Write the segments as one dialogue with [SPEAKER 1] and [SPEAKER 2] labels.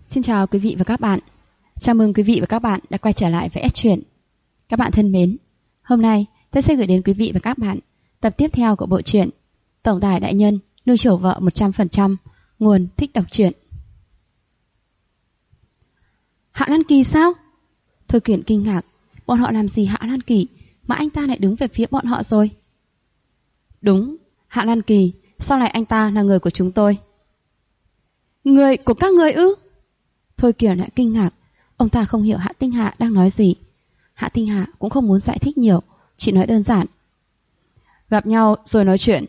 [SPEAKER 1] Xin chào quý vị và các bạn. Chào mừng quý vị và các bạn đã quay trở lại với S Truyện. Các bạn thân mến, hôm nay tôi sẽ gửi đến quý vị và các bạn tập tiếp theo của bộ truyện Tổng tài đại nhân nuôi chiều vợ 100%, nguồn Thích đọc truyện. Hạ Lan Kỳ sao? Thôi Kiển kinh ngạc, bọn họ làm gì Hạ Lan Kỳ mà anh ta lại đứng về phía bọn họ rồi? Đúng, Hạ Lan Kỳ, sau này anh ta là người của chúng tôi. Người của các người ư? Thôi Kiển lại kinh ngạc, ông ta không hiểu Hạ Tinh Hà đang nói gì. Hạ Tinh Hà cũng không muốn giải thích nhiều, chỉ nói đơn giản. Gặp nhau rồi nói chuyện.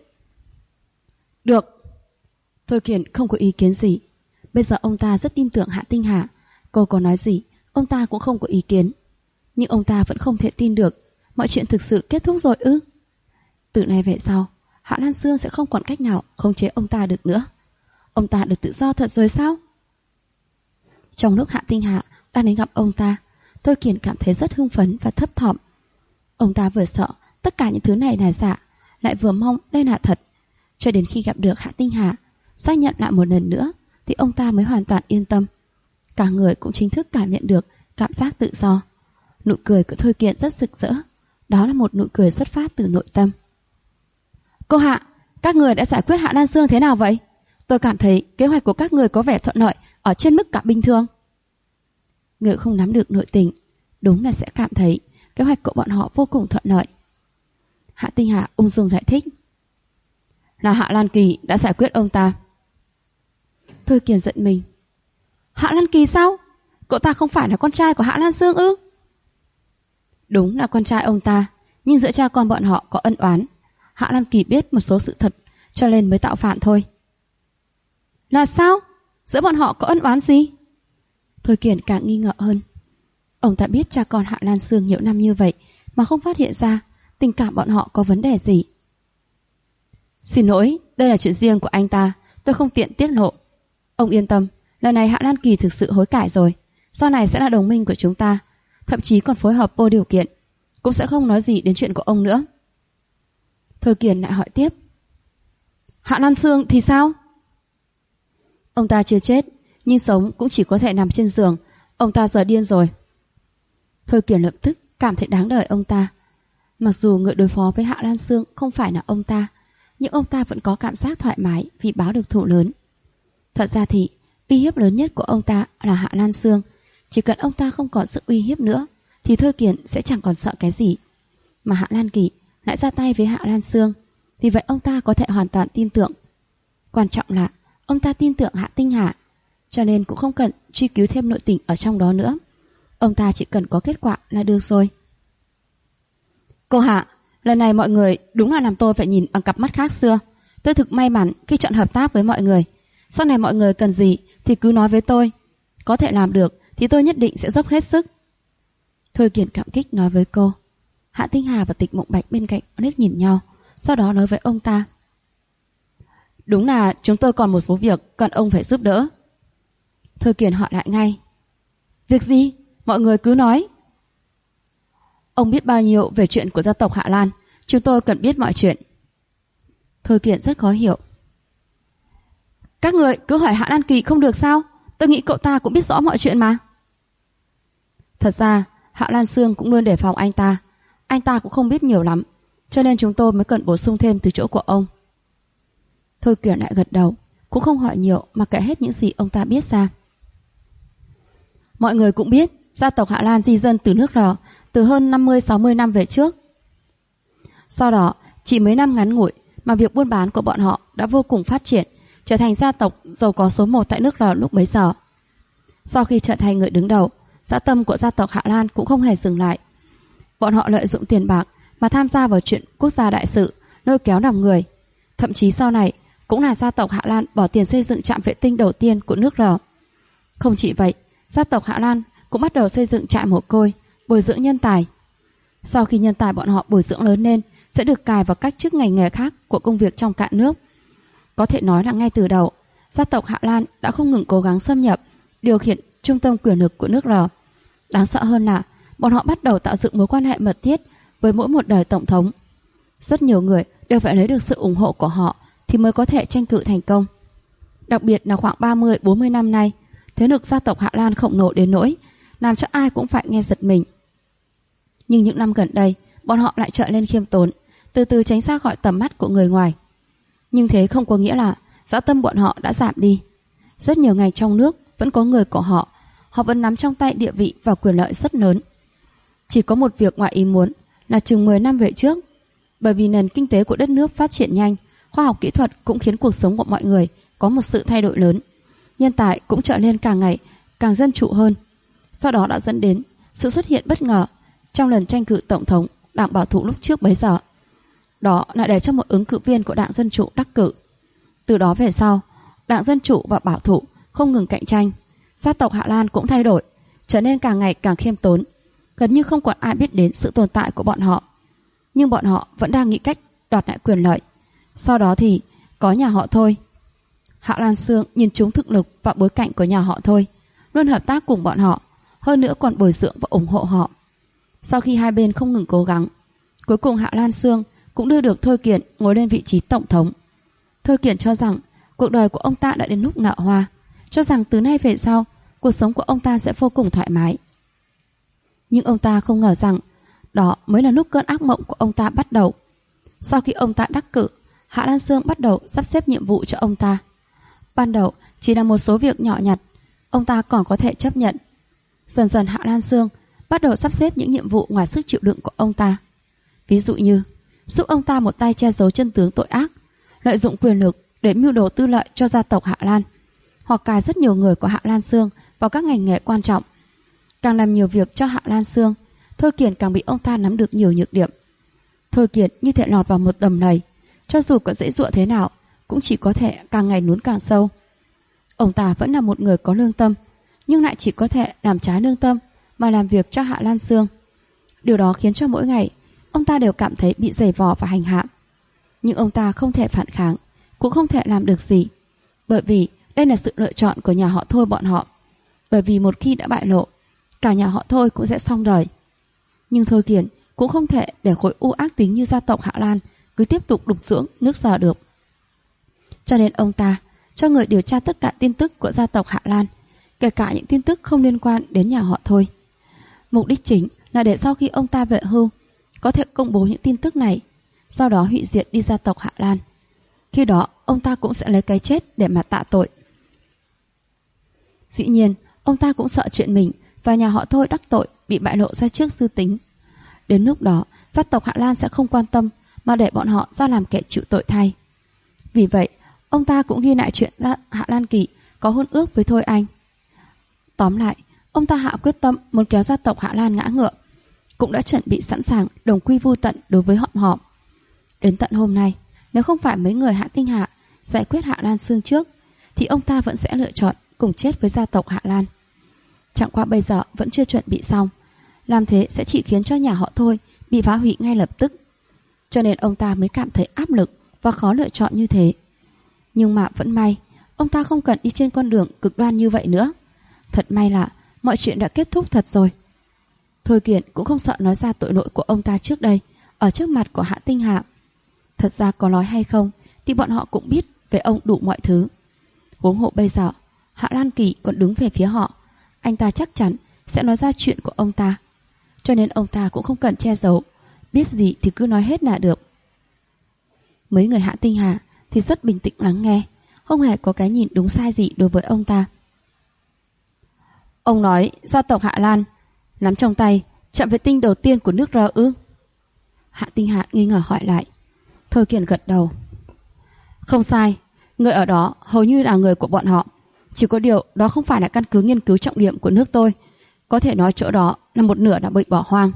[SPEAKER 1] Được. Thôi Kiển không có ý kiến gì. Bây giờ ông ta rất tin tưởng Hạ Tinh Hà. Cô có nói gì, ông ta cũng không có ý kiến. Nhưng ông ta vẫn không thể tin được mọi chuyện thực sự kết thúc rồi ư? Từ nay về sau, Hạ Lan Sương sẽ không còn cách nào khống chế ông ta được nữa. Ông ta được tự do thật rồi sao? Trong lúc Hạ Tinh Hà đang đến gặp ông ta, Thôi Kiển cảm thấy rất hưng phấn và thấp thỏm. Ông ta vừa sợ tất cả những thứ này là giả, lại vừa mong đây là thật. Cho đến khi gặp được Hạ Tinh Hà, xác nhận lại một lần nữa, thì ông ta mới hoàn toàn yên tâm. Cả người cũng chính thức cảm nhận được cảm giác tự do. Nụ cười của Thôi Kiển rất rực rỡ. Đó là một nụ cười xuất phát từ nội tâm. Cô Hạ, các người đã giải quyết Hạ Lan Sương thế nào vậy? Tôi cảm thấy kế hoạch của các người có vẻ thuận lợi ở trên mức cả bình thường. Người không nắm được nội tình, đúng là sẽ cảm thấy kế hoạch của bọn họ vô cùng thuận lợi. Hạ Tinh Hà ung dung giải thích. Là Hạ Lan Kỳ đã giải quyết ông ta. Thôi Kiển giận mình. Hạ Lan Kỳ sao? Cậu ta không phải là con trai của Hạ Lan Sương ư? Đúng là con trai ông ta, nhưng giữa cha con bọn họ có ân oán. Hạ Lan Kỳ biết một số sự thật, cho nên mới tạo phản thôi. Là sao? Giữa bọn họ có ân oán gì? Thôi Kiển càng nghi ngờ hơn. Ông ta biết cha con Hạ Lan Sương nhiều năm như vậy mà không phát hiện ra tình cảm bọn họ có vấn đề gì. Xin lỗi, đây là chuyện riêng của anh ta, tôi không tiện tiết lộ. Ông yên tâm, lần này Hạ Lan Kỳ thực sự hối cải rồi, sau này sẽ là đồng minh của chúng ta, thậm chí còn phối hợp vô điều kiện, cũng sẽ không nói gì đến chuyện của ông nữa. Thôi Kiển lại hỏi tiếp. Hạ Lan Sương thì sao? Ông ta chưa chết, nhưng sống cũng chỉ có thể nằm trên giường. Ông ta giờ điên rồi. Thôi Kiển lập tức cảm thấy đáng đời ông ta. Mặc dù người đối phó với Hạ Lan Sương không phải là ông ta, nhưng ông ta vẫn có cảm giác thoải mái vì báo được thù lớn. Thật ra thì uy hiếp lớn nhất của ông ta là Hạ Lan Sương. Chỉ cần ông ta không còn sự uy hiếp nữa thì Thôi Kiển sẽ chẳng còn sợ cái gì. Mà Hạ Lan Kỳ lại ra tay với Hạ Lan Sương, vì vậy ông ta có thể hoàn toàn tin tưởng. Quan trọng là ông ta tin tưởng Hạ Tinh Hà, cho nên cũng không cần truy cứu thêm nội tình ở trong đó nữa. Ông ta chỉ cần có kết quả là được rồi. Cô Hạ, lần này mọi người đúng là làm tôi phải nhìn bằng cặp mắt khác xưa. Tôi thực may mắn khi chọn hợp tác với mọi người. Sau này mọi người cần gì thì cứ nói với tôi. Có thể làm được thì tôi nhất định sẽ dốc hết sức. Thôi Kiển cảm kích nói với cô. Hạ Tinh Hà và Tịch Mộng Bạch bên cạnh liếc nhìn nhau, sau đó nói với ông ta. Đúng là chúng tôi còn một số việc cần ông phải giúp đỡ. Thôi Kiển hỏi lại ngay. Việc gì? Mọi người cứ nói. Ông biết bao nhiêu về chuyện của gia tộc Hạ Lan, chúng tôi cần biết mọi chuyện. Thôi Kiển rất khó hiểu. Các người cứ hỏi Hạ Lan Kỳ không được sao? Tôi nghĩ cậu ta cũng biết rõ mọi chuyện mà. Thật ra Hạ Lan Sương cũng luôn đề phòng anh ta. Anh ta cũng không biết nhiều lắm, cho nên chúng tôi mới cần bổ sung thêm từ chỗ của ông. Thôi Kiển lại gật đầu, cũng không hỏi nhiều mà kể hết những gì ông ta biết ra. Mọi người cũng biết gia tộc Hạ Lan di dân từ nước Rò từ hơn 50-60 năm về trước. Sau đó chỉ mấy năm ngắn ngủi mà việc buôn bán của bọn họ đã vô cùng phát triển, trở thành gia tộc giàu có số 1 tại nước Rò lúc bấy giờ. Sau khi trở thành người đứng đầu, dã tâm của gia tộc Hạ Lan cũng không hề dừng lại. Bọn họ lợi dụng tiền bạc mà tham gia vào chuyện quốc gia đại sự, lôi kéo lòng người. Thậm chí sau này cũng là gia tộc Hạ Lan bỏ tiền xây dựng trạm vệ tinh đầu tiên của nước Rò. Không chỉ vậy, gia tộc Hạ Lan cũng bắt đầu xây dựng trại mồ côi, bồi dưỡng nhân tài. Sau khi nhân tài bọn họ bồi dưỡng lớn lên, sẽ được cài vào các chức ngành nghề khác của công việc trong cả nước. Có thể nói là ngay từ đầu, gia tộc Hạ Lan đã không ngừng cố gắng xâm nhập, điều khiển trung tâm quyền lực của nước Rò. Đáng sợ hơn là bọn họ bắt đầu tạo dựng mối quan hệ mật thiết với mỗi một đời tổng thống. Rất nhiều người đều phải lấy được sự ủng hộ của họ thì mới có thể tranh cử thành công. Đặc biệt là khoảng 30-40 năm nay, thế lực gia tộc Hạ Lan khổng lồ đến nỗi làm cho ai cũng phải nghe giật mình. Nhưng những năm gần đây, bọn họ lại trở nên khiêm tốn, từ từ tránh xa khỏi tầm mắt của người ngoài. Nhưng thế không có nghĩa là dã tâm bọn họ đã giảm đi. Rất nhiều ngành trong nước vẫn có người của họ vẫn nắm trong tay địa vị và quyền lợi rất lớn. Chỉ có một việc ngoài ý muốn là chừng 10 năm về trước, bởi vì nền kinh tế của đất nước phát triển nhanh, khoa học kỹ thuật cũng khiến cuộc sống của mọi người có một sự thay đổi lớn. Nhân tài cũng trở nên càng ngày càng dân chủ hơn. Sau đó đã dẫn đến sự xuất hiện bất ngờ trong lần tranh cử tổng thống Đảng Bảo thủ lúc trước bấy giờ. Đó là để cho một ứng cử viên của Đảng Dân Chủ đắc cử. Từ đó về sau, Đảng Dân Chủ và Bảo thủ không ngừng cạnh tranh. Gia tộc Hạ Lan cũng thay đổi, trở nên càng ngày càng khiêm tốn. Gần như không còn ai biết đến sự tồn tại của bọn họ. Nhưng bọn họ vẫn đang nghĩ cách đoạt lại quyền lợi. Sau đó thì có nhà họ Thôi. Hạ Lan Sương nhìn trúng thực lực và bối cảnh của nhà họ Thôi, luôn hợp tác cùng bọn họ, hơn nữa còn bồi dưỡng và ủng hộ họ. Sau khi hai bên không ngừng cố gắng, cuối cùng Hạ Lan Sương cũng đưa được Thôi Kiện ngồi lên vị trí tổng thống. Thôi Kiện cho rằng cuộc đời của ông ta đã đến lúc nở hoa, cho rằng từ nay về sau cuộc sống của ông ta sẽ vô cùng thoải mái. Nhưng ông ta không ngờ rằng đó mới là lúc cơn ác mộng của ông ta bắt đầu. Sau khi ông ta đắc cử, Hạ Lan Sương bắt đầu sắp xếp nhiệm vụ cho ông ta. Ban đầu chỉ là một số việc nhỏ nhặt, ông ta còn có thể chấp nhận. Dần dần Hạ Lan Sương bắt đầu sắp xếp những nhiệm vụ ngoài sức chịu đựng của ông ta. Ví dụ như giúp ông ta một tay che giấu chân tướng tội ác, lợi dụng quyền lực để mưu đồ tư lợi cho gia tộc Hạ Lan, hoặc cài rất nhiều người của Hạ Lan Sương vào các ngành nghề quan trọng. Càng làm nhiều việc cho Hạ Lan Sương, Thôi Kiệt càng bị ông ta nắm được nhiều nhược điểm. Thôi Kiệt như thể lọt vào một đầm lầy, cho dù có dãy dụa thế nào cũng chỉ có thể càng ngày lún càng sâu. Ông ta vẫn là một người có lương tâm, nhưng lại chỉ có thể làm trái lương tâm mà làm việc cho Hạ Lan Sương. Điều đó khiến cho mỗi ngày ông ta đều cảm thấy bị giày vò và hành hạ. Nhưng ông ta không thể phản kháng, cũng không thể làm được gì, bởi vì đây là sự lựa chọn của nhà họ Thôi bọn họ. Bởi vì một khi đã bại lộ, cả nhà họ Thôi cũng sẽ xong đời. Nhưng Thôi Kiệt cũng không thể để khối u ác tính như gia tộc Hạ Lan cứ tiếp tục đục dưỡng nước giờ được. Cho nên ông ta cho người điều tra tất cả tin tức của gia tộc Hạ Lan, kể cả những tin tức không liên quan đến nhà họ Thôi. Mục đích chính là để sau khi ông ta về hưu có thể công bố những tin tức này, sau đó hủy diệt đi gia tộc Hạ Lan. Khi đó ông ta cũng sẽ lấy cái chết để mà tạ tội. Dĩ nhiên ông ta cũng sợ chuyện mình và nhà họ Thôi đắc tội bị bại lộ ra trước dư tính. Đến lúc đó gia tộc Hạ Lan sẽ không quan tâm mà để bọn họ ra làm kẻ chịu tội thay. Vì vậy ông ta cũng ghi lại chuyện Hạ Lan Kỳ có hôn ước với Thôi Anh. Tóm lại, ông ta hạ quyết tâm muốn kéo gia tộc Hạ Lan ngã ngựa, cũng đã chuẩn bị sẵn sàng đồng quy vu tận đối với họ. Đến tận hôm nay, nếu không phải mấy người Hạ Tinh Hạ giải quyết Hạ Lan Sương trước, thì ông ta vẫn sẽ lựa chọn cùng chết với gia tộc Hạ Lan. Chẳng qua bây giờ vẫn chưa chuẩn bị xong, làm thế sẽ chỉ khiến cho nhà họ Thôi bị phá hủy ngay lập tức. Cho nên ông ta mới cảm thấy áp lực và khó lựa chọn như thế. Nhưng mà vẫn may, ông ta không cần đi trên con đường cực đoan như vậy nữa. Thật may là mọi chuyện đã kết thúc thật rồi. Thôi Kiệt cũng không sợ nói ra tội lỗi của ông ta trước đây ở trước mặt của Hạ Tinh Hạ. Thật ra có nói hay không thì bọn họ cũng biết về ông đủ mọi thứ. Huống hộ bây giờ Hạ Lan Kỳ còn đứng về phía họ, anh ta chắc chắn sẽ nói ra chuyện của ông ta. Cho nên ông ta cũng không cần che giấu, biết gì thì cứ nói hết là được. Mấy người Hạ Tinh Hà thì rất bình tĩnh lắng nghe, không hề có cái nhìn đúng sai gì đối với ông ta. Ông nói gia tộc Hạ Lan nắm trong tay trạm vệ tinh đầu tiên của nước R ư? Hạ Tinh Hạ nghi ngờ hỏi lại. Thôi Kiệt gật đầu. Không sai, người ở đó hầu như là người của bọn họ. Chỉ có điều đó không phải là căn cứ nghiên cứu trọng điểm của nước tôi. Có thể nói chỗ đó là một nửa đã bị bỏ hoang.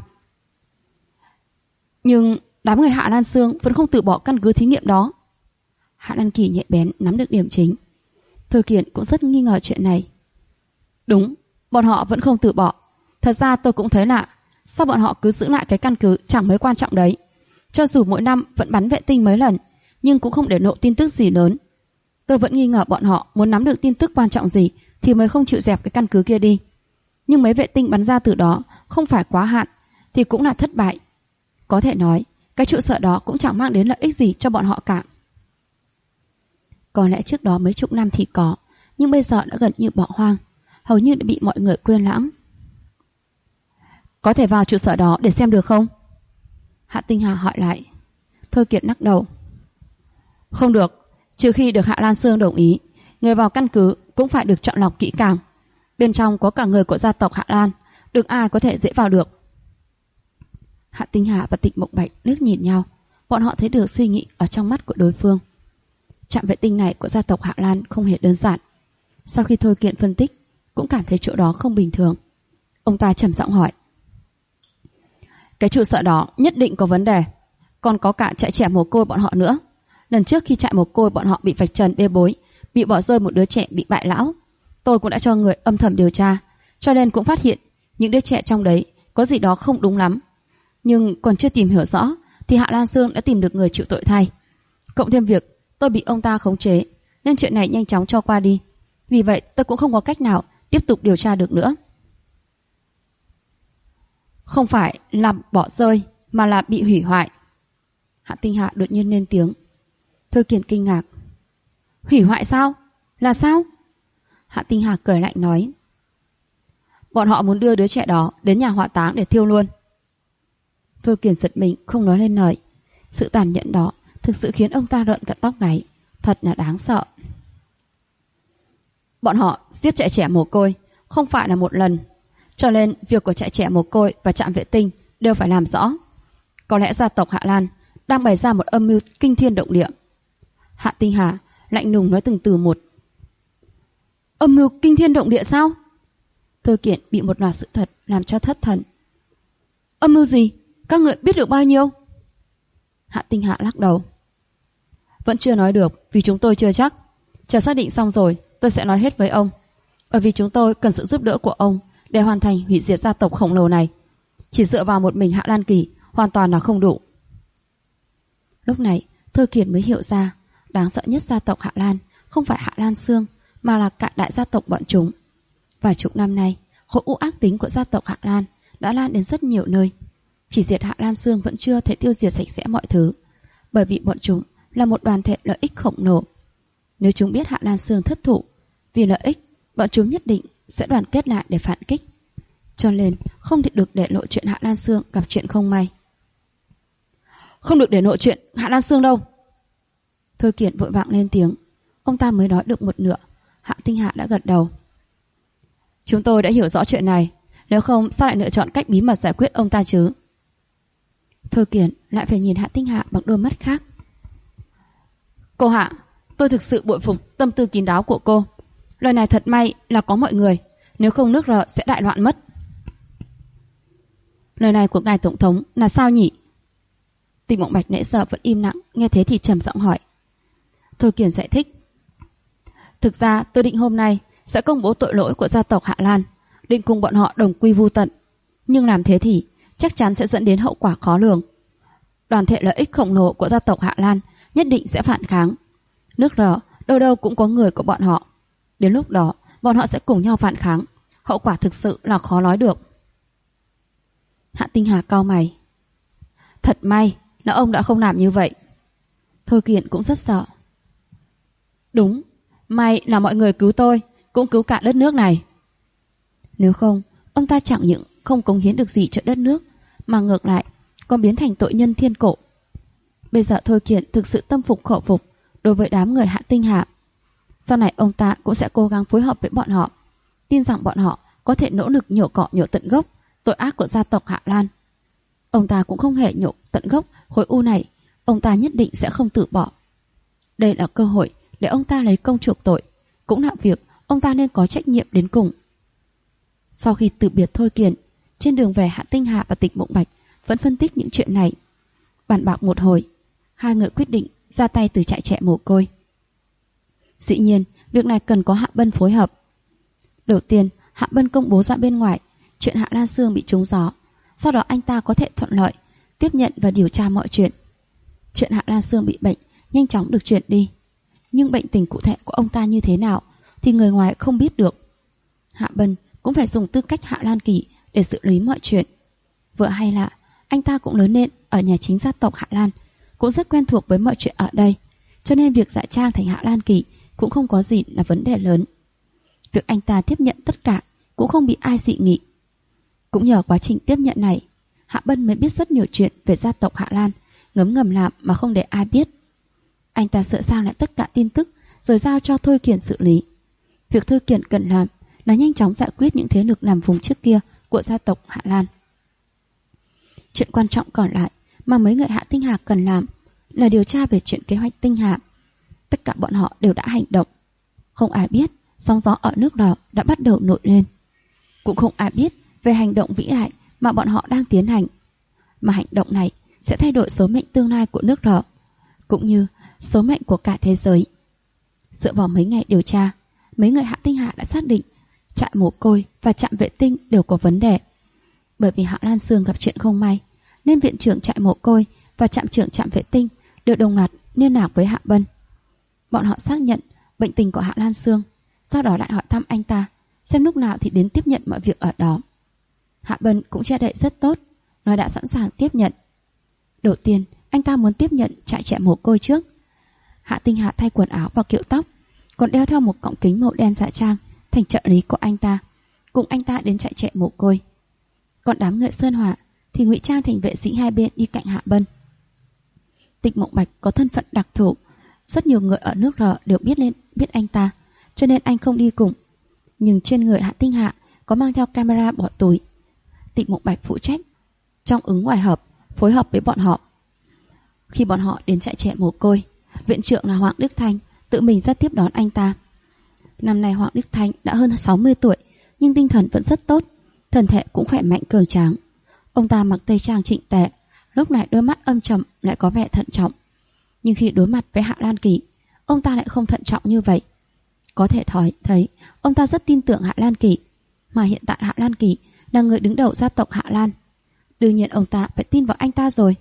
[SPEAKER 1] Nhưng đám người Hạ Lan Sương vẫn không từ bỏ căn cứ thí nghiệm đó. Hạ Lan Kỳ nhạy bén nắm được điểm chính. Thôi Kiệt cũng rất nghi ngờ chuyện này. Đúng, bọn họ vẫn không từ bỏ. Thật ra tôi cũng thấy lạ, sao bọn họ cứ giữ lại cái căn cứ chẳng mấy quan trọng đấy. Cho dù mỗi năm vẫn bắn vệ tinh mấy lần, nhưng cũng không để lộ tin tức gì lớn. Tôi vẫn nghi ngờ bọn họ muốn nắm được tin tức quan trọng gì thì mới không chịu dẹp cái căn cứ kia đi. Nhưng mấy vệ tinh bắn ra từ đó không phải quá hạn thì cũng là thất bại. Có thể nói cái trụ sở đó cũng chẳng mang đến lợi ích gì cho bọn họ cả. Có lẽ trước đó mấy chục năm thì có, nhưng bây giờ đã gần như bỏ hoang. hầu như đã bị mọi người quên lãng. Có thể vào trụ sở đó để xem được không? Hạ Tinh Hà hỏi lại. Thôi Kiệt lắc đầu. Không được, trừ khi được Hạ Lan Sương đồng ý. Người vào căn cứ cũng phải được chọn lọc kỹ càng. Bên trong có cả người của gia tộc Hạ Lan, đừng ai có thể dễ vào được. Hạ Tinh Hà và Tịch Mộng Bạch liếc nhìn nhau. Bọn họ thấy được suy nghĩ ở trong mắt của đối phương. Trạm vệ tinh này của gia tộc Hạ Lan không hề đơn giản. Sau khi Thôi Kiện phân tích, cũng cảm thấy chỗ đó không bình thường. Ông ta trầm giọng hỏi. Cái trụ sở đó nhất định có vấn đề. Còn có cả trại trẻ mồ côi bọn họ nữa. Lần trước khi trại mồ côi bọn họ bị vạch trần bê bối, bị bỏ rơi một đứa trẻ bị bại lão, tôi cũng đã cho người âm thầm điều tra, cho nên cũng phát hiện những đứa trẻ trong đấy có gì đó không đúng lắm. Nhưng còn chưa tìm hiểu rõ thì Hạ Lan Sương đã tìm được người chịu tội thay. Cộng thêm việc tôi bị ông ta khống chế, nên chuyện này nhanh chóng cho qua đi. Vì vậy tôi cũng không có cách nào tiếp tục điều tra được nữa. Không phải là bỏ rơi, mà là bị hủy hoại. Hạ Tinh Hạ đột nhiên lên tiếng. Thôi Kiền kinh ngạc. Hủy hoại sao? Là sao? Hạ Tinh Hà cười lạnh nói. Bọn họ muốn đưa đứa trẻ đó đến nhà hỏa táng để thiêu luôn. Thôi Kiền giật mình không nói lên lời. Sự tàn nhẫn đó thực sự khiến ông ta rợn cả tóc gáy. Thật là đáng sợ. Bọn họ giết trại trẻ mồ côi không phải là một lần, cho nên việc của trại trẻ mồ côi và trạm vệ tinh đều phải làm rõ. Có lẽ gia tộc Hạ Lan đang bày ra một âm mưu kinh thiên động địa. Hạ Tinh Hà lạnh lùng nói từng từ một. Âm mưu kinh thiên động địa sao? Thôi Kiện bị một loạt sự thật làm cho thất thần. Âm mưu gì? Các người biết được bao nhiêu? Hạ Tinh Hạ lắc đầu. Vẫn chưa nói được vì chúng tôi chưa chắc. Chờ xác định xong rồi tôi sẽ nói hết với ông. Bởi vì chúng tôi cần sự giúp đỡ của ông để hoàn thành hủy diệt gia tộc khổng lồ này. Chỉ dựa vào một mình Hạ Lan Kỳ hoàn toàn là không đủ. Lúc này Thôi Kiệt mới hiểu ra đáng sợ nhất gia tộc Hạ Lan không phải Hạ Lan Sương, mà là cả đại gia tộc bọn chúng. Vài chục năm nay, khối u ác tính của gia tộc Hạ Lan đã lan đến rất nhiều nơi. Chỉ diệt Hạ Lan Sương vẫn chưa thể tiêu diệt sạch sẽ mọi thứ, bởi vì bọn chúng là một đoàn thể lợi ích khổng lồ. Nếu chúng biết Hạ Lan Sương thất thủ, vì lợi ích, bọn chúng nhất định sẽ đoàn kết lại để phản kích. Cho nên không thể được để lộ chuyện Hạ Lan Sương gặp chuyện không may. Không được để lộ chuyện Hạ Lan Sương đâu. Thôi Kiệt vội vàng lên tiếng. Ông ta mới nói được một nửa, Hạ Tinh Hạ đã gật đầu. Chúng tôi đã hiểu rõ chuyện này, nếu không sao lại lựa chọn cách bí mật giải quyết ông ta chứ? Thôi Kiệt lại phải nhìn Hạ Tinh Hạ bằng đôi mắt khác. Cô Hạ, tôi thực sự bội phục tâm tư kín đáo của cô. Lời này thật may là có mọi người, nếu không nước R sẽ đại loạn mất. Lời này của ngài tổng thống là sao nhỉ? Tịch Mộng Bạch nãy giờ vẫn im lặng, nghe thế thì trầm giọng hỏi. Thôi Kiền giải thích. Thực ra tôi định hôm nay sẽ công bố tội lỗi của gia tộc Hạ Lan, định cùng bọn họ đồng quy vu tận. Nhưng làm thế thì chắc chắn sẽ dẫn đến hậu quả khó lường. Đoàn thể lợi ích khổng lồ của gia tộc Hạ Lan nhất định sẽ phản kháng. Nước R đâu đâu cũng có người của bọn họ. Đến lúc đó bọn họ sẽ cùng nhau phản kháng. Hậu quả thực sự là khó nói được. Hạ Tinh Hà cau mày. Thật may là ông đã không làm như vậy. Thôi Kiền cũng rất sợ. Đúng, may là mọi người cứu tôi, cũng cứu cả đất nước này. Nếu không, ông ta chẳng những không cống hiến được gì cho đất nước, mà ngược lại còn biến thành tội nhân thiên cổ. Bây giờ Thôi Kiền thực sự tâm phục khẩu phục đối với đám người Hạ Tinh Hà. Sau này ông ta cũng sẽ cố gắng phối hợp với bọn họ, tin rằng bọn họ có thể nỗ lực nhổ cỏ nhổ tận gốc tội ác của gia tộc Hạ Lan. Ông ta cũng không hề nhổ tận gốc khối u này, ông ta nhất định sẽ không từ bỏ. Đây là cơ hội để ông ta lấy công chuộc tội, cũng là việc ông ta nên có trách nhiệm đến cùng. Sau khi từ biệt Thôi Kiền, trên đường về Hạ Tinh Hà và Tịch Mộng Bạch vẫn phân tích những chuyện này. Bàn bạc một hồi, hai người quyết định ra tay từ trại trẻ mồ côi. Dĩ nhiên, việc này cần có Hạ Bân phối hợp. Đầu tiên, Hạ Bân công bố ra bên ngoài chuyện Hạ Lan Sương bị trúng gió, sau đó anh ta có thể thuận lợi tiếp nhận và điều tra mọi chuyện. Chuyện Hạ Lan Sương bị bệnh nhanh chóng được chuyển đi, nhưng bệnh tình cụ thể của ông ta như thế nào thì người ngoài không biết được. Hạ Bân cũng phải dùng tư cách Hạ Lan Kỳ để xử lý mọi chuyện. Vừa hay lạ, anh ta cũng lớn lên ở nhà chính gia tộc Hạ Lan, cũng rất quen thuộc với mọi chuyện ở đây, cho nên việc giả trang thành Hạ Lan Kỳ cũng không có gì là vấn đề lớn. việc anh ta tiếp nhận tất cả cũng không bị ai dị nghị. Cũng nhờ quá trình tiếp nhận này, Hạ Bân mới biết rất nhiều chuyện về gia tộc Hạ Lan, ngấm ngầm làm mà không để ai biết. Anh ta sửa sang lại tất cả tin tức rồi giao cho Thôi Kiền xử lý. Việc Thôi Kiền cần làm là nhanh chóng giải quyết những thế lực nằm vùng trước kia của gia tộc Hạ Lan. Chuyện quan trọng còn lại mà mấy người Hạ Tinh Hà cần làm là điều tra về chuyện kế hoạch Tinh Hà. Tất cả bọn họ đều đã hành động. Không ai biết sóng gió ở nước đỏ đã bắt đầu nổi lên. Cũng không ai biết về hành động vĩ đại mà bọn họ đang tiến hành. Mà hành động này sẽ thay đổi số mệnh tương lai của nước đỏ, cũng như số mệnh của cả thế giới. Dựa vào mấy ngày điều tra, mấy người Hạ Tinh Hà đã xác định trại mồ côi và trạm vệ tinh đều có vấn đề. Bởi vì Hạ Lan Sương gặp chuyện không may, nên viện trưởng trại mồ côi và trạm trưởng trạm vệ tinh đều đồng loạt liên lạc với Hạ Bân. Bọn họ xác nhận bệnh tình của Hạ Lan Sương, sau đó lại hỏi thăm anh ta, xem lúc nào thì đến tiếp nhận mọi việc ở đó. Hạ Bân cũng che đậy rất tốt, nói đã sẵn sàng tiếp nhận. Đầu tiên, anh ta muốn tiếp nhận trại trẻ mồ côi trước. Hạ Tinh Hà thay quần áo và kiệu tóc, còn đeo theo một cọng kính màu đen giả trang thành trợ lý của anh ta, cùng anh ta đến trại trẻ mồ côi. Còn đám người Sơn Hỏa thì ngụy trang thành vệ sĩ hai bên đi cạnh Hạ Bân. Tịch Mộng Bạch có thân phận đặc thù, rất nhiều người ở nước Rờ đều biết anh ta, cho nên anh không đi cùng. Nhưng trên người Hạ Tinh Hà có mang theo camera bỏ túi. Tịch Mộng Bạch phụ trách trong ứng ngoài hợp, phối hợp với bọn họ. Khi bọn họ đến trại trẻ mồ côi, viện trưởng là Hoàng Đức Thanh tự mình ra tiếp đón anh ta. Năm nay Hoàng Đức Thanh đã hơn 60 tuổi, nhưng tinh thần vẫn rất tốt, thân thể cũng khỏe mạnh cường tráng. Ông ta mặc tây trang trịnh tệ, lúc này đôi mắt âm trầm lại có vẻ thận trọng. Nhưng khi đối mặt với Hạ Lan Kỳ, ông ta lại không thận trọng như vậy. Có thể thấy ông ta rất tin tưởng Hạ Lan Kỳ, mà hiện tại Hạ Lan Kỳ là người đứng đầu gia tộc Hạ Lan. Đương nhiên ông ta phải tin vào anh ta rồi.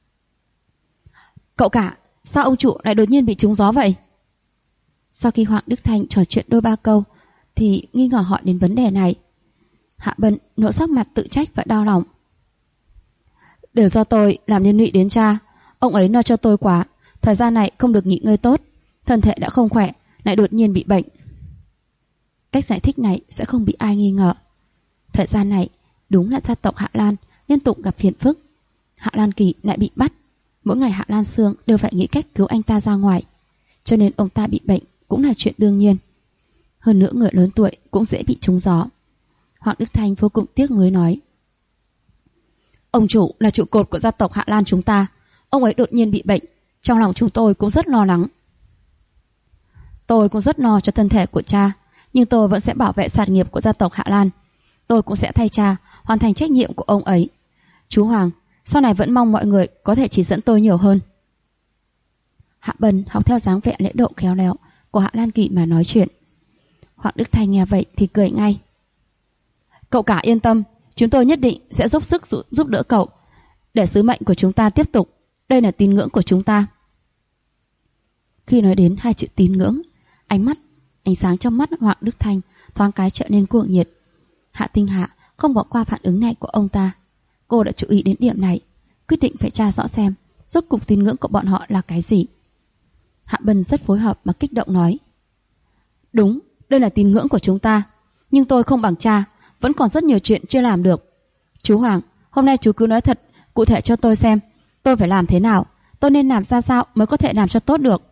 [SPEAKER 1] Cậu cả, sao ông chủ lại đột nhiên bị trúng gió vậy? Sau khi Hoàng Đức Thanh trò chuyện đôi ba câu thì nghi ngờ hỏi đến vấn đề này. Hạ Bân nỗ sắc mặt tự trách và đau lòng. Đều do tôi làm liên lụy đến cha. Ông ấy lo cho tôi quá, thời gian này không được nghỉ ngơi tốt, thân thể đã không khỏe, lại đột nhiên bị bệnh. Cách giải thích này sẽ không bị ai nghi ngờ. Thời gian này đúng là gia tộc Hạ Lan liên tục gặp phiền phức. Hạ Lan Kỳ lại bị bắt, mỗi ngày Hạ Lan Sương đều phải nghĩ cách cứu anh ta ra ngoài, cho nên ông ta bị bệnh cũng là chuyện đương nhiên. Hơn nữa người lớn tuổi cũng dễ bị trúng gió. Hoàng Đức Thanh vô cùng tiếc nuối nói. Ông chủ là trụ cột của gia tộc Hạ Lan chúng ta, ông ấy đột nhiên bị bệnh, trong lòng chúng tôi cũng rất lo lắng. Tôi cũng rất lo cho thân thể của cha, nhưng tôi vẫn sẽ bảo vệ sản nghiệp của gia tộc Hạ Lan. Tôi cũng sẽ thay cha hoàn thành trách nhiệm của ông ấy. Chú Hoàng, sau này vẫn mong mọi người có thể chỉ dẫn tôi nhiều hơn. Hạ Bân học theo dáng vẻ lễ độ khéo léo của Hạ Lan Kỳ mà nói chuyện. Hoàng Đức Thanh nghe vậy thì cười ngay. Cậu cả yên tâm, chúng tôi nhất định sẽ dốc sức giúp đỡ cậu, để sứ mệnh của chúng ta tiếp tục. Đây là tín ngưỡng của chúng ta. Khi nói đến hai chữ tín ngưỡng, ánh sáng trong mắt Hoàng Đức Thanh thoáng cái trở nên cuồng nhiệt. Hạ Tinh Hạ không bỏ qua phản ứng này của ông ta. Cô đã chú ý đến điểm này, quyết định phải tra rõ xem rốt cuộc tín ngưỡng của bọn họ là cái gì. Hạ Bân rất phối hợp mà kích động nói. Đúng, đây là tín ngưỡng của chúng ta, nhưng tôi không bằng cha, vẫn còn rất nhiều chuyện chưa làm được. Chú Hoàng, hôm nay chú cứ nói thật cụ thể cho tôi xem, tôi phải làm thế nào, tôi nên làm ra sao mới có thể làm cho tốt được.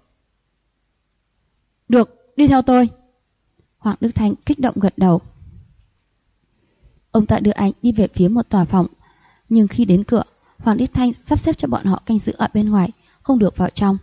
[SPEAKER 1] Được, đi theo tôi. Hoàng Đức Thanh kích động gật đầu. Ông ta đưa anh đi về phía một tòa phòng, nhưng khi đến cửa, Hoàng Đức Thanh sắp xếp cho bọn họ canh giữ ở bên ngoài, không được vào trong.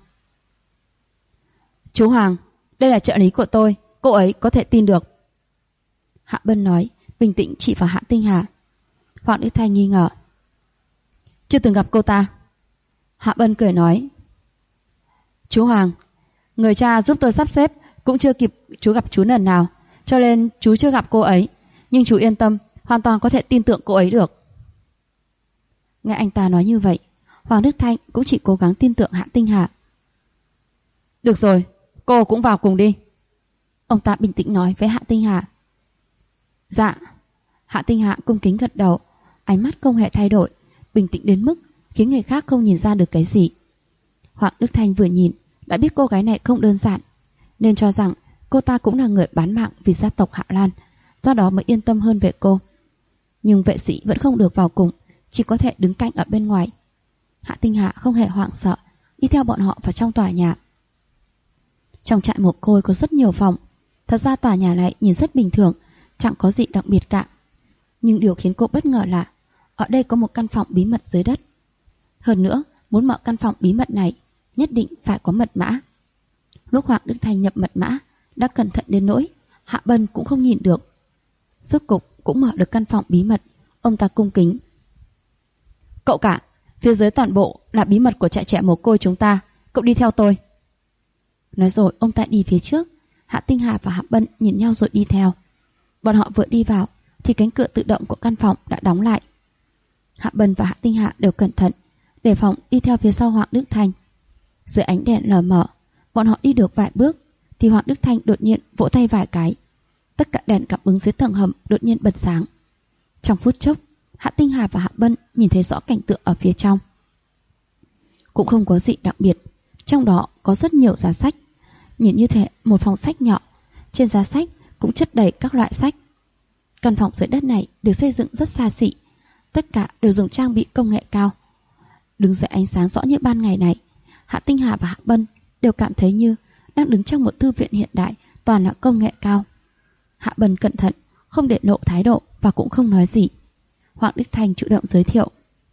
[SPEAKER 1] Chú Hoàng, đây là trợ lý của tôi, cô ấy có thể tin được. Hạ Bân nói, bình tĩnh chỉ vào Hạ Tinh Hà. Hoàng Đức Thanh nghi ngờ. Chưa từng gặp cô ta. Hạ Bân cười nói. Chú Hoàng, người cha giúp tôi sắp xếp cũng chưa kịp chú gặp chú lần nào, cho nên chú chưa gặp cô ấy. Nhưng chú yên tâm, hoàn toàn có thể tin tưởng cô ấy được. Nghe anh ta nói như vậy, Hoàng Đức Thanh cũng chỉ cố gắng tin tưởng Hạ Tinh Hà. Được rồi, cô cũng vào cùng đi. Ông ta bình tĩnh nói với Hạ Tinh Hà. Dạ. Hạ Tinh Hà cung kính gật đầu, ánh mắt không hề thay đổi, bình tĩnh đến mức khiến người khác không nhìn ra được cái gì. Hoàng Đức Thanh vừa nhìn đã biết cô gái này không đơn giản, nên cho rằng cô ta cũng là người bán mạng vì gia tộc Hạ Lan, do đó mới yên tâm hơn về cô. Nhưng vệ sĩ vẫn không được vào cùng, chỉ có thể đứng cạnh ở bên ngoài. Hạ Tinh Hạ không hề hoảng sợ, đi theo bọn họ vào trong tòa nhà. Trong trại mồ côi có rất nhiều phòng. Thật ra tòa nhà này nhìn rất bình thường, chẳng có gì đặc biệt cả. Nhưng điều khiến cô bất ngờ là ở đây có một căn phòng bí mật dưới đất. Hơn nữa, muốn mở căn phòng bí mật này, nhất định phải có mật mã. Lúc Hoàng Đức Thành nhập mật mã, đã cẩn thận đến nỗi Hạ Bân cũng không nhìn được. Rốt cục cũng mở được căn phòng bí mật. Ông ta cung kính: "Cậu cả, phía dưới toàn bộ là bí mật của trại trẻ mồ côi chúng ta, cậu đi theo tôi." Nói rồi ông ta đi phía trước. Hạ Tinh Hà và Hạ Bân nhìn nhau rồi đi theo. Bọn họ vừa đi vào thì cánh cửa tự động của căn phòng đã đóng lại. Hạ Bân và Hạ Tinh Hà đều cẩn thận, đề phòng đi theo phía sau Hoàng Đức Thành. Dưới ánh đèn lờ mờ, bọn họ đi được vài bước thì Hoàng Đức Thành đột nhiên vỗ tay vài cái. Tất cả đèn cảm ứng dưới tầng hầm đột nhiên bật sáng. Trong phút chốc, Hạ Tinh Hà và Hạ Bân nhìn thấy rõ cảnh tượng ở phía trong. Cũng không có gì đặc biệt, trong đó có rất nhiều giá sách. Nhìn như thế một phòng sách nhỏ, trên giá sách cũng chất đầy các loại sách. Căn phòng dưới đất này được xây dựng rất xa xỉ, tất cả đều dùng trang bị công nghệ cao. Đứng dưới ánh sáng rõ như ban ngày này, Hạ Tinh Hà và Hạ Bân đều cảm thấy như đang đứng trong một thư viện hiện đại toàn là công nghệ cao. Hạ Bân cẩn thận, không để lộ thái độ và cũng không nói gì. Hoàng Đức Thành chủ động giới thiệu: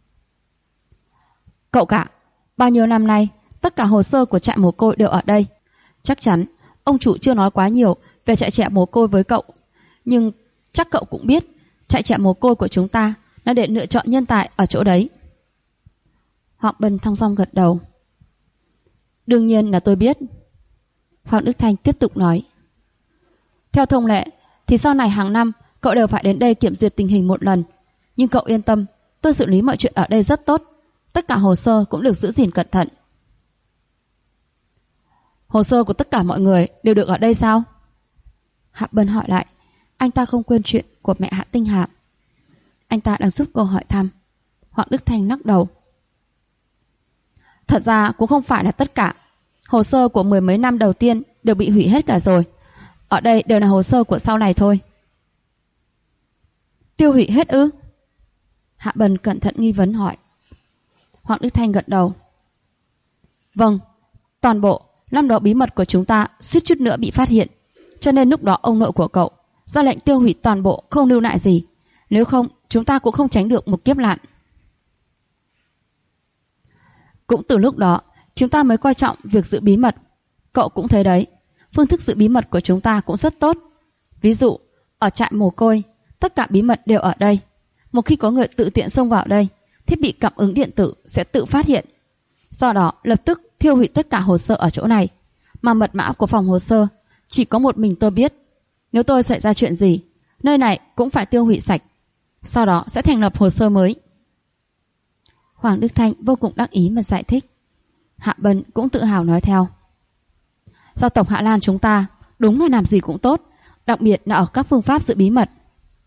[SPEAKER 1] "Cậu cả, bao nhiêu năm nay tất cả hồ sơ của trại mồ côi đều ở đây. Chắc chắn ông chủ chưa nói quá nhiều về trại trẻ mồ côi với cậu, nhưng chắc cậu cũng biết trại trẻ mồ côi của chúng ta là để lựa chọn nhân tài ở chỗ đấy." Hoàng Bân thong dong gật đầu: "Đương nhiên là tôi biết." Hoàng Đức Thành tiếp tục nói: "Theo thông lệ thì sau này hàng năm cậu đều phải đến đây kiểm duyệt tình hình một lần. Nhưng cậu yên tâm, tôi xử lý mọi chuyện ở đây rất tốt. Tất cả hồ sơ cũng được giữ gìn cẩn thận." "Hồ sơ của tất cả mọi người đều được ở đây sao?" Hạ Bân hỏi lại. Anh ta không quên chuyện của mẹ Hạ Tinh Hà. Anh ta đang giúp cô hỏi thăm. Hoàng Đức Thành lắc đầu: "Thật ra cũng không phải là tất cả. Hồ sơ của 10 mấy năm đầu tiên đều bị hủy hết cả rồi. Ở đây đều là hồ sơ của sau này thôi." "Tiêu hủy hết ư?" Hạ Bân cẩn thận nghi vấn hỏi. Hoàng Đức Thành gật đầu: "Vâng, toàn bộ. Năm đó bí mật của chúng ta suýt chút nữa bị phát hiện, cho nên lúc đó ông nội của cậu ra lệnh tiêu hủy toàn bộ, không lưu lại gì. Nếu không, chúng ta cũng không tránh được một kiếp nạn. Cũng từ lúc đó, chúng ta mới coi trọng việc giữ bí mật. Cậu cũng thấy đấy, phương thức giữ bí mật của chúng ta cũng rất tốt. Ví dụ, ở trại mồ côi, tất cả bí mật đều ở đây. Một khi có người tự tiện xông vào đây, thiết bị cảm ứng điện tử sẽ tự phát hiện. Do đó, lập tức thiêu hủy tất cả hồ sơ ở chỗ này. Mà mật mã của phòng hồ sơ chỉ có một mình tôi biết. Nếu tôi xảy ra chuyện gì, nơi này cũng phải tiêu hủy sạch. Sau đó sẽ thành lập hồ sơ mới." Hoàng Đức Thanh vô cùng đắc ý mà giải thích. Hạ Bân cũng tự hào nói theo: "Gia tộc Hạ Lan chúng ta đúng là làm gì cũng tốt, đặc biệt là ở các phương pháp giữ bí mật."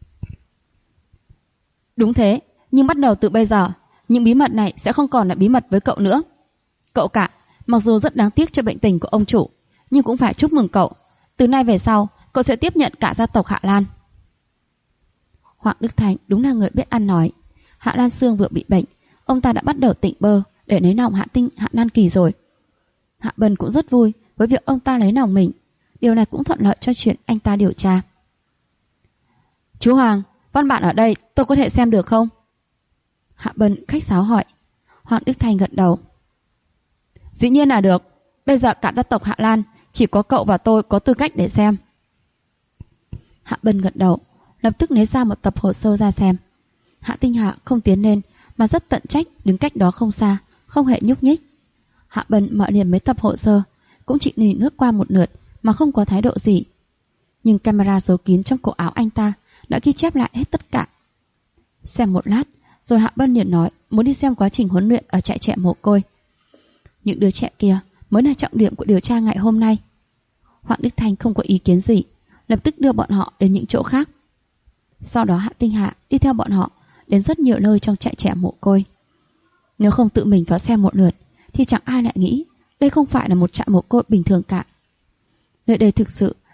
[SPEAKER 1] "Đúng thế, nhưng bắt đầu từ bây giờ, những bí mật này sẽ không còn là bí mật với cậu nữa. Cậu cả, mặc dù rất đáng tiếc cho bệnh tình của ông chủ, nhưng cũng phải chúc mừng cậu. Từ nay về sau, cậu sẽ tiếp nhận cả gia tộc Hạ Lan." Hoàng Đức Thành đúng là người biết ăn nói. Hạ Lan Sương vừa bị bệnh, ông ta đã bắt đầu tỉnh bơ để lấy lòng Hạ Lan Kỳ rồi. Hạ Bân cũng rất vui với việc ông ta lấy lòng mình. Điều này cũng thuận lợi cho chuyện anh ta điều tra. "Chú Hoàng, văn bản ở đây tôi có thể xem được không?" Hạ Bân khách sáo hỏi. Hoàng Đức Thành gật đầu: "Dĩ nhiên là được. Bây giờ cả gia tộc Hạ Lan chỉ có cậu và tôi có tư cách để xem." Hạ Bân gật đầu, lập tức lấy ra một tập hồ sơ ra xem. Hạ Tinh Hạ không tiến lên mà rất tận trách đứng cách đó không xa, không hề nhúc nhích. Hạ Bân mở liền mấy tập hồ sơ, cũng chỉ nhìn lướt qua một lượt mà không có thái độ gì. Nhưng camera giấu kín trong cổ áo anh ta đã ghi chép lại hết tất cả. Xem một lát, rồi Hạ Bân liền nói muốn đi xem quá trình huấn luyện ở trại trẻ mồ côi. Những đứa trẻ kia mới là trọng điểm của điều tra ngày hôm nay. Hoàng Đức Thành không có ý kiến gì, lập tức đưa bọn họ đến những chỗ khác. Sau đó Hạ Tinh Hạ đi theo bọn họ đến rất nhiều nơi trong trại trẻ mồ côi. Nếu không tự mình vào xem một lượt thì chẳng ai lại nghĩ đây không phải là một trại mồ côi bình thường cả. Nơi đây thực sự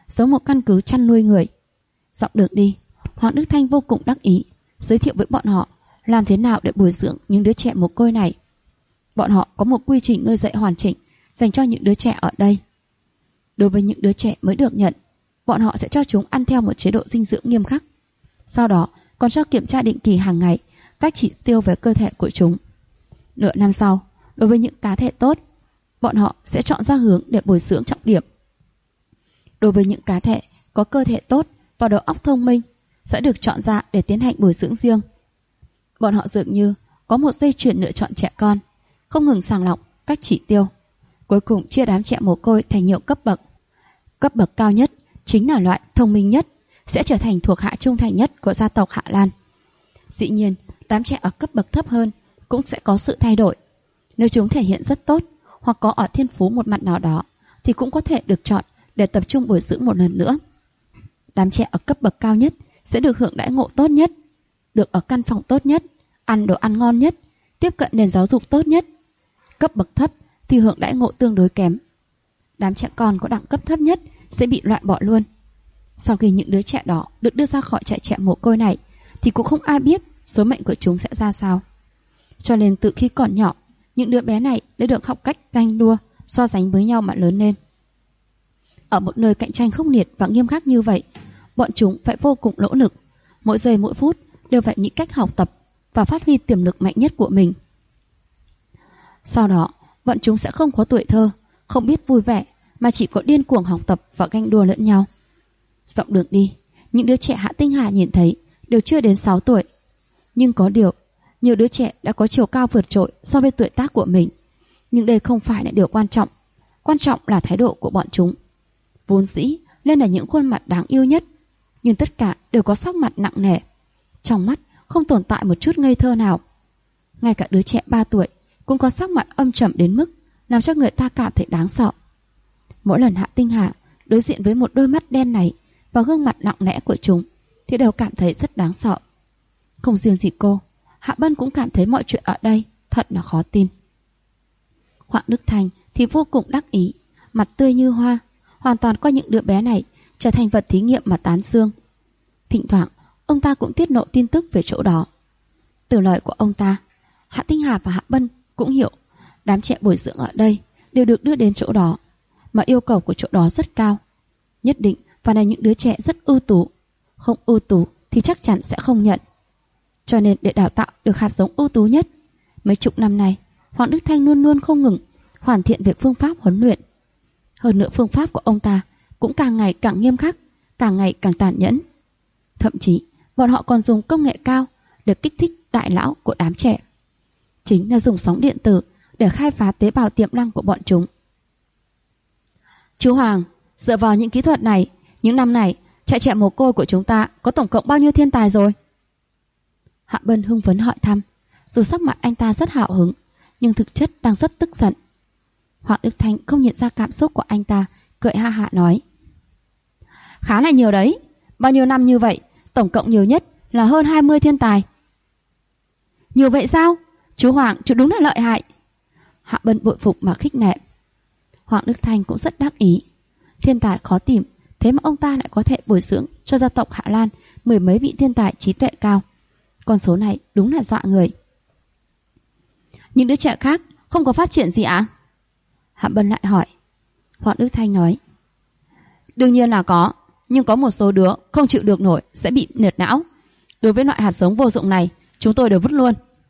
[SPEAKER 1] giống một căn cứ chăn nuôi người. Dọc đường đi, Hoàng Đức Thanh vô cùng đắc ý, giới thiệu với bọn họ làm thế nào để bồi dưỡng những đứa trẻ mồ côi này. Bọn họ có một quy trình nuôi dạy hoàn chỉnh dành cho những đứa trẻ ở đây. Đối với những đứa trẻ mới được nhận, bọn họ sẽ cho chúng ăn theo một chế độ dinh dưỡng nghiêm khắc. Sau đó còn cho kiểm tra định kỳ hàng ngày các chỉ tiêu về cơ thể của chúng. Nửa năm sau, đối với những cá thể tốt, bọn họ sẽ chọn ra hướng để bồi dưỡng trọng điểm. Đối với những cá thể có cơ thể tốt và đầu óc thông minh, sẽ được chọn ra để tiến hành bồi dưỡng riêng. Bọn họ dường như có một dây chuyền lựa chọn trẻ con, không ngừng sàng lọc các chỉ tiêu, cuối cùng chia đám trẻ mồ côi thành nhiều cấp bậc. Cấp bậc cao nhất chính là loại thông minh nhất, sẽ trở thành thuộc hạ trung thành nhất của gia tộc Hạ Lan. Dĩ nhiên, đám trẻ ở cấp bậc thấp hơn cũng sẽ có sự thay đổi. Nếu chúng thể hiện rất tốt hoặc có ở thiên phú một mặt nào đó, thì cũng có thể được chọn để tập trung bồi dưỡng một lần nữa. Đám trẻ ở cấp bậc cao nhất sẽ được hưởng đãi ngộ tốt nhất, được ở căn phòng tốt nhất, ăn đồ ăn ngon nhất, tiếp cận nền giáo dục tốt nhất. Cấp bậc thấp thì hưởng đãi ngộ tương đối kém. Đám trẻ con có đẳng cấp thấp nhất sẽ bị loại bỏ luôn. Sau khi những đứa trẻ đó được đưa ra khỏi trại trẻ mồ côi này, thì cũng không ai biết số mệnh của chúng sẽ ra sao. Cho nên từ khi còn nhỏ, những đứa bé này đã được học cách ganh đua, so sánh với nhau mà lớn lên. Ở một nơi cạnh tranh khốc liệt và nghiêm khắc như vậy, bọn chúng phải vô cùng nỗ lực, mỗi giây mỗi phút đều phải nghĩ cách học tập và phát huy tiềm lực mạnh nhất của mình. Sau đó, bọn chúng sẽ không có tuổi thơ, không biết vui vẻ, mà chỉ có điên cuồng học tập và ganh đua lẫn nhau. Dọc đường đi, những đứa trẻ Hạ Tinh Hà nhìn thấy đều chưa đến 6 tuổi. Nhưng có điều, nhiều đứa trẻ đã có chiều cao vượt trội so với tuổi tác của mình. Nhưng đây không phải là điều quan trọng. Quan trọng là thái độ của bọn chúng. Vốn dĩ lên là những khuôn mặt đáng yêu nhất, nhưng tất cả đều có sắc mặt nặng nề. Trong mắt không tồn tại một chút ngây thơ nào. Ngay cả đứa trẻ 3 tuổi cũng có sắc mặt âm trầm đến mức làm cho người ta cảm thấy đáng sợ. Mỗi lần Hạ Tinh Hà đối diện với một đôi mắt đen này và gương mặt lặng lẽ của chúng, thì đều cảm thấy rất đáng sợ. Không riêng gì cô, Hạ Bân cũng cảm thấy mọi chuyện ở đây thật là khó tin. Hoàng Đức Thành thì vô cùng đắc ý, mặt tươi như hoa, hoàn toàn coi những đứa bé này trở thành vật thí nghiệm mà tán dương. Thỉnh thoảng, ông ta cũng tiết lộ tin tức về chỗ đó. Từ lời của ông ta, Hạ Tinh Hà và Hạ Bân cũng hiểu đám trẻ bồi dưỡng ở đây đều được đưa đến chỗ đó, mà yêu cầu của chỗ đó rất cao. Nhất định phải là những đứa trẻ rất ưu tú, không ưu tú thì chắc chắn sẽ không nhận. Cho nên để đào tạo được hạt giống ưu tú nhất, mấy chục năm nay, Hoàng Đức Thanh luôn luôn không ngừng hoàn thiện việc phương pháp huấn luyện. Hơn nữa phương pháp của ông ta cũng càng ngày càng nghiêm khắc, càng ngày càng tàn nhẫn. Thậm chí, bọn họ còn dùng công nghệ cao để kích thích đại não của đám trẻ. Chính là dùng sóng điện tử để khai phá tế bào tiềm năng của bọn chúng. Chú Hoàng, dựa vào những kỹ thuật này, những năm này, trại trẻ mồ côi của chúng ta có tổng cộng bao nhiêu thiên tài rồi? Hạ Bân hưng phấn hỏi thăm. Dù sắc mặt anh ta rất hào hứng, nhưng thực chất đang rất tức giận. Hoàng Đức Thanh không nhận ra cảm xúc của anh ta, cười ha hả nói: khá là nhiều đấy, bao nhiêu năm như vậy, tổng cộng nhiều nhất là hơn 20 thiên tài. Nhiều vậy sao? Chú Hoàng, chú đúng là lợi hại. Hạ Bân bội phục mà khích nệ. Hoàng Đức Thanh cũng rất đắc ý. Thiên tài khó tìm, thế mà ông ta lại có thể bồi dưỡng cho gia tộc Hạ Lan 10 mấy vị thiên tài trí tuệ cao. Con số này đúng là dọa người. Những đứa trẻ khác không có phát triển gì ạ? Hạ Bân lại hỏi. Hoàng Đức Thanh nói: đương nhiên là có, nhưng có một số đứa không chịu được nổi sẽ bị liệt não. Đối với loại hạt giống vô dụng này, chúng tôi đều vứt luôn.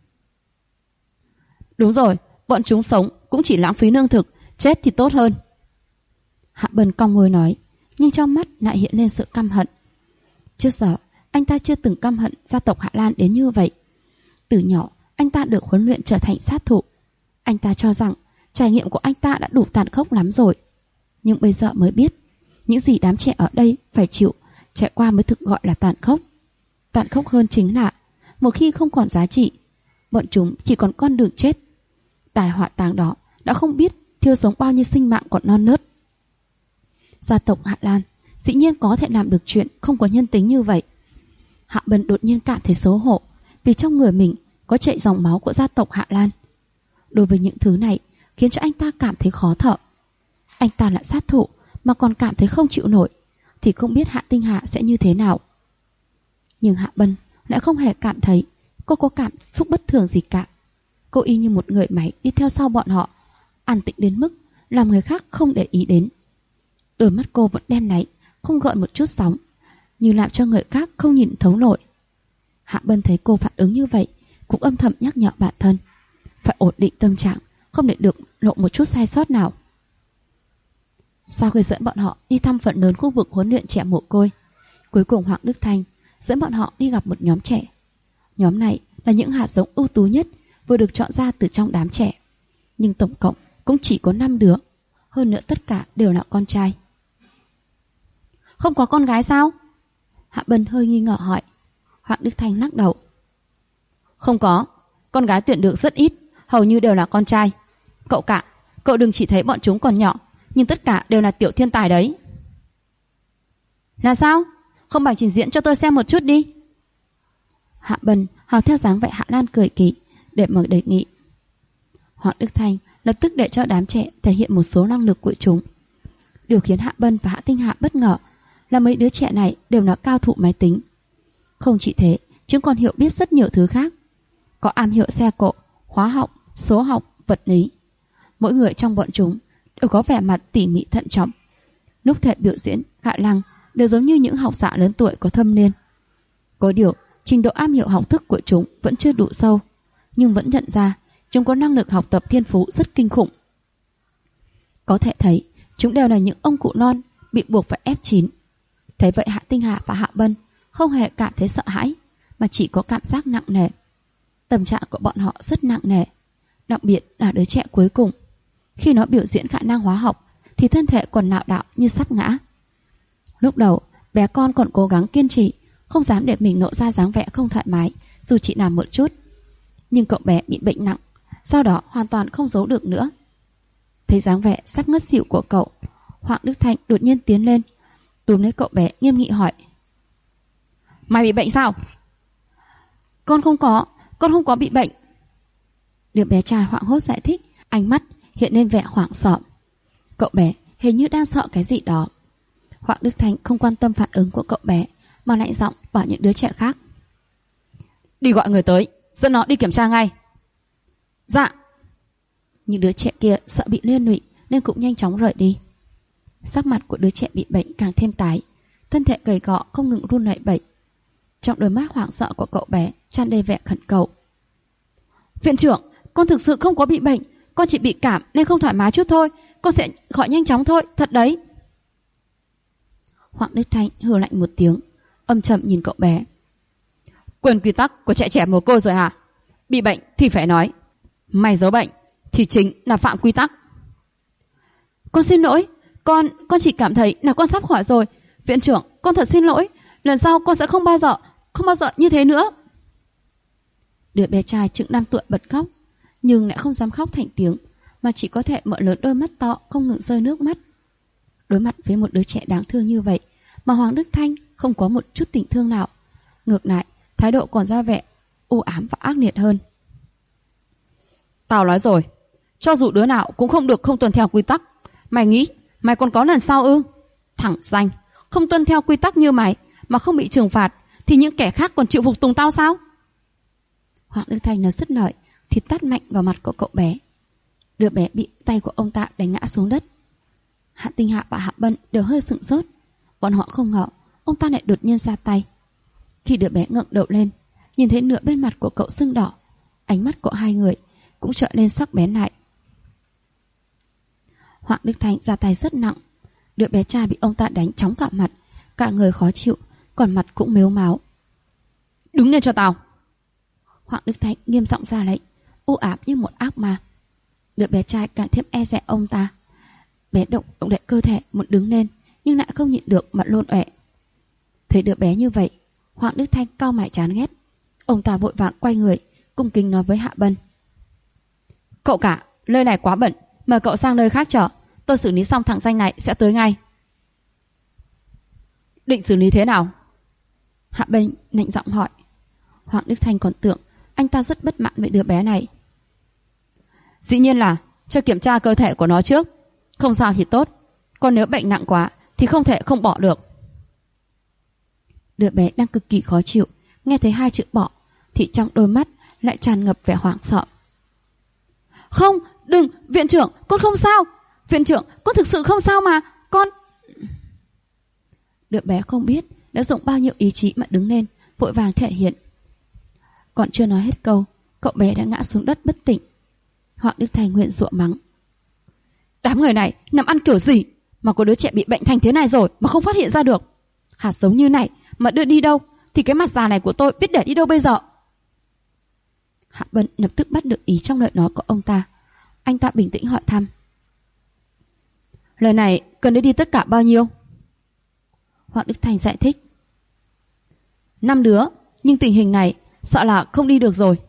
[SPEAKER 1] Đúng rồi, bọn chúng sống cũng chỉ lãng phí lương thực, chết thì tốt hơn. Hạ Bân cong môi nói, nhưng trong mắt lại hiện lên sự căm hận. Trước giờ anh ta chưa từng căm hận gia tộc Hạ Lan đến như vậy. Từ nhỏ anh ta được huấn luyện trở thành sát thủ. Anh ta cho rằng trải nghiệm của anh ta đã đủ tàn khốc lắm rồi. Nhưng bây giờ mới biết, những gì đám trẻ ở đây phải chịu, trải qua mới thực gọi là tàn khốc. Tàn khốc hơn chính là một khi không còn giá trị, bọn chúng chỉ còn con đường chết. Đài hỏa táng đó đã không biết thiêu sống bao nhiêu sinh mạng còn non nớt. Gia tộc Hạ Lan dĩ nhiên có thể làm được chuyện không có nhân tính như vậy. Hạ Bân đột nhiên cảm thấy xấu hổ, vì trong người mình có chạy dòng máu của gia tộc Hạ Lan. Đối với những thứ này khiến cho anh ta cảm thấy khó thở. Anh ta là sát thủ mà còn cảm thấy không chịu nổi, thì không biết Hạ Tinh Hà sẽ như thế nào. Nhưng Hạ Bân lại không hề cảm thấy cô có cảm xúc bất thường gì cả. Cô y như một người máy đi theo sau bọn họ, an tĩnh đến mức làm người khác không để ý đến. Đôi mắt cô vẫn đen láy, không gợn một chút sóng, như làm cho người khác không nhìn thấu nổi. Hạ Bân thấy cô phản ứng như vậy, cũng âm thầm nhắc nhở bản thân phải ổn định tâm trạng, không để được lộ một chút sai sót nào. Sau khi dẫn bọn họ đi thăm phần lớn khu vực huấn luyện trẻ mồ côi, cuối cùng Hoàng Đức Thanh dẫn bọn họ đi gặp một nhóm trẻ. Nhóm này là những hạt giống ưu tú nhất vừa được chọn ra từ trong đám trẻ, nhưng tổng cộng cũng chỉ có 5 đứa, hơn nữa tất cả đều là con trai. Không có con gái sao? Hạ Bân hơi nghi ngờ hỏi. Hoàng Đức Thanh lắc đầu. Không có, con gái tuyển được rất ít, hầu như đều là con trai. Cậu cả, cậu đừng chỉ thấy bọn chúng còn nhỏ, nhưng tất cả đều là tiểu thiên tài đấy. Là sao? Không bằng trình diễn cho tôi xem một chút đi. Hạ Bân học theo dáng vẻ Hạ Lan cười kỳ để mở đề nghị. Hoàng Đức Thanh lập tức để cho đám trẻ thể hiện một số năng lực của chúng. Điều khiến Hạ Bân và Hạ Tinh Hạ bất ngờ là mấy đứa trẻ này đều là cao thủ máy tính. Không chỉ thế, chúng còn hiểu biết rất nhiều thứ khác. Có am hiểu xe cộ, hóa học, số học, vật lý. Mỗi người trong bọn chúng đều có vẻ mặt tỉ mỉ thận trọng. Lúc thể biểu diễn, khả năng đều giống như những học giả lớn tuổi có thâm niên. Có điều, trình độ am hiểu học thức của chúng vẫn chưa đủ sâu, nhưng vẫn nhận ra chúng có năng lực học tập thiên phú rất kinh khủng. Có thể thấy, chúng đều là những ông cụ non bị buộc phải ép chín. Thấy vậy Hạ Tinh Hà và Hạ Bân không hề cảm thấy sợ hãi, mà chỉ có cảm giác nặng nề. Tâm trạng của bọn họ rất nặng nề, đặc biệt là đứa trẻ cuối cùng. Khi nó biểu diễn khả năng hóa học thì thân thể còn lảo đảo như sắp ngã. Lúc đầu bé con còn cố gắng kiên trì, không dám để mình lộ ra dáng vẻ không thoải mái dù chỉ là một chút. Nhưng cậu bé bị bệnh nặng, sau đó hoàn toàn không giấu được nữa. Thấy dáng vẻ sắp ngất xỉu của cậu, Hoàng Đức Thanh đột nhiên tiến lên, túm lấy cậu bé nghiêm nghị hỏi. Mày bị bệnh sao? Con không có bị bệnh. Đứa bé trai hoảng hốt giải thích, ánh mắt hiện lên vẻ hoảng sợ. Cậu bé hình như đang sợ cái gì đó. Hoàng Đức Thanh không quan tâm phản ứng của cậu bé, mà lạnh giọng bảo những đứa trẻ khác. Đi gọi người tới, dẫn nó đi kiểm tra ngay. Dạ. Những đứa trẻ kia sợ bị liên lụy nên cũng nhanh chóng rời đi. Sắc mặt của đứa trẻ bị bệnh càng thêm tái, thân thể gầy gò không ngừng run lẩy bẩy. Trong đôi mắt hoảng sợ của cậu bé tràn đầy vẻ khẩn cầu. Viện trưởng, con thực sự không có bị bệnh, con chỉ bị cảm nên không thoải mái chút thôi, con sẽ khỏi nhanh chóng thôi, thật đấy. Hoàng Đức Thanh hừ lạnh một tiếng, âm trầm nhìn cậu bé. Quên quy tắc của trẻ mồ côi rồi hả? Bị bệnh thì phải nói, mày giấu bệnh thì chính là phạm quy tắc. Con xin lỗi, con chỉ cảm thấy là con sắp khỏi rồi. Viện trưởng, con thật xin lỗi, lần sau con sẽ không bao giờ như thế nữa. Đứa bé trai chừng 5 tuổi bật khóc, nhưng lại không dám khóc thành tiếng, mà chỉ có thể mở lớn đôi mắt to không ngừng rơi nước mắt. Đối mặt với một đứa trẻ đáng thương như vậy mà Hoàng Đức Thanh không có một chút tình thương nào, ngược lại thái độ còn ra vẻ u ám và ác liệt hơn. Tao nói rồi, cho dù đứa nào cũng không được không tuân theo quy tắc. Mày nghĩ mày còn có lần sau ư? Thẳng danh, không tuân theo quy tắc như mày mà không bị trừng phạt thì những kẻ khác còn chịu phục tùng tao sao? Hoàng Đức Thanh nói dứt lời thì tát mạnh vào mặt của cậu bé. Đứa bé bị tay của ông ta đánh ngã xuống đất. Hạ Tinh Hạ và Hạ Bân đều hơi sửng sốt. Bọn họ không ngờ ông ta lại đột nhiên ra tay. Khi đứa bé ngẩng đầu lên, nhìn thấy nửa bên mặt của cậu sưng đỏ, ánh mắt của hai người cũng trở lên sắc bén lại. Hoàng Đức Thanh ra tay rất nặng. Đứa bé trai bị ông ta đánh chóng cả mặt, cả người khó chịu, còn mặt cũng mếu máo. Đứng lên cho tao. Hoàng Đức Thanh nghiêm giọng ra lệnh, u ám như một ác ma. Đứa bé trai càng thêm e dè ông ta. Bé động đậy cơ thể muốn đứng lên, nhưng lại không nhịn được mà lôn ọe. Thấy đứa bé như vậy, Hoàng Đức Thanh cau mày chán ghét. Ông ta vội vàng quay người, cung kính nói với Hạ Bân. Cậu cả, nơi này quá bận, mời cậu sang nơi khác chờ. Tôi xử lý xong thằng danh này sẽ tới ngay. Định xử lý thế nào? Hạ Bân lạnh giọng hỏi. Hoàng Đức Thanh còn tưởng anh ta rất bất mãn với đứa bé này. Dĩ nhiên là cho kiểm tra cơ thể của nó trước. Không sao thì tốt, còn nếu bệnh nặng quá thì không thể không bỏ được. Đứa bé đang cực kỳ khó chịu, nghe thấy 2 chữ bỏ thì trong đôi mắt lại tràn ngập vẻ hoảng sợ. Không, đừng, viện trưởng, con không sao. Viện trưởng, con thực sự không sao mà, con... Đứa bé không biết đã dùng bao nhiêu ý chí mà đứng lên, vội vàng thể hiện. Còn chưa nói hết câu, cậu bé đã ngã xuống đất bất tỉnh. Hoàng Đức Thành nguyện rủa mắng. Đám người này nằm ăn kiểu gì mà có đứa trẻ bị bệnh thành thế này rồi mà không phát hiện ra được. Hạt giống như này mà đưa đi đâu thì cái mặt già này của tôi biết để đi đâu bây giờ. Hạ Bân lập tức bắt được ý trong lời nói của ông ta. Anh ta bình tĩnh hỏi thăm. Lời này cần đưa đi tất cả bao nhiêu? Hoàng Đức Thành giải thích. 5 đứa, nhưng tình hình này sợ là không đi được rồi.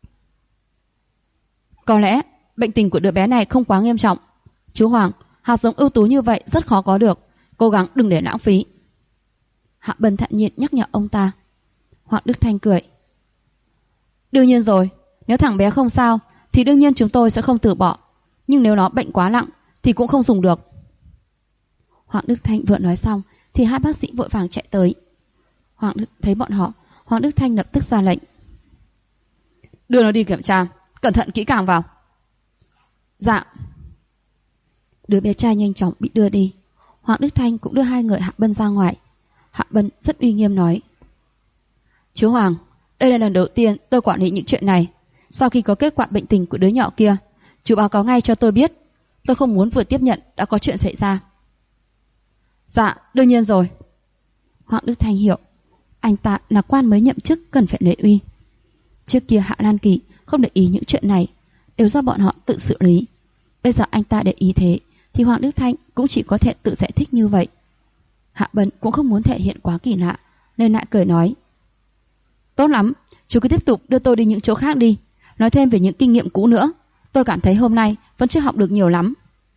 [SPEAKER 1] Có lẽ bệnh tình của đứa bé này không quá nghiêm trọng. Chú Hoàng, hạt giống ưu tú như vậy rất khó có được, cố gắng đừng để lãng phí. Hạ Bân thản nhiên nhắc nhở ông ta. Hoàng Đức Thành cười. Đương nhiên rồi, nếu thằng bé không sao thì đương nhiên chúng tôi sẽ không từ bỏ, nhưng nếu nó bệnh quá nặng thì cũng không dùng được. Hoàng Đức Thành vừa nói xong thì 2 bác sĩ vội vàng chạy tới. Thấy bọn họ, Hoàng Đức Thành lập tức ra lệnh. Đưa nó đi kiểm tra, cẩn thận kỹ càng vào. Dạ. Đứa bé trai nhanh chóng bị đưa đi. Hoàng Đức Thành cũng đưa 2 người Hạ Bân ra ngoài. Hạ Bân rất uy nghiêm nói. Chú Hoàng, đây là lần đầu tiên tôi quản lý những chuyện này. Sau khi có kết quả bệnh tình của đứa nhỏ kia, chú báo cáo ngay cho tôi biết. Tôi không muốn vừa tiếp nhận đã có chuyện xảy ra. Dạ, đương nhiên rồi. Hoàng Đức Thành hiểu, anh ta là quan mới nhậm chức cần phải nể uy. Trước kia Hạ Lan Kỳ không để ý những chuyện này, đều do bọn họ tự xử lý. Bây giờ anh ta để ý thế thì Hoàng Đức Thành cũng chỉ có thể tự giải thích như vậy. Hạ Bân cũng không muốn thể hiện quá kỳ lạ nên lại cười nói. Tốt lắm, chú cứ tiếp tục đưa tôi đi những chỗ khác đi, nói thêm về những kinh nghiệm cũ nữa. Tôi cảm thấy hôm nay vẫn chưa học được nhiều lắm.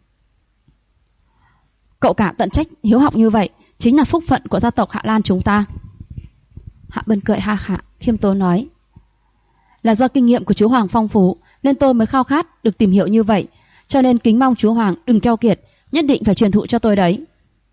[SPEAKER 1] Cậu cả tận trách hiếu học như vậy chính là phúc phận của gia tộc Hạ Lan chúng ta. Hạ Bân cười ha hả, khiêm tốn nói. Là do kinh nghiệm của chú Hoàng phong phú nên tôi mới khao khát được tìm hiểu như vậy, cho nên kính mong chú Hoàng đừng keo kiệt, nhất định phải truyền thụ cho tôi đấy.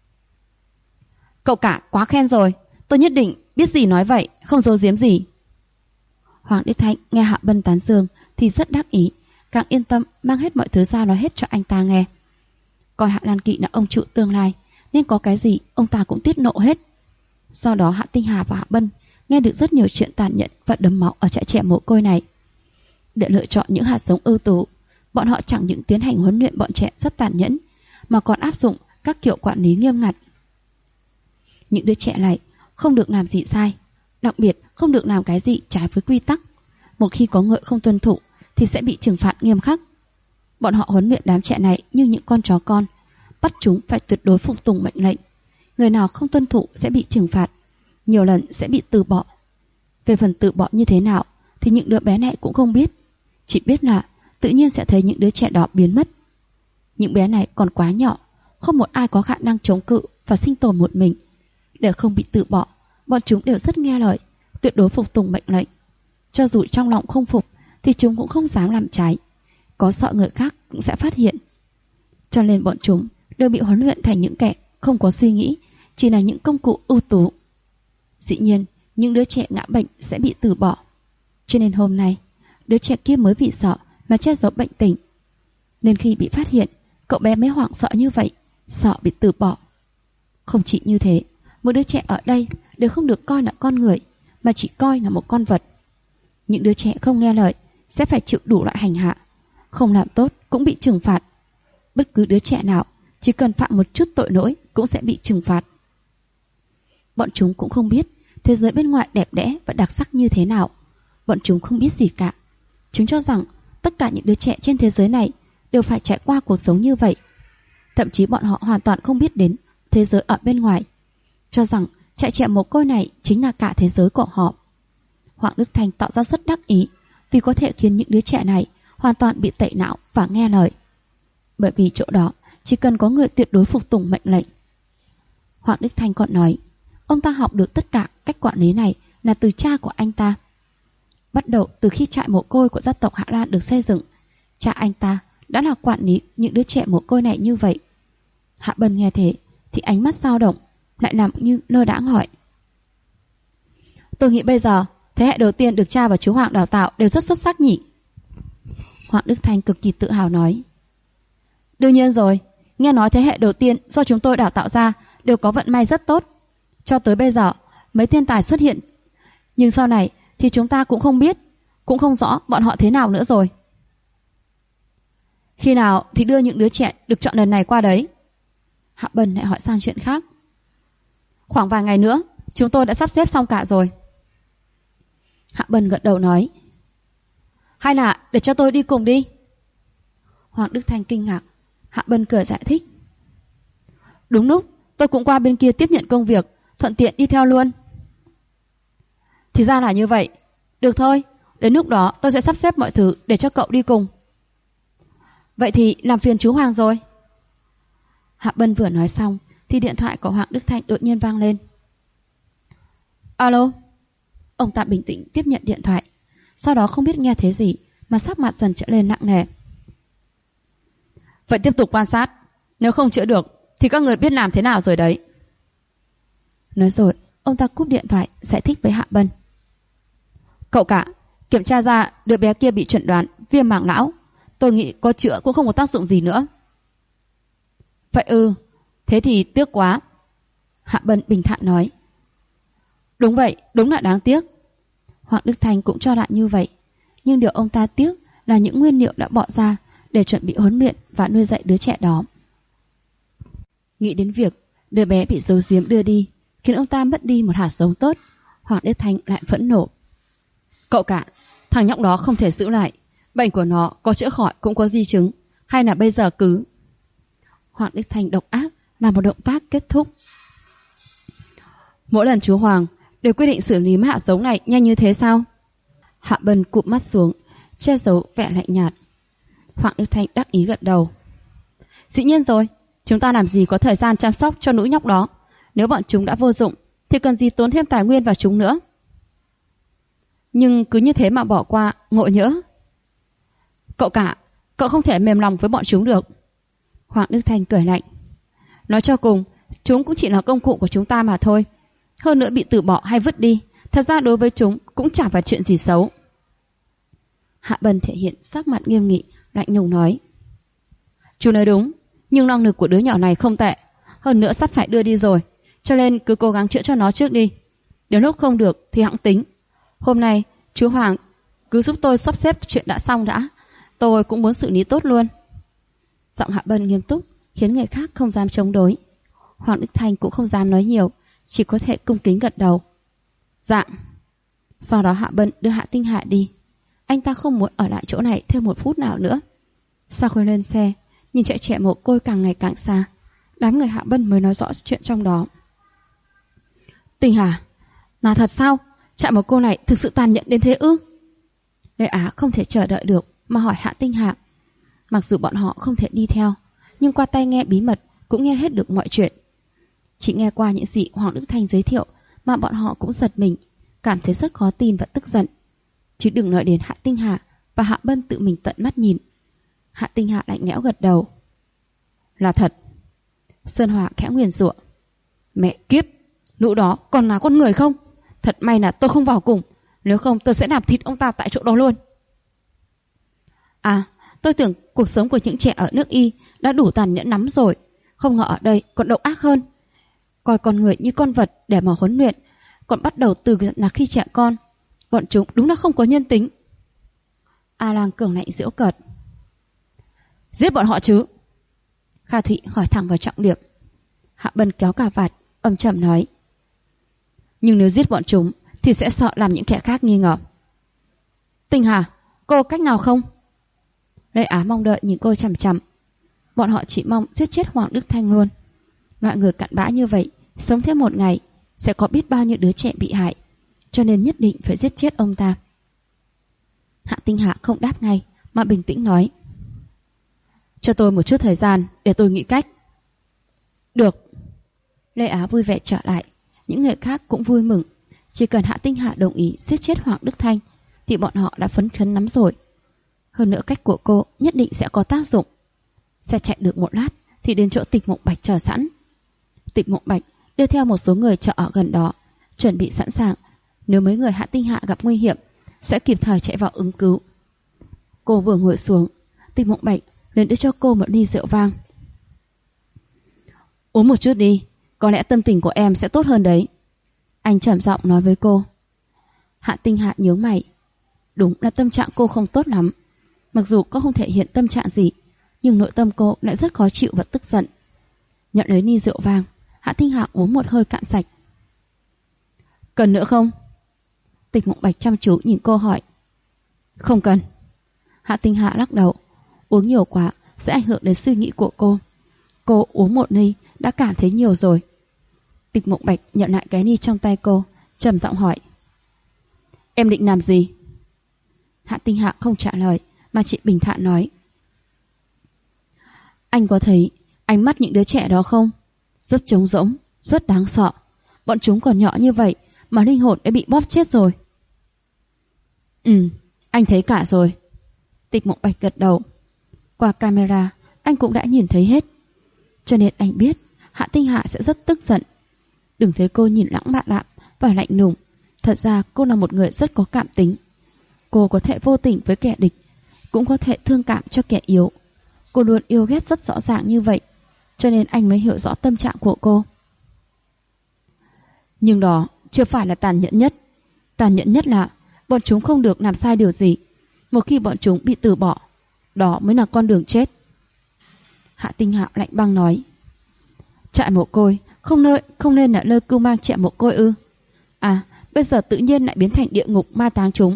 [SPEAKER 1] Cậu cả quá khen rồi, tôi nhất định biết gì nói vậy, không giấu giếm gì. Hoàng Đức Thành nghe Hạ Bân tán dương thì rất đắc ý, càng yên tâm mang hết mọi thứ ra nói hết cho anh ta nghe. Coi Hạ Lan Kỵ là ông trụ tương lai nên có cái gì ông ta cũng tiết nộ hết. Sau đó Hạ Tinh Hà và Hạ Bân nghe được rất nhiều chuyện tàn nhẫn và đẫm máu ở trại trẻ mồ côi này. Để lựa chọn những hạt giống ưu tú, bọn họ chẳng những tiến hành huấn luyện bọn trẻ rất tàn nhẫn mà còn áp dụng các kiểu quản lý nghiêm ngặt. Những đứa trẻ này không được làm gì sai, đặc biệt không được làm cái gì trái với quy tắc. Một khi có người không tuân thủ thì sẽ bị trừng phạt nghiêm khắc. Bọn họ huấn luyện đám trẻ này như những con chó con, bắt chúng phải tuyệt đối phục tùng mệnh lệnh. Người nào không tuân thủ sẽ bị trừng phạt, nhiều lần sẽ bị từ bỏ. Về phần từ bỏ như thế nào thì những đứa bé này cũng không biết, chỉ biết là tự nhiên sẽ thấy những đứa trẻ đó biến mất. Những bé này còn quá nhỏ, không một ai có khả năng chống cự và sinh tồn một mình. Để không bị từ bỏ, bọn chúng đều rất nghe lời, tuyệt đối phục tùng mệnh lệnh. Cho dù trong lòng không phục thì chúng cũng không dám làm trái, có sợ người khác cũng sẽ phát hiện. Cho nên bọn chúng đều bị huấn luyện thành những kẻ không có suy nghĩ, chỉ là những công cụ ưu tú. Dĩ nhiên, những đứa trẻ ngã bệnh sẽ bị từ bỏ. Cho nên hôm nay, đứa trẻ kia mới vì sợ mà che giấu bệnh tình. Nên khi bị phát hiện, cậu bé mới hoảng sợ như vậy, sợ bị từ bỏ. Không chỉ như thế, một đứa trẻ ở đây đều không được coi là con người, mà chỉ coi là một con vật. Những đứa trẻ không nghe lời sẽ phải chịu đủ loại hành hạ, không làm tốt cũng bị trừng phạt. Bất cứ đứa trẻ nào chỉ cần phạm một chút tội lỗi cũng sẽ bị trừng phạt. Bọn chúng cũng không biết thế giới bên ngoài đẹp đẽ và đặc sắc như thế nào. Bọn chúng không biết gì cả. Chúng cho rằng tất cả những đứa trẻ trên thế giới này đều phải trải qua cuộc sống như vậy. Thậm chí bọn họ hoàn toàn không biết đến thế giới ở bên ngoài, cho rằng trại trẻ mồ côi này chính là cả thế giới của họ. Hoàng Đức Thành tỏ ra rất đắc ý vì có thể khiến những đứa trẻ này hoàn toàn bị tẩy não và nghe lời. Bởi vì chỗ đó chỉ cần có người tuyệt đối phục tùng mệnh lệnh. Hoàng Đức Thành còn nói, ông ta học được tất cả cách quản lý này là từ cha của anh ta. Bắt đầu từ khi trại mồ côi của gia tộc Hạ Lan được xây dựng, cha anh ta đã là quản lý những đứa trẻ mồ côi này như vậy. Hạ Bân nghe thế thì ánh mắt dao động, lại làm như lơ đãng hỏi, Tôi nghĩ bây giờ thế hệ đầu tiên được cha và chú Hoàng đào tạo đều rất xuất sắc nhỉ? Hoàng Đức Thanh cực kỳ tự hào nói. Đương nhiên rồi, nghe nói thế hệ đầu tiên do chúng tôi đào tạo ra đều có vận may rất tốt. Cho tới bây giờ mấy thiên tài xuất hiện, nhưng sau này thì chúng ta cũng không biết, cũng không rõ bọn họ thế nào nữa rồi. Khi nào thì đưa những đứa trẻ được chọn lần này qua đấy? Hạ Bân lại hỏi sang chuyện khác. Khoảng vài ngày nữa, chúng tôi đã sắp xếp xong cả rồi. Hạ Bân gật đầu nói. Hay là để cho tôi đi cùng đi? Hoàng Đức Thanh kinh ngạc. Hạ Bân cười giải thích. Đúng lúc, tôi cũng qua bên kia tiếp nhận công việc, thuận tiện đi theo luôn. Thì ra là như vậy. Được thôi, đến lúc đó tôi sẽ sắp xếp mọi thứ để cho cậu đi cùng. Vậy thì làm phiền chú Hoàng rồi. Hạ Bân vừa nói xong thì điện thoại của Hoàng Đức Thanh đột nhiên vang lên. Alo. Ông ta bình tĩnh tiếp nhận điện thoại, sau đó không biết nghe thế gì mà sắc mặt dần trở lên nặng nề. Vậy tiếp tục quan sát, nếu không chữa được thì các người biết làm thế nào rồi đấy. Nói rồi ông ta cúp điện thoại, giải thích với Hạ Bân. Cậu cả, kiểm tra ra đứa bé kia bị chẩn đoán viêm màng não. Tôi nghĩ có chữa cũng không có tác dụng gì nữa. Vậy thế thì tiếc quá. Hạ Bân bình thản nói. Đúng vậy, đúng là đáng tiếc. Hoàng Đức Thanh cũng cho lại như vậy. Nhưng điều ông ta tiếc là những nguyên liệu đã bỏ ra để chuẩn bị huấn luyện và nuôi dạy đứa trẻ đó. Nghĩ đến việc đứa bé bị giấu giếm đưa đi khiến ông ta mất đi một hạt giống tốt, Hoàng Đức Thanh lại phẫn nộ. Cậu cả, thằng nhóc đó không thể giữ lại. Bệnh của nó có chữa khỏi cũng có di chứng. Hay là bây giờ cứ... Hoàng Đức Thanh độc ác làm một động tác kết thúc. Mỗi lần chú Hoàng đều quyết định xử lý hạt giống này nhanh như thế sao? Hạ Bân cụp mắt xuống, che giấu vẻ lạnh nhạt. Hoàng Đức Thanh đắc ý gật đầu. Dĩ nhiên rồi, chúng ta làm gì có thời gian chăm sóc cho nữ nhóc đó. Nếu bọn chúng đã vô dụng thì cần gì tốn thêm tài nguyên vào chúng nữa. Nhưng cứ như thế mà bỏ qua, ngộ nhỡ. Cậu cả, cậu không thể mềm lòng với bọn chúng được. Hoàng Đức Thanh cười lạnh. Nói cho cùng, chúng cũng chỉ là công cụ của chúng ta mà thôi. Hơn nữa bị từ bỏ hay vứt đi, thật ra đối với chúng cũng chẳng phải chuyện gì xấu. Hạ Bân thể hiện sắc mặt nghiêm nghị, lạnh lùng nói. Chú nói đúng, nhưng năng lực của đứa nhỏ này không tệ. Hơn nữa sắp phải đưa đi rồi, cho nên cứ cố gắng chữa cho nó trước đi. Đến lúc không được thì hẵng tính. Hôm nay chú Hoàng cứ giúp tôi sắp xếp chuyện đã xong đã. Tôi cũng muốn xử lý tốt luôn. Giọng Hạ Bân nghiêm túc khiến người khác không dám chống đối. Hoàng Đức Thanh cũng không dám nói nhiều, chỉ có thể cung kính gật đầu. Dạ. Sau đó Hạ Bân đưa Hạ Tinh Hạ đi. Anh ta không muốn ở lại chỗ này thêm một phút nào nữa. Sau khi lên xe, nhìn chạy trẻ mồ côi càng ngày càng xa, đám người Hạ Bân mới nói rõ chuyện trong đó. Tinh Hà, là thật sao? Trại mồ côi này thực sự tàn nhẫn đến thế ư? Lê Á không thể chờ đợi được mà hỏi Hạ Tinh Hạ. Mặc dù bọn họ không thể đi theo, nhưng qua tai nghe bí mật cũng nghe hết được mọi chuyện. Chỉ nghe qua những gì Hoàng Đức Thanh giới thiệu mà bọn họ cũng giật mình, cảm thấy rất khó tin và tức giận. Chứ đừng nói đến Hạ Tinh Hạ và Hạ Bân tự mình tận mắt nhìn. Hạ Tinh Hạ lạnh lẽo gật đầu. Là thật. Sơn Hòa khẽ nguyền rủa. Mẹ kiếp, lũ đó còn là con người không? Thật may là tôi không vào cùng, nếu không tôi sẽ làm thịt ông ta tại chỗ đó luôn. À, tôi tưởng cuộc sống của những trẻ ở nước Y đã đủ tàn nhẫn lắm rồi, không ngờ ở đây còn độc ác hơn. Coi con người như con vật để mà huấn luyện, còn bắt đầu từ là khi trẻ con. Bọn chúng đúng là không có nhân tính. A Lang cường lạnh giễu cợt. Giết bọn họ chứ? Kha Thụy hỏi thẳng vào trọng điểm. Hạ Bân kéo cà vạt, âm trầm nói. Nhưng nếu giết bọn chúng thì sẽ sợ làm những kẻ khác nghi ngờ. Tinh Hà, cô cách nào không? Lê Á mong đợi nhìn cô chằm chằm. Bọn họ chỉ mong giết chết Hoàng Đức Thanh luôn. Loại người cặn bã như vậy, sống thêm một ngày sẽ có biết bao nhiêu đứa trẻ bị hại, cho nên nhất định phải giết chết ông ta. Hạ Tinh Hạ không đáp ngay mà bình tĩnh nói. Cho tôi một chút thời gian để tôi nghĩ cách. Được. Lê Á vui vẻ trở lại. Những người khác cũng vui mừng. Chỉ cần Hạ Tinh Hạ đồng ý giết chết Hoàng Đức Thanh thì bọn họ đã phấn khấn lắm rồi. Hơn nữa cách của cô nhất định sẽ có tác dụng. Xe chạy được một lát thì đến chỗ Tịch Mộng Bạch chờ sẵn. Tịch Mộng Bạch đưa theo một số người chờ ở gần đó, chuẩn bị sẵn sàng Nếu mấy người Hạ Tinh Hạ gặp nguy hiểm, sẽ kịp thời chạy vào ứng cứu. Cô vừa ngồi xuống, Tịch Mộng Bạch liền đưa cho cô một ly rượu vang. Uống một chút đi, có lẽ tâm tình của em sẽ tốt hơn đấy. Anh trầm giọng nói với cô. Hạ Tinh Hạ nhíu mày. Đúng là tâm trạng cô không tốt lắm. Mặc dù cô không thể hiện tâm trạng gì, nhưng nội tâm cô lại rất khó chịu và tức giận. Nhận lấy ly rượu vang, Hạ Tinh Hạ uống một hơi cạn sạch. Cần nữa không? Tịch Mộng Bạch chăm chú nhìn cô hỏi. Không cần. Hạ Tinh Hạ lắc đầu. Uống nhiều quá sẽ ảnh hưởng đến suy nghĩ của cô. Cô uống một ly đã cảm thấy nhiều rồi. Tịch Mộng Bạch nhận lại cái ly trong tay cô, trầm giọng hỏi. Em định làm gì? Hạ Tinh Hạ không trả lời, mà chỉ bình thản nói. Anh có thấy ánh mắt những đứa trẻ đó không? Rất trống rỗng, rất đáng sợ. Bọn chúng còn nhỏ như vậy mà linh hồn đã bị bóp chết rồi. Anh thấy cả rồi. Tịch Mộng Bạch gật đầu. Qua camera anh cũng đã nhìn thấy hết. Cho nên anh biết Hạ Tinh Hạ sẽ rất tức giận. Đừng thấy cô nhìn lãng mạn đạm và lạnh lùng, thật ra cô là một người rất có cảm tính. Cô có thể vô tình với kẻ địch, cũng có thể thương cảm cho kẻ yếu. Cô luôn yêu ghét rất rõ ràng như vậy, cho nên anh mới hiểu rõ tâm trạng của cô. Nhưng đó chưa phải là tàn nhẫn nhất. Tàn nhẫn nhất là bọn chúng không được làm sai điều gì. Một khi bọn chúng bị từ bỏ, đó mới là con đường chết. Hạ Tinh Hạ lạnh băng nói. Trại mồ côi không nên là nơi cưu mang trẻ mồ côi ư? À, bây giờ tự nhiên lại biến thành địa ngục mai táng chúng.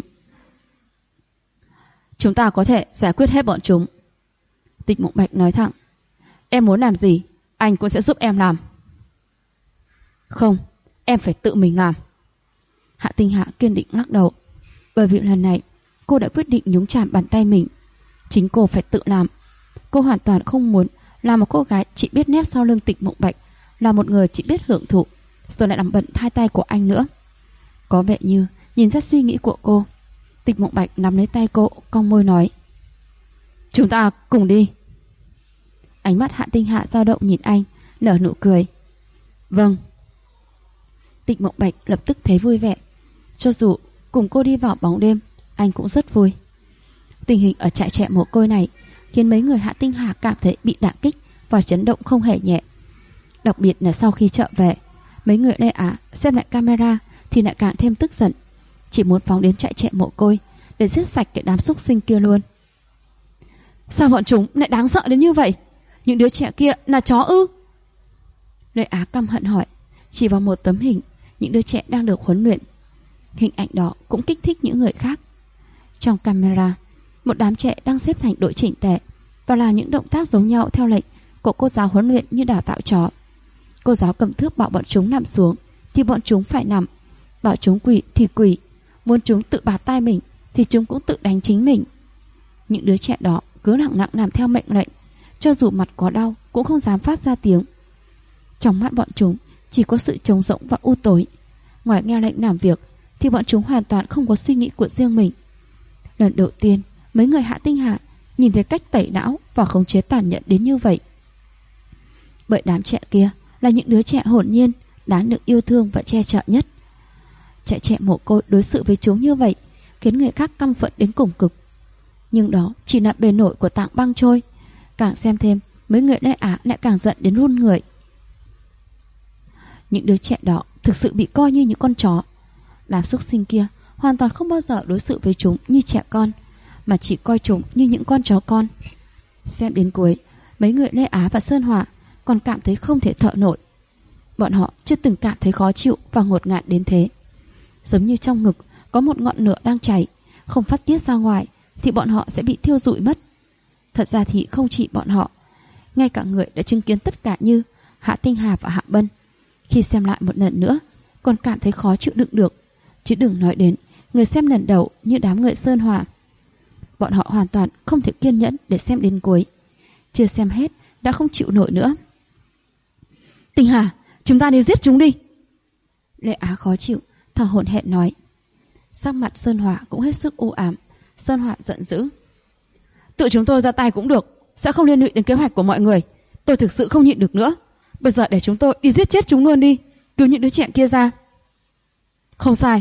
[SPEAKER 1] Chúng ta có thể giải quyết hết bọn chúng. Tịch Mộng Bạch nói thẳng. Em muốn làm gì, anh cũng sẽ giúp em làm. Không, em phải tự mình làm. Hạ Tinh Hạ kiên định lắc đầu. Bởi vì lần này cô đã quyết định nhúng chàm bàn tay mình. Chính cô phải tự làm. Cô hoàn toàn không muốn là một cô gái chỉ biết nép sau lưng Tịch Mộng Bạch, là một người chỉ biết hưởng thụ, rồi lại làm bận hai tay của anh nữa. Có vẻ như nhìn ra suy nghĩ của cô. Tịch Mộng Bạch nắm lấy tay cô, cong môi nói. Chúng ta cùng đi. Ánh mắt Hạ Tinh Hạ dao động nhìn anh, nở nụ cười. Vâng. Tịch Mộng Bạch lập tức thấy vui vẻ. Cho dù cùng cô đi vào bóng đêm, anh cũng rất vui. Tình hình ở trại trẻ mồ côi này khiến mấy người Hạ Tinh Hạ cảm thấy bị đả kích và chấn động không hề nhẹ. Đặc biệt là sau khi trở về, mấy người Lê Á xem lại camera thì lại càng thêm tức giận, chỉ muốn phóng đến trại trẻ mồ côi để giết sạch cái đám súc sinh kia luôn. Sao bọn chúng lại đáng sợ đến như vậy? Những đứa trẻ kia là chó ư? Lê Á căm hận hỏi, chỉ vào một tấm hình những đứa trẻ đang được huấn luyện. Hình ảnh đó cũng kích thích những người khác. Trong camera, một đám trẻ đang xếp thành đội chỉnh tề và làm những động tác giống nhau theo lệnh của cô giáo huấn luyện như đào tạo chó. Cô giáo cầm thước bảo bọn chúng nằm xuống thì bọn chúng phải nằm, bảo chúng quỳ thì quỳ, muốn chúng tự bạt tai mình thì chúng cũng tự đánh chính mình. Những đứa trẻ đó cứ lặng lặng làm theo mệnh lệnh, cho dù mặt có đau cũng không dám phát ra tiếng. Trong mắt bọn chúng chỉ có sự trống rỗng và u tối. Ngoài nghe lệnh làm việc thì bọn chúng hoàn toàn không có suy nghĩ của riêng mình. Lần đầu tiên mấy người Hạ Tinh Hạ nhìn thấy cách tẩy não và khống chế tàn nhẫn đến như vậy. Bởi đám trẻ kia là những đứa trẻ hồn nhiên, đáng được yêu thương và che chở nhất. Trẻ mồ côi đối xử với chúng như vậy khiến người khác căm phẫn đến cùng cực. Nhưng đó chỉ là bề nổi của tảng băng trôi. Càng xem thêm, mấy người Lê Á lại càng giận đến run người. Những đứa trẻ đó thực sự bị coi như những con chó. Đám súc sinh kia hoàn toàn không bao giờ đối xử với chúng như trẻ con, mà chỉ coi chúng như những con chó con. Xem đến cuối, mấy người Lê Á và Sơn Hòa còn cảm thấy không thể thở nổi. Bọn họ chưa từng cảm thấy khó chịu và ngột ngạt đến thế. Giống như trong ngực có một ngọn lửa đang cháy, không phát tiết ra ngoài thì bọn họ sẽ bị thiêu rụi mất. Thật ra thì không chỉ bọn họ, ngay cả người đã chứng kiến tất cả như Hạ Tinh Hà và Hạ Bân, khi xem lại một lần nữa còn cảm thấy khó chịu đựng được, chứ đừng nói đến người xem lần đầu như đám người Sơn Hòa. Bọn họ hoàn toàn không thể kiên nhẫn để xem đến cuối. Chưa xem hết đã không chịu nổi nữa. Tinh Hà, chúng ta đi giết chúng đi. Lê Á khó chịu, thở hổn hển nói. Sắc mặt Sơn Hòa cũng hết sức u ám. Sơn Hòa giận dữ. Tự chúng tôi ra tay cũng được, sẽ không liên lụy đến kế hoạch của mọi người. Tôi thực sự không nhịn được nữa. Bây giờ để chúng tôi đi giết chết chúng luôn đi, cứu những đứa trẻ kia ra. Không sai,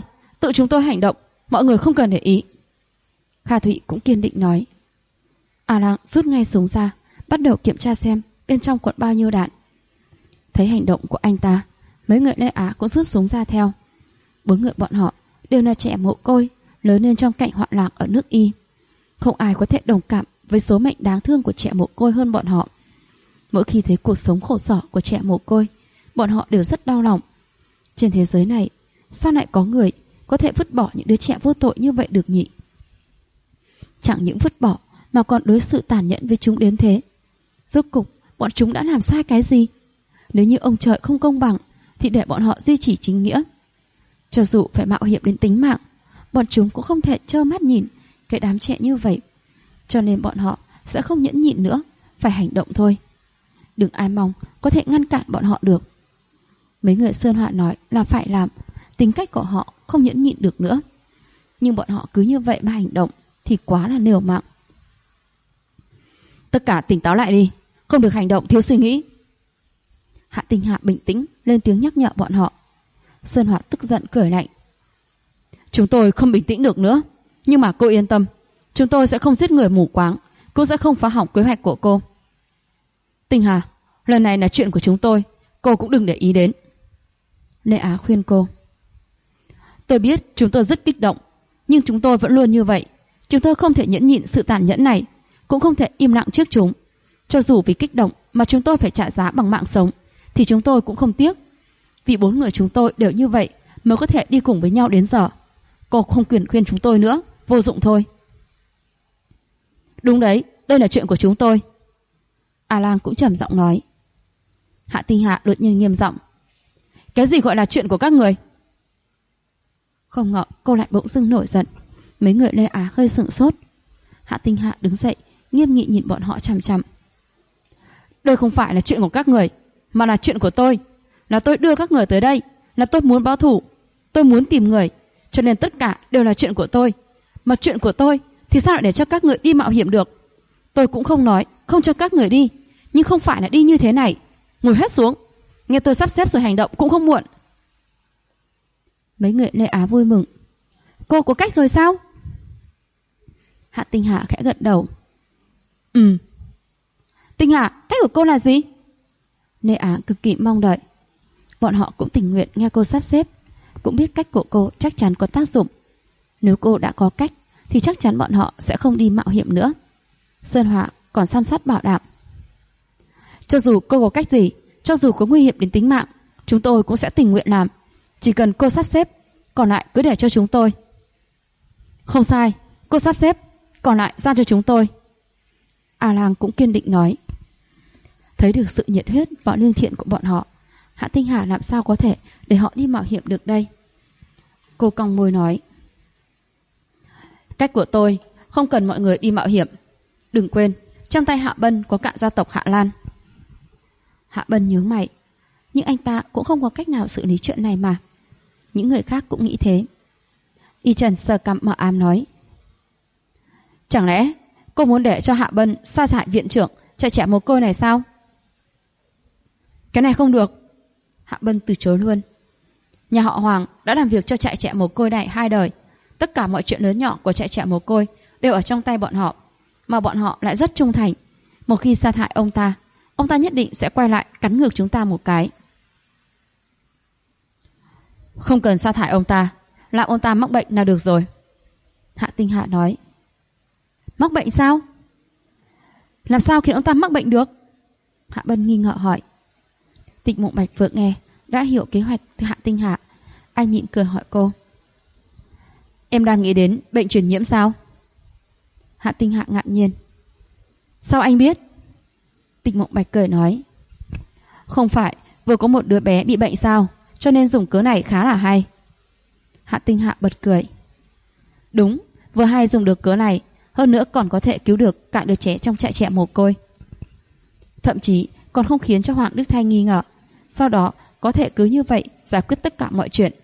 [SPEAKER 1] Tự chúng tôi hành động, mọi người không cần để ý. Kha Thụy cũng kiên định nói. A Lang rút ngay súng ra, bắt đầu kiểm tra xem bên trong còn bao nhiêu đạn. Thấy hành động của anh ta, mấy người Lê Á cũng rút súng ra theo. 4 người bọn họ đều là trẻ mồ côi, lớn lên trong cảnh hoạn lạc ở nước Y. Không ai có thể đồng cảm với số mệnh đáng thương của trẻ mồ côi hơn bọn họ. Mỗi khi thấy cuộc sống khổ sở của trẻ mồ côi, bọn họ đều rất đau lòng. Trên thế giới này, sao lại có người có thể vứt bỏ những đứa trẻ vô tội như vậy được nhỉ? Chẳng những vứt bỏ mà còn đối xử tàn nhẫn với chúng đến thế. Rốt cục, bọn chúng đã làm sai cái gì? Nếu như ông trời không công bằng, thì để bọn họ duy trì chính nghĩa. Cho dù phải mạo hiểm đến tính mạng, bọn chúng cũng không thể trơ mắt nhìn cái đám trẻ như vậy. Cho nên bọn họ sẽ không nhẫn nhịn nữa, phải hành động thôi. Đừng ai mong có thể ngăn cản bọn họ được. Mấy người Sơn Họa nói là phải làm, tính cách của họ không nhẫn nhịn được nữa. Nhưng bọn họ cứ như vậy mà hành động thì quá là liều mạng. Tất cả tỉnh táo lại đi, không được hành động thiếu suy nghĩ. Hạ Tinh Hạ bình tĩnh lên tiếng nhắc nhở bọn họ. Sơn Họa tức giận cười lạnh. Chúng tôi không bình tĩnh được nữa, nhưng mà cô yên tâm, chúng tôi sẽ không giết người mù quáng, cũng sẽ không phá hỏng kế hoạch của cô. Tinh Hà, lần này là chuyện của chúng tôi, cô cũng đừng để ý đến. Lê Á khuyên cô. Tôi biết chúng tôi rất kích động, nhưng chúng tôi vẫn luôn như vậy. Chúng tôi không thể nhẫn nhịn sự tàn nhẫn này, cũng không thể im lặng trước chúng. Cho dù vì kích động mà chúng tôi phải trả giá bằng mạng sống, thì chúng tôi cũng không tiếc. Vì 4 người chúng tôi đều như vậy mới có thể đi cùng với nhau đến giờ. Cô không quyền khuyên chúng tôi nữa, vô dụng thôi. Đúng đấy, đây là chuyện của chúng tôi. A Lang cũng trầm giọng nói. Hạ Tinh Hạ đột nhiên nghiêm giọng. Cái gì gọi là chuyện của các người? Không ngờ cô lại bỗng dưng nổi giận. Mấy người Lê Á hơi sửng sốt. Hạ Tinh Hạ đứng dậy, nghiêm nghị nhìn bọn họ chằm chằm. Đây không phải là chuyện của các người, mà là chuyện của tôi. Là tôi đưa các người tới đây, là tôi muốn báo thù, tôi muốn tìm người, cho nên tất cả đều là chuyện của tôi. Mà chuyện của tôi thì sao lại để cho các người đi mạo hiểm được? Tôi cũng không nói không cho các người đi, nhưng không phải là đi như thế này. Ngồi hết xuống, nghe tôi sắp xếp rồi hành động cũng không muộn. Mấy người Lê Á vui mừng. Cô có cách rồi sao? Hạ Tinh Hạ khẽ gật đầu. Tinh Hạ, cách của cô là gì? Lê Á cực kỳ mong đợi. Bọn họ cũng tình nguyện nghe cô sắp xếp, cũng biết cách của cô chắc chắn có tác dụng. Nếu cô đã có cách thì chắc chắn bọn họ sẽ không đi mạo hiểm nữa. Sơn Họa còn san sát bảo đảm. Cho dù cô có cách gì, cho dù có nguy hiểm đến tính mạng, chúng tôi cũng sẽ tình nguyện làm. Chỉ cần cô sắp xếp, còn lại cứ để cho chúng tôi. Không sai, cô sắp xếp, còn lại giao cho chúng tôi. A Lang cũng kiên định nói. Thấy được sự nhiệt huyết và lương thiện của bọn họ, Hạ Tinh Hà làm sao có thể để họ đi mạo hiểm được đây? Cô cong môi nói. Cách của tôi không cần mọi người đi mạo hiểm. Đừng quên, trong tay Hạ Bân có cả gia tộc Hạ Lan. Hạ Bân nhướng mày. Nhưng anh ta cũng không có cách nào xử lý chuyện này mà. Những người khác cũng nghĩ thế. Y Trần sờ cằm mờ ám nói. Chẳng lẽ cô muốn để cho Hạ Bân sa thải viện trưởng chạy trẻ mồ côi này sao? Cái này không được. Hạ Bân từ chối luôn. Nhà họ Hoàng đã làm việc cho trại trẻ mồ côi này 2 đời. Tất cả mọi chuyện lớn nhỏ của trại trẻ mồ côi đều ở trong tay bọn họ. Mà bọn họ lại rất trung thành. Một khi sa thải ông ta nhất định sẽ quay lại cắn ngược chúng ta một cái. Không cần sa thải ông ta, làm ông ta mắc bệnh là được rồi. Hạ Tinh Hạ nói. Mắc bệnh sao? Làm sao khiến ông ta mắc bệnh được? Hạ Bân nghi ngờ hỏi. Tịch Mộng Bạch vừa nghe đã hiểu kế hoạch từ Hạ Tinh Hạ. Anh mỉm cười hỏi cô. Em đang nghĩ đến bệnh truyền nhiễm sao? Hạ Tinh Hạ ngạc nhiên. Sao anh biết? Tịch Mộng Bạch cười nói. Không phải vừa có một đứa bé bị bệnh sao, cho nên dùng cớ này khá là hay. Hạ Tinh Hạ bật cười. Đúng, vừa hay dùng được cớ này, hơn nữa còn có thể cứu được cả đứa trẻ trong trại trẻ mồ côi. Thậm chí còn không khiến cho Hoàng Đức Thanh nghi ngờ. Sau đó có thể cứ như vậy giải quyết tất cả mọi chuyện.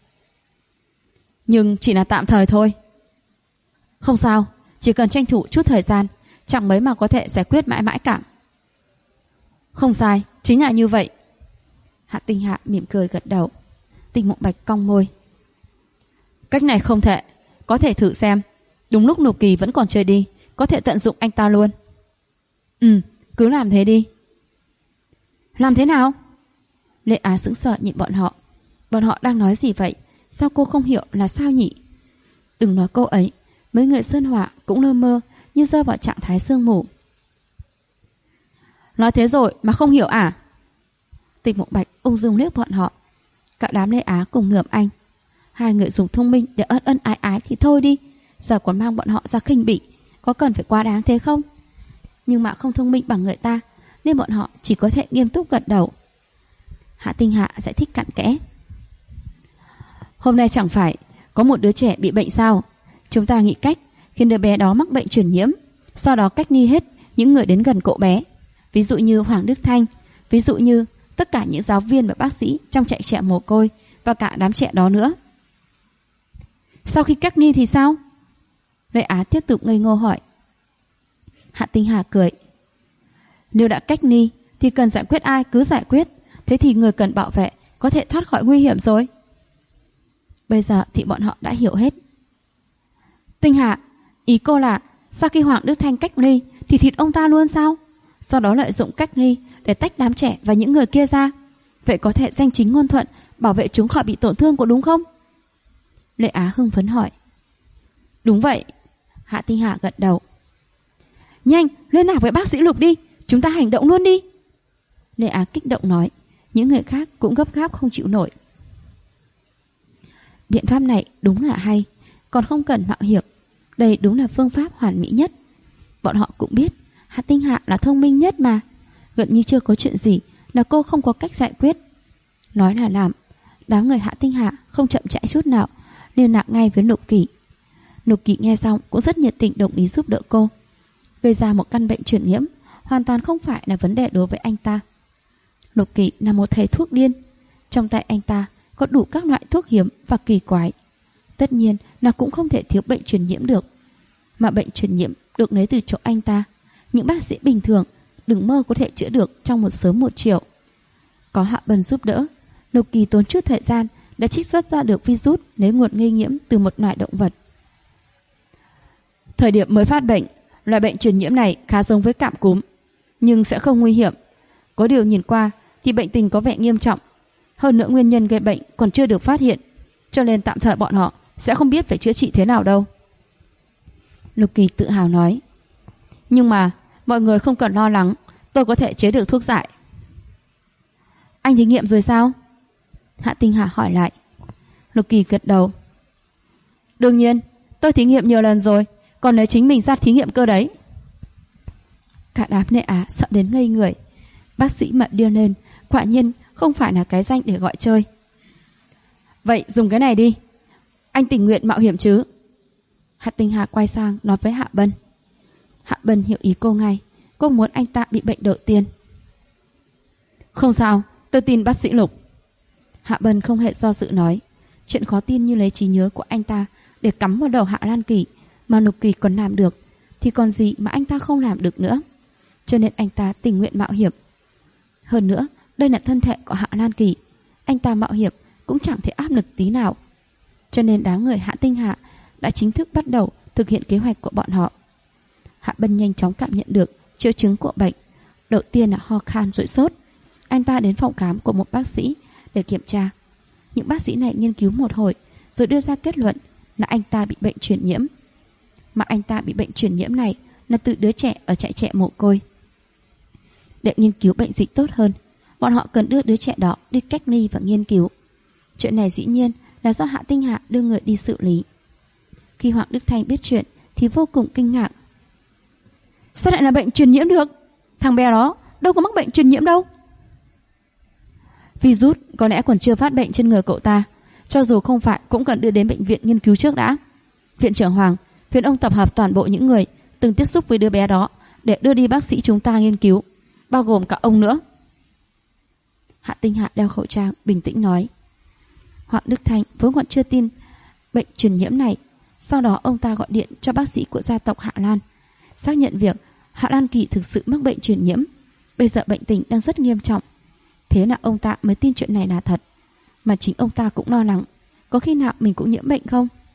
[SPEAKER 1] Nhưng chỉ là tạm thời thôi. Không sao, chỉ cần tranh thủ chút thời gian, chẳng mấy mà có thể giải quyết mãi mãi cả. Không sai, chính là như vậy. Hạ Tinh Hạ mỉm cười gật đầu. Tịch Mộng Bạch cong môi. Cách này không thể, có thể thử xem. Đúng lúc Lục Kỳ vẫn còn chơi đi, có thể tận dụng anh ta luôn. Cứ làm thế đi. Làm thế nào? Lệ Á sững sờ nhìn bọn họ. Bọn họ đang nói gì vậy? Sao cô không hiểu là sao nhỉ? Đừng nói câu ấy, mấy người Sơn Hỏa cũng lơ mơ như rơi vào trạng thái sương mù. Nói thế rồi mà không hiểu à? Tịch Mộng Bạch ung dung liếc bọn họ. Cả đám Lê Á cùng nườm anh. Hai người dùng thông minh để ân ân ái ái thì thôi đi, giờ còn mang bọn họ ra khinh bỉ, có cần phải quá đáng thế không? Nhưng mà không thông minh bằng người ta, nên bọn họ chỉ có thể nghiêm túc gật đầu. Hạ Tinh Hạ giải thích cặn kẽ. Hôm nay chẳng phải có một đứa trẻ bị bệnh sao? Chúng ta nghĩ cách khiến đứa bé đó mắc bệnh truyền nhiễm, sau đó cách ly hết những người đến gần cậu bé. Ví dụ như Hoàng Đức Thanh, ví dụ như tất cả những giáo viên và bác sĩ trong trại trẻ mồ côi và cả đám trẻ đó nữa. Sau khi cách ly thì sao? Lệ Á tiếp tục ngây ngô hỏi. Hạ Tinh Hà cười. Nếu đã cách ly thì cần giải quyết ai cứ giải quyết, thế thì người cần bảo vệ có thể thoát khỏi nguy hiểm rồi. Bây giờ thì bọn họ đã hiểu hết. Tinh Hà, ý cô là sau khi Hoàng Đức Thanh cách ly thì thịt ông ta luôn sao? Sau đó lợi dụng cách ly để tách đám trẻ và những người kia ra. Vậy có thể danh chính ngôn thuận bảo vệ chúng khỏi bị tổn thương có đúng không? Lệ Á hưng phấn hỏi. Đúng vậy. Hạ Tinh Hà gật đầu. Nhanh, liên lạc với bác sĩ Lục đi, chúng ta hành động luôn đi. Lệ Á kích động nói. Những người khác cũng gấp gáp không chịu nổi. Biện pháp này đúng là hay, còn không cần mạo hiểm. Đây đúng là phương pháp hoàn mỹ nhất. Bọn họ cũng biết Hạ Tinh Hạ là thông minh nhất mà. Gần như chưa có chuyện gì là cô không có cách giải quyết. Nói là làm. Đám người Hạ Tinh Hạ không chậm trễ chút nào, liên lạc ngay với Lục Kỳ. Lục Kỳ nghe xong cũng rất nhiệt tình đồng ý giúp đỡ cô. Gây ra một căn bệnh truyền nhiễm hoàn toàn không phải là vấn đề đối với anh ta. Lục Kỳ là một thầy thuốc điên. Trong tay anh ta có đủ các loại thuốc hiếm và kỳ quái. Tất nhiên là cũng không thể thiếu bệnh truyền nhiễm được. Mà bệnh truyền nhiễm được lấy từ chỗ anh ta, những bác sĩ bình thường đừng mơ có thể chữa được trong một sớm một chiều. Có Hạ Bân giúp đỡ, Lục Kỳ tốn chút thời gian đã trích xuất ra được virus lấy nguồn nghi nhiễm từ một loài động vật. Thời điểm mới phát bệnh, loại bệnh truyền nhiễm này khá giống với cảm cúm, nhưng sẽ không nguy hiểm. Có điều nhìn qua thì bệnh tình có vẻ nghiêm trọng. Hơn nữa nguyên nhân gây bệnh còn chưa được phát hiện, cho nên tạm thời bọn họ sẽ không biết phải chữa trị thế nào đâu. Lục Kỳ tự hào nói. Nhưng mà mọi người không cần lo lắng, tôi có thể chế được thuốc giải. Anh thí nghiệm rồi sao? Hạ Tinh Hà hỏi lại. Lục Kỳ gật đầu. Đương nhiên, tôi thí nghiệm nhiều lần rồi, còn lấy chính mình ra thí nghiệm cơ đấy. Cả đám Lệ Á sợ đến ngây người. Bác sĩ mà điên lên, quả nhiên không phải là cái danh để gọi chơi. Vậy dùng cái này đi, anh tình nguyện mạo hiểm chứ? Hạ Tinh Hà quay sang nói với Hạ Bân. Hạ Bân hiểu ý cô ngay. Cô muốn anh ta bị bệnh đầu tiên. Không sao, tôi tin bác sĩ Lục. Hạ Bân không hề do dự nói. Chuyện khó tin như lấy trí nhớ của anh ta để cắm vào đầu Hạ Lan Kỳ mà Lục Kỳ còn làm được, thì còn gì mà anh ta không làm được nữa. Cho nên anh ta tình nguyện mạo hiểm. Hơn nữa, đây là thân thể của Hạ Lan Kỳ, anh ta mạo hiểm cũng chẳng thể áp lực tí nào. Cho nên đám người Hạ Tinh Hạ đã chính thức bắt đầu thực hiện kế hoạch của bọn họ. Hạ Bân nhanh chóng cảm nhận được triệu chứng của bệnh. Đầu tiên là ho khan rồi sốt. Anh ta đến phòng khám của một bác sĩ để kiểm tra. Những bác sĩ này nghiên cứu một hồi rồi đưa ra kết luận là anh ta bị bệnh truyền nhiễm. Mà anh ta bị bệnh truyền nhiễm này là từ đứa trẻ ở trại trẻ mồ côi. Để nghiên cứu bệnh dịch tốt hơn, bọn họ cần đưa đứa trẻ đó đi cách ly và nghiên cứu. Chuyện này dĩ nhiên là do Hạ Tinh Hạ đưa người đi xử lý. Khi Hoàng Đức Thanh biết chuyện thì vô cùng kinh ngạc. Sao lại là bệnh truyền nhiễm được? Thằng bé đó đâu có mắc bệnh truyền nhiễm đâu. Virus có lẽ còn chưa phát bệnh trên người cậu ta. Cho dù không phải cũng cần đưa đến bệnh viện nghiên cứu trước đã. Viện trưởng Hoàng, phiền ông tập hợp toàn bộ những người từng tiếp xúc với đứa bé đó để đưa đi bác sĩ chúng ta nghiên cứu, bao gồm cả ông nữa. Hạ Tinh Hạ đeo khẩu trang bình tĩnh nói. Hoàng Đức Thanh vốn còn chưa tin bệnh truyền nhiễm này. Sau đó ông ta gọi điện cho bác sĩ của gia tộc Hạ Lan, xác nhận việc Hạ Lan Kỳ thực sự mắc bệnh truyền nhiễm. Bây giờ bệnh tình đang rất nghiêm trọng. Thế là ông ta mới tin chuyện này là thật. Mà chính ông ta cũng lo lắng, có khi nào mình cũng nhiễm bệnh không?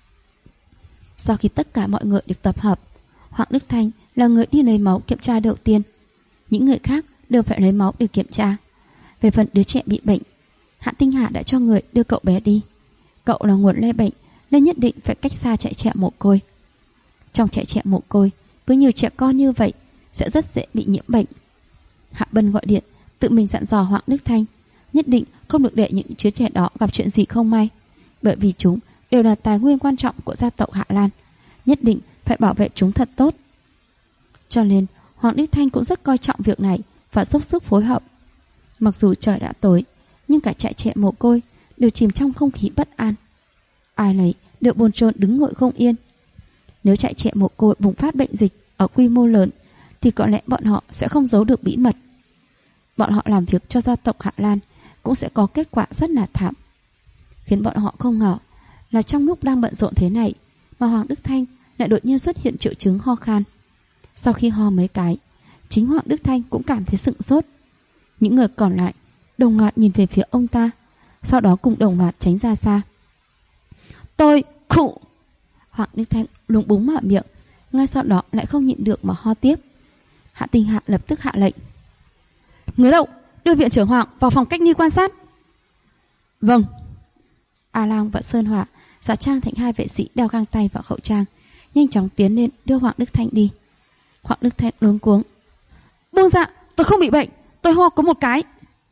[SPEAKER 1] Sau khi tất cả mọi người được tập hợp, Hoàng Đức Thanh là người đi lấy máu kiểm tra đầu tiên. Những người khác đều phải lấy máu để kiểm tra. Về phần đứa trẻ bị bệnh, Hạ Tinh Hà đã cho người đưa cậu bé đi. Cậu là nguồn lây bệnh nên nhất định phải cách xa trại trẻ mồ côi. Trong trại trẻ mồ côi, cứ nhiều trẻ con như vậy sẽ rất dễ bị nhiễm bệnh. Hạ Bân gọi điện tự mình dặn dò Hoàng Đức Thanh nhất định không được để những đứa trẻ đó gặp chuyện gì không may, bởi vì chúng đều là tài nguyên quan trọng của gia tộc Hạ Lan, nhất định phải bảo vệ chúng thật tốt. Cho nên Hoàng Đức Thanh cũng rất coi trọng việc này và dốc sức phối hợp. Mặc dù trời đã tối, nhưng cả trại trẻ mồ côi đều chìm trong không khí bất an. Ai nấy đều bồn chồn đứng ngồi không yên. Nếu trại trẻ mồ côi bùng phát bệnh dịch ở quy mô lớn thì có lẽ bọn họ sẽ không giấu được bí mật. Bọn họ làm việc cho gia tộc Hạ Lan cũng sẽ có kết quả rất là thảm. Khiến bọn họ không ngờ là trong lúc đang bận rộn thế này mà Hoàng Đức Thanh lại đột nhiên xuất hiện triệu chứng ho khan. Sau khi ho mấy cái, chính Hoàng Đức Thanh cũng cảm thấy sửng sốt. Những người còn lại đồng loạt nhìn về phía ông ta, sau đó cùng đồng loạt tránh ra xa. Tôi khụ! Hoàng Đức Thanh lúng búng mở miệng, ngay sau đó lại không nhịn được mà ho tiếp. Hạ Tinh Hạ lập tức hạ lệnh. Người đậu, đưa viện trưởng Hoàng vào phòng cách ly quan sát. Vâng. A Lang và Sơn Hỏa giả trang thành hai vệ sĩ đeo găng tay và khẩu trang, nhanh chóng tiến lên đưa Hoàng Đức Thanh đi. Hoàng Đức Thanh luống cuống. Buông ra, tôi không bị bệnh, tôi ho có một cái.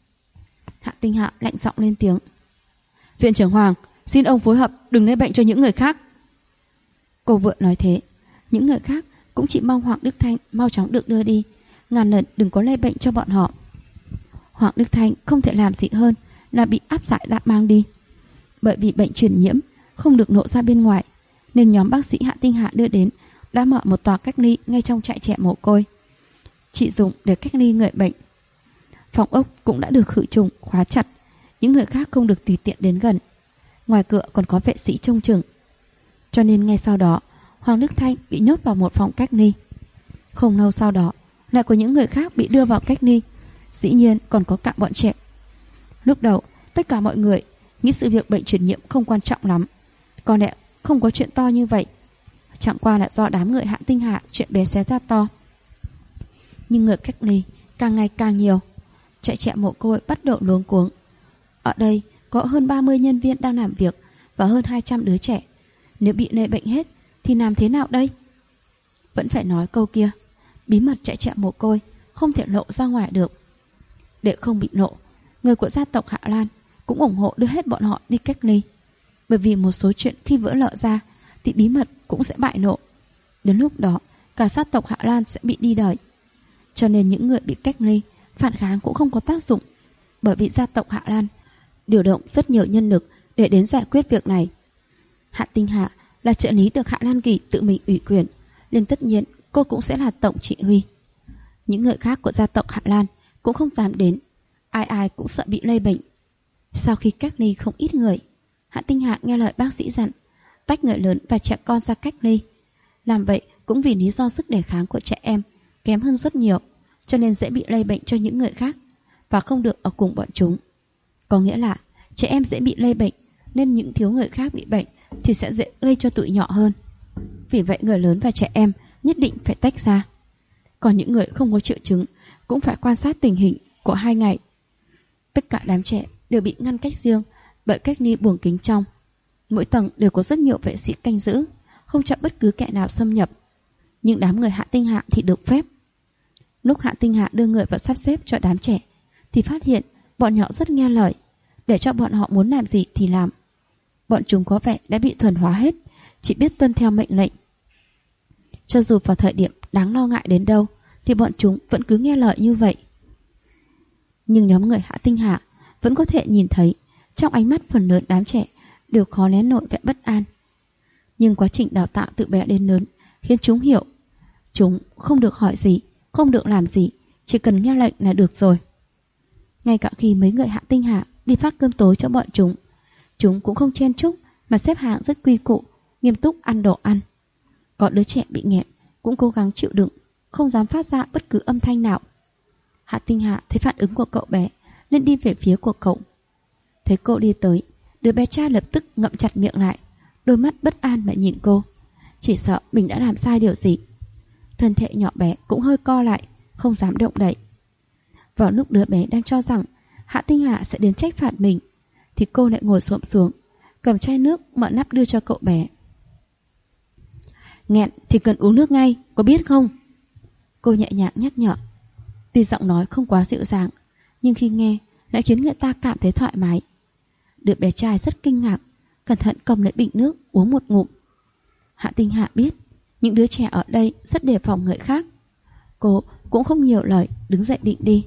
[SPEAKER 1] Hạ Tinh Hạ lạnh giọng lên tiếng. Viện trưởng Hoàng, xin ông phối hợp đừng lây bệnh cho những người khác. Cô vừa nói thế, những người khác cũng chỉ mong Hoàng Đức Thanh mau chóng được đưa đi, ngàn lần đừng có lây bệnh cho bọn họ. Hoàng Đức Thanh không thể làm gì hơn là bị áp giải đã mang đi. Bởi vì bệnh truyền nhiễm không được lộ ra bên ngoài, nên nhóm bác sĩ Hạ Tinh Hạ đưa đến đã mở một tòa cách ly ngay trong trại trẻ mồ côi, chỉ dùng để cách ly người bệnh. Phòng ốc cũng đã được khử trùng, khóa chặt, những người khác không được tùy tiện đến gần. Ngoài cửa còn có vệ sĩ trông chừng. Cho nên ngay sau đó, Hoàng Đức Thanh bị nhốt vào một phòng cách ly. Không lâu sau đó, lại có những người khác bị đưa vào cách ly, dĩ nhiên còn có cả bọn trẻ. Lúc đầu, tất cả mọi người nghĩ sự việc bệnh truyền nhiễm không quan trọng lắm, có lẽ không có chuyện to như vậy. Chẳng qua là do đám người Hạ Tinh Hạ chuyện bé xé ra to. Nhưng người cách ly càng ngày càng nhiều, trại trẻ mồ côi bắt đầu luống cuống. Ở đây có hơn 30 nhân viên đang làm việc và hơn 200 đứa trẻ. Nếu bị lây bệnh hết thì làm thế nào đây? Vẫn phải nói câu kia, bí mật trại trẻ mồ côi không thể lộ ra ngoài được. Để không bị lộ, người của gia tộc Hạ Lan cũng ủng hộ đưa hết bọn họ đi cách ly. Bởi vì một số chuyện khi vỡ lở ra thì bí mật cũng sẽ bại lộ. Đến lúc đó, cả gia tộc Hạ Lan sẽ bị đi đời. Cho nên những người bị cách ly phản kháng cũng không có tác dụng, bởi vì gia tộc Hạ Lan điều động rất nhiều nhân lực để đến giải quyết việc này. Hạ Tinh Hạ là trợ lý được Hạ Lan Kỳ tự mình ủy quyền, nên tất nhiên cô cũng sẽ là tổng chỉ huy. Những người khác của gia tộc Hạ Lan cũng không dám đến, ai ai cũng sợ bị lây bệnh. Sau khi cách ly không ít người, Hạ Tinh Hạ nghe lời bác sĩ dặn tách người lớn và trẻ con ra cách ly. Làm vậy cũng vì lý do sức đề kháng của trẻ em kém hơn rất nhiều, cho nên dễ bị lây bệnh cho những người khác và không được ở cùng bọn chúng. Có nghĩa là trẻ em dễ bị lây bệnh, nên những thiếu người khác bị bệnh thì sẽ dễ lây cho tụi nhỏ hơn. Vì vậy người lớn và trẻ em nhất định phải tách ra. Còn những người không có triệu chứng cũng phải quan sát tình hình của 2 ngày. Tất cả đám trẻ đều bị ngăn cách riêng bởi cách ly buồng kính trong. Mỗi tầng đều có rất nhiều vệ sĩ canh giữ, không cho bất cứ kẻ nào xâm nhập. Nhưng đám người Hạ Tinh Hạ thì được phép. Lúc Hạ Tinh Hạ đưa người vào sắp xếp cho đám trẻ thì phát hiện bọn nhỏ rất nghe lời, để cho bọn họ muốn làm gì thì làm. Bọn chúng có vẻ đã bị thuần hóa hết, chỉ biết tuân theo mệnh lệnh. Cho dù vào thời điểm đáng lo ngại đến đâu thì bọn chúng vẫn cứ nghe lời như vậy. Nhưng nhóm người Hạ Tinh Hạ vẫn có thể nhìn thấy trong ánh mắt phần lớn đám trẻ đều khó nén nổi vẻ bất an. Nhưng quá trình đào tạo từ bé đến lớn khiến chúng hiểu chúng không được hỏi gì, không được làm gì, chỉ cần nghe lệnh là được rồi. Ngay cả khi mấy người Hạ Tinh Hạ đi phát cơm tối cho bọn chúng cũng không chen chúc mà xếp hàng rất quy củ, nghiêm túc ăn đồ ăn. Có đứa trẻ bị nghẹn cũng cố gắng chịu đựng, không dám phát ra bất cứ âm thanh nào. Hạ Tinh Hạ thấy phản ứng của cậu bé nên đi về phía của cậu. Thấy cô đi tới, đứa bé trai lập tức ngậm chặt miệng lại, đôi mắt bất an mà nhìn cô. chỉ sợ mình đã làm sai điều gì. Thân thể nhỏ bé cũng hơi co lại, không dám động đậy. Vào lúc đứa bé đang cho rằng Hạ Tinh Hà sẽ đến trách phạt mình, thì cô lại ngồi xổm xuống, cầm chai nước mở nắp đưa cho cậu bé. Nghẹn thì cần uống nước ngay, có biết không? Cô nhẹ nhàng nhắc nhở. Tuy giọng nói không quá dịu dàng, nhưng khi nghe lại khiến người ta cảm thấy thoải mái. Đứa bé trai rất kinh ngạc, cẩn thận cầm lấy bình nước uống một ngụm. Hạ Tinh Hà biết những đứa trẻ ở đây rất đề phòng người khác. Cô cũng không nhiều lời, đứng dậy định đi.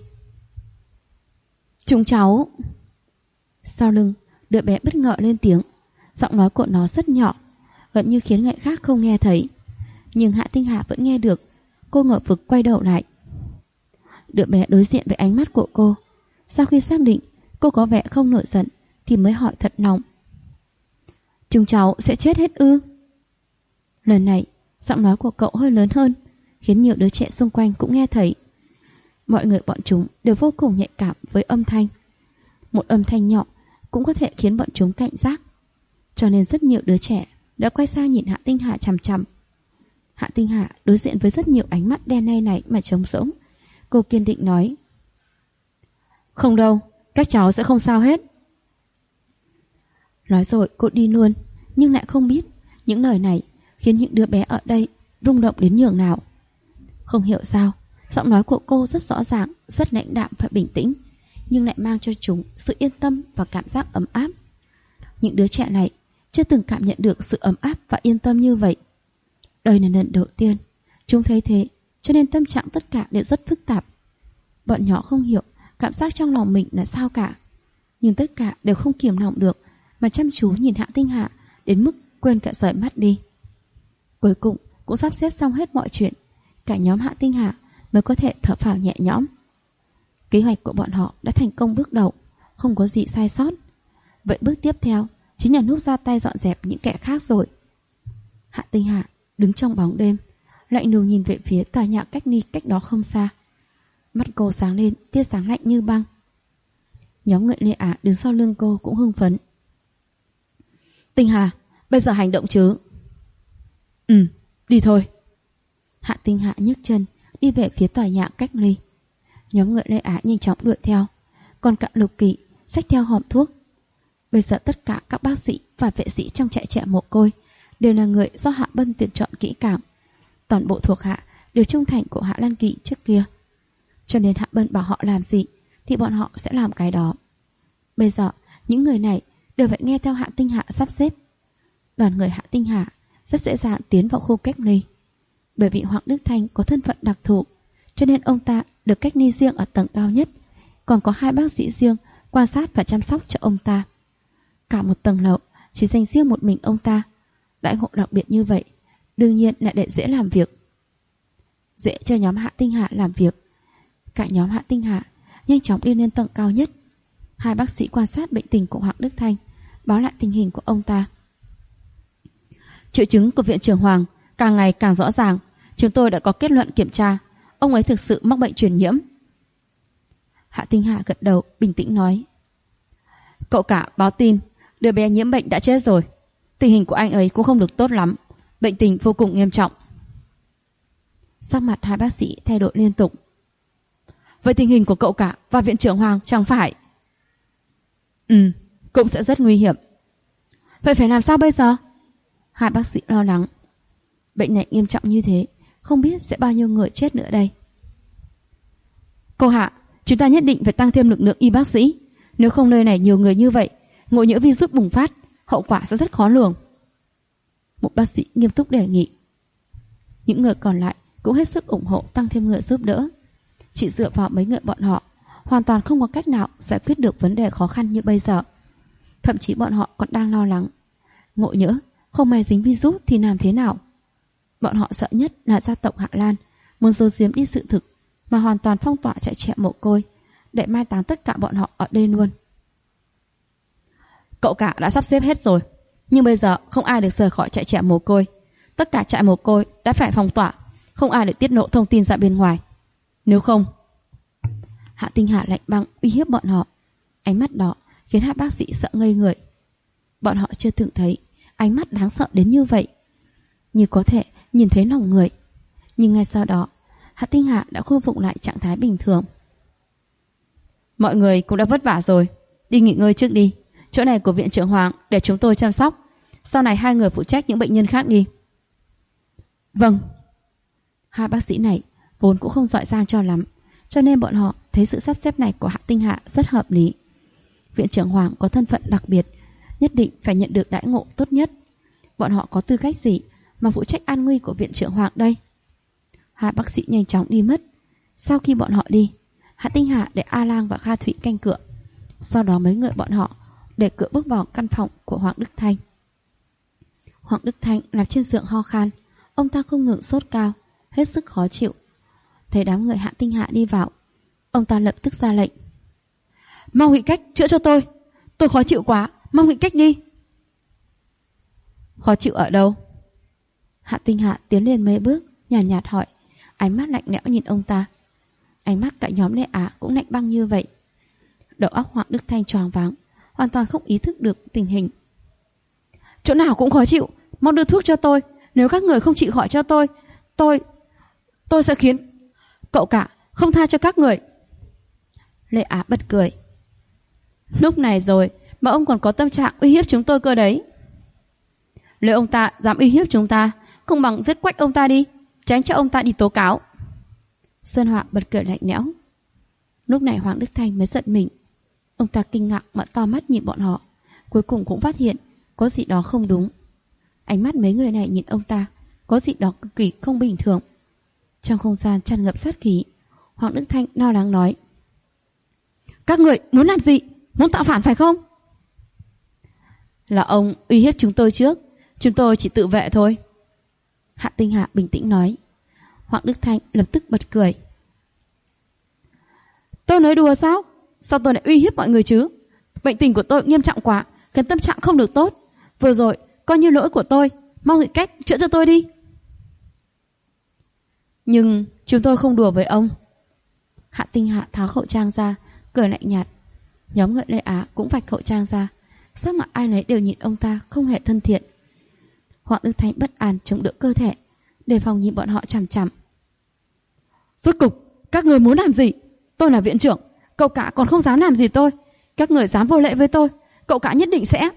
[SPEAKER 1] Chúng cháu. Sau lưng, đứa bé bất ngờ lên tiếng. Giọng nói của nó rất nhỏ, gần như khiến người khác không nghe thấy. Nhưng Hạ Tinh Hà vẫn nghe được. Cô ngờ vực quay đầu lại. Đứa bé đối diện với ánh mắt của cô. Sau khi xác định cô có vẻ không nổi giận thì mới hỏi thật nóng. Chúng cháu sẽ chết hết ư? Lần này giọng nói của cậu hơi lớn hơn, khiến nhiều đứa trẻ xung quanh cũng nghe thấy. Mọi người bọn chúng đều vô cùng nhạy cảm với âm thanh. Một âm thanh nhỏ cũng có thể khiến bọn chúng cảnh giác. Cho nên rất nhiều đứa trẻ đã quay sang nhìn Hạ Tinh Hà chằm chằm. Hạ Tinh Hà đối diện với rất nhiều ánh mắt đen nay này mà trống rỗng. Cô kiên định nói. Không đâu, các cháu sẽ không sao hết. Nói rồi cô đi luôn, nhưng lại không biết những lời này khiến những đứa bé ở đây rung động đến nhường nào. Không hiểu sao, giọng nói của cô rất rõ ràng, rất lãnh đạm và bình tĩnh, nhưng lại mang cho chúng sự yên tâm và cảm giác ấm áp. Những đứa trẻ này chưa từng cảm nhận được sự ấm áp và yên tâm như vậy. Đây là lần đầu tiên chúng thấy thế, cho nên tâm trạng tất cả đều rất phức tạp. Bọn nhỏ không hiểu cảm giác trong lòng mình là sao cả, nhưng tất cả đều không kiềm lòng được mà chăm chú nhìn Hạ Tinh Hà đến mức quên cả rời mắt đi. Cuối cùng cũng sắp xếp xong hết mọi chuyện, cả nhóm Hạ Tinh Hà mới có thể thở phào nhẹ nhõm. Kế hoạch của bọn họ đã thành công bước đầu, không có gì sai sót. Vậy bước tiếp theo chính là lúc ra tay dọn dẹp những kẻ khác rồi. Hạ Tinh Hà đứng trong bóng đêm, lạnh lùng nhìn về phía tòa nhà cách ly cách đó không xa. Mắt cô sáng lên tia sáng lạnh như băng. Nhóm người Lê Á đứng sau lưng cô cũng hưng phấn. Tinh Hà, bây giờ hành động chứ? Đi thôi. Hạ Tinh Hà nhấc chân đi về phía tòa nhà cách ly. Nhóm người Lê Á nhanh chóng đuổi theo, còn cả Lục Kỳ xách theo hòm thuốc. Bây giờ tất cả các bác sĩ và vệ sĩ trong trại trẻ mồ côi đều là người do Hạ Bân tuyển chọn kỹ càng. Toàn bộ thuộc hạ đều trung thành của Hạ Lan Kỳ trước kia, cho nên Hạ Bân bảo họ làm gì thì bọn họ sẽ làm cái đó. Bây giờ những người này đều phải nghe theo Hạ Tinh Hà sắp xếp. Đoàn người Hạ Tinh Hà rất dễ dàng tiến vào khu cách ly. Bởi vì Hoàng Đức Thanh có thân phận đặc thù, cho nên ông ta được cách ly riêng ở tầng cao nhất, còn có 2 bác sĩ riêng quan sát và chăm sóc cho ông ta. Cả một tầng lầu chỉ dành riêng một mình ông ta. Đãi ngộ đặc biệt như vậy, đương nhiên là để dễ làm việc, dễ cho nhóm Hạ Tinh Hà làm việc. Cả nhóm Hạ Tinh Hà nhanh chóng đi lên tầng cao nhất. 2 bác sĩ quan sát bệnh tình của Hoàng Đức Thanh, báo lại tình hình của ông ta. Triệu chứng của viện trưởng Hoàng càng ngày càng rõ ràng. Chúng tôi đã có kết luận kiểm tra, ông ấy thực sự mắc bệnh truyền nhiễm. Hạ Tinh Hà gật đầu bình tĩnh nói. Cậu cả báo tin đứa bé nhiễm bệnh đã chết rồi. Tình hình của anh ấy cũng không được tốt lắm, bệnh tình vô cùng nghiêm trọng. Sắc mặt 2 bác sĩ thay đổi liên tục. Vậy tình hình của cậu cả và viện trưởng Hoàng chẳng phải cũng sẽ rất nguy hiểm. Vậy phải làm sao bây giờ? 2 bác sĩ lo lắng. Bệnh này nghiêm trọng như thế, không biết sẽ bao nhiêu người chết nữa đây. Cô Hạ, chúng ta nhất định phải tăng thêm lực lượng y bác sĩ. Nếu không nơi này nhiều người như vậy, ngộ nhiễm virus bùng phát, hậu quả sẽ rất khó lường. Một bác sĩ nghiêm túc đề nghị. Những người còn lại cũng hết sức ủng hộ tăng thêm người giúp đỡ. Chỉ dựa vào mấy người bọn họ, hoàn toàn không có cách nào giải quyết được vấn đề khó khăn như bây giờ. Thậm chí bọn họ còn đang lo lắng, ngộ nhỡ không may dính virus thì làm thế nào. Bọn họ sợ nhất là gia tộc Hạ Lan muốn giấu giếm đi sự thực mà hoàn toàn phong tỏa trại trẻ mồ côi, để mai táng tất cả bọn họ ở đây luôn. Cậu cả đã sắp xếp hết rồi, nhưng bây giờ không ai được rời khỏi trại trẻ mồ côi. Tất cả trại mồ côi đã phải phong tỏa, không ai được tiết lộ thông tin ra bên ngoài. Nếu không... Hạ Tinh Hà lạnh băng uy hiếp bọn họ. Ánh mắt đó khiến 2 bác sĩ sợ ngây người. Bọn họ chưa từng thấy ánh mắt đáng sợ đến như vậy. như có thể nhìn thấy lòng người. Nhưng ngay sau đó, Hạ Tinh Hà đã khôi phục lại trạng thái bình thường. Mọi người cũng đã vất vả rồi, đi nghỉ ngơi trước đi. Chỗ này của viện trưởng Hoàng để chúng tôi chăm sóc. Sau này hai người phụ trách những bệnh nhân khác đi. Vâng. Hai bác sĩ này vốn cũng không giỏi giang cho lắm, cho nên bọn họ thấy sự sắp xếp này của Hạ Tinh Hạ rất hợp lý. Viện trưởng Hoàng có thân phận đặc biệt, nhất định phải nhận được đãi ngộ tốt nhất. Bọn họ có tư cách gì mà phụ trách an nguy của viện trưởng Hoàng đây? Hai bác sĩ nhanh chóng đi mất. Sau khi bọn họ đi, Hạ Tinh Hà để A Lang và Kha Thụy canh cửa. Sau đó mấy người bọn họ để cửa bước vào căn phòng của Hoàng Đức Thanh. Hoàng Đức Thanh nằm trên giường ho khan. Ông ta không ngừng sốt cao, hết sức khó chịu. Thấy đám người Hạ Tinh Hạ đi vào, ông ta lập tức ra lệnh. Mau nghĩ cách chữa cho tôi. Tôi khó chịu quá, mau nghĩ cách đi. Khó chịu ở đâu? Hạ Tinh Hạ tiến lên mấy bước, nhàn nhạt hỏi, ánh mắt lạnh lẽo nhìn ông ta. Ánh mắt cả nhóm Lê Á cũng lạnh băng như vậy. Đầu óc Hoàng Đức Thanh choáng váng, hoàn toàn không ý thức được tình hình. Chỗ nào cũng khó chịu, mau đưa thuốc cho tôi. Nếu các người không chịu khỏi cho tôi sẽ khiến cậu cả không tha cho các người. Lê Á bật cười. Lúc này rồi mà ông còn có tâm trạng uy hiếp chúng tôi cơ đấy. Nếu ông ta dám uy hiếp chúng ta, không bằng giết quách ông ta đi, tránh cho ông ta đi tố cáo. Sơn Họa bật cười lạnh lẽo. Lúc này Hoàng Đức Thanh mới giận mình. Ông ta kinh ngạc mở to mắt nhìn bọn họ, cuối cùng cũng phát hiện có gì đó không đúng. Ánh mắt mấy người này nhìn ông ta có gì đó cực kỳ không bình thường. Trong không gian tràn ngập sát khí, Hoàng Đức Thanh lo lắng nói. Các người muốn làm gì? Muốn tạo phản phải không? Là ông uy hiếp chúng tôi trước, chúng tôi chỉ tự vệ thôi. Hạ Tinh Hạ bình tĩnh nói. Hoàng Đức Thanh lập tức bật cười. Tôi nói đùa sao? Sao tôi lại uy hiếp mọi người chứ? Bệnh tình của tôi nghiêm trọng quá, khiến tâm trạng không được tốt. Vừa rồi coi như lỗi của tôi, mong nghĩ cách chữa cho tôi đi. Nhưng chúng tôi không đùa với ông. Hạ Tinh Hạ tháo khẩu trang ra, cười lạnh nhạt. Nhóm người Lê Á cũng vạch khẩu trang ra, sắc mặt ai nấy đều nhìn ông ta không hề thân thiện. Hoàng Đức Thanh bất an chống đỡ cơ thể, đề phòng nhìn bọn họ chằm chằm. Rốt cục các người muốn làm gì? Tôi là viện trưởng, cậu cả còn không dám làm gì tôi. Các người dám vô lễ với tôi, cậu cả nhất định sẽ...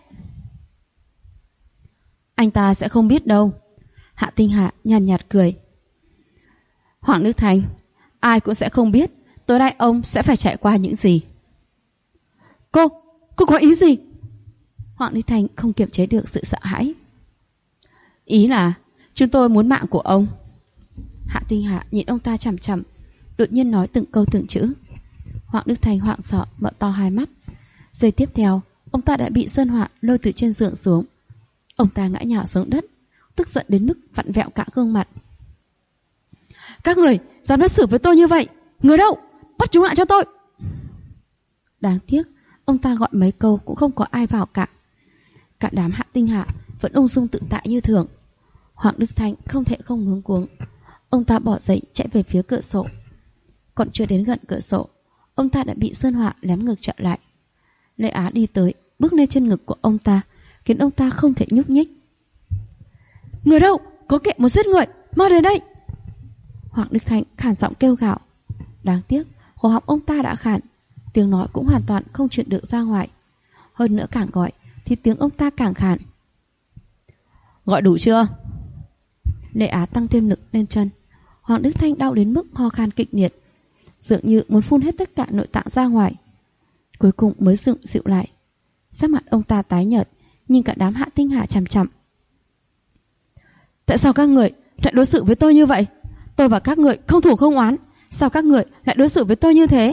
[SPEAKER 1] Anh ta sẽ không biết đâu. Hạ Tinh Hạ nhàn nhạt cười. Hoàng Đức Thanh, ai cũng sẽ không biết tối nay ông sẽ phải trải qua những gì. Cô có ý gì? Hoàng Đức Thanh không kiềm chế được sự sợ hãi. Ý là chúng tôi muốn mạng của ông. Hạ Tinh Hạ nhìn ông ta chằm chằm, đột nhiên nói từng câu từng chữ. Hoàng Đức Thanh hoảng sợ mở to hai mắt. Giây tiếp theo, ông ta đã bị Sơn Họa lôi từ trên giường xuống. Ông ta ngã nhào xuống đất, tức giận đến mức vặn vẹo cả gương mặt. Các người dám đối xử với tôi như vậy? Người đâu? Bắt chúng lại cho tôi! Đáng tiếc, ông ta gọi mấy câu cũng không có ai vào cả. Cả đám Hạ Tinh Hạ vẫn ung dung tự tại như thường. Hoàng Đức Thanh không thể không luống cuống. Ông ta bỏ dậy chạy về phía cửa sổ. Còn chưa đến gần cửa sổ, ông ta đã bị Sơn Họa lém ngực trở lại. Lê Á đi tới, bước lên chân ngực của ông ta, khiến ông ta không thể nhúc nhích. Người đâu? Có kẻ muốn giết người, mau đến đây! Hoàng Đức Thanh khàn giọng kêu gào. Đáng tiếc, cổ họng ông ta đã khàn, tiếng nói cũng hoàn toàn không truyền được ra ngoài. Hơn nữa càng gọi thì tiếng ông ta càng khàn. Gọi đủ chưa? Lê Á tăng thêm lực lên chân. Hoàng Đức Thanh đau đến mức ho khan kịch liệt, dường như muốn phun hết tất cả nội tạng ra ngoài. Cuối cùng mới dịu lại. Sắc mặt ông ta tái nhợt, nhìn cả đám Hạ Tinh Hạ chằm chằm. Tại sao các người lại đối xử với tôi như vậy? Tôi và các người không thù không oán, sao các người lại đối xử với tôi như thế?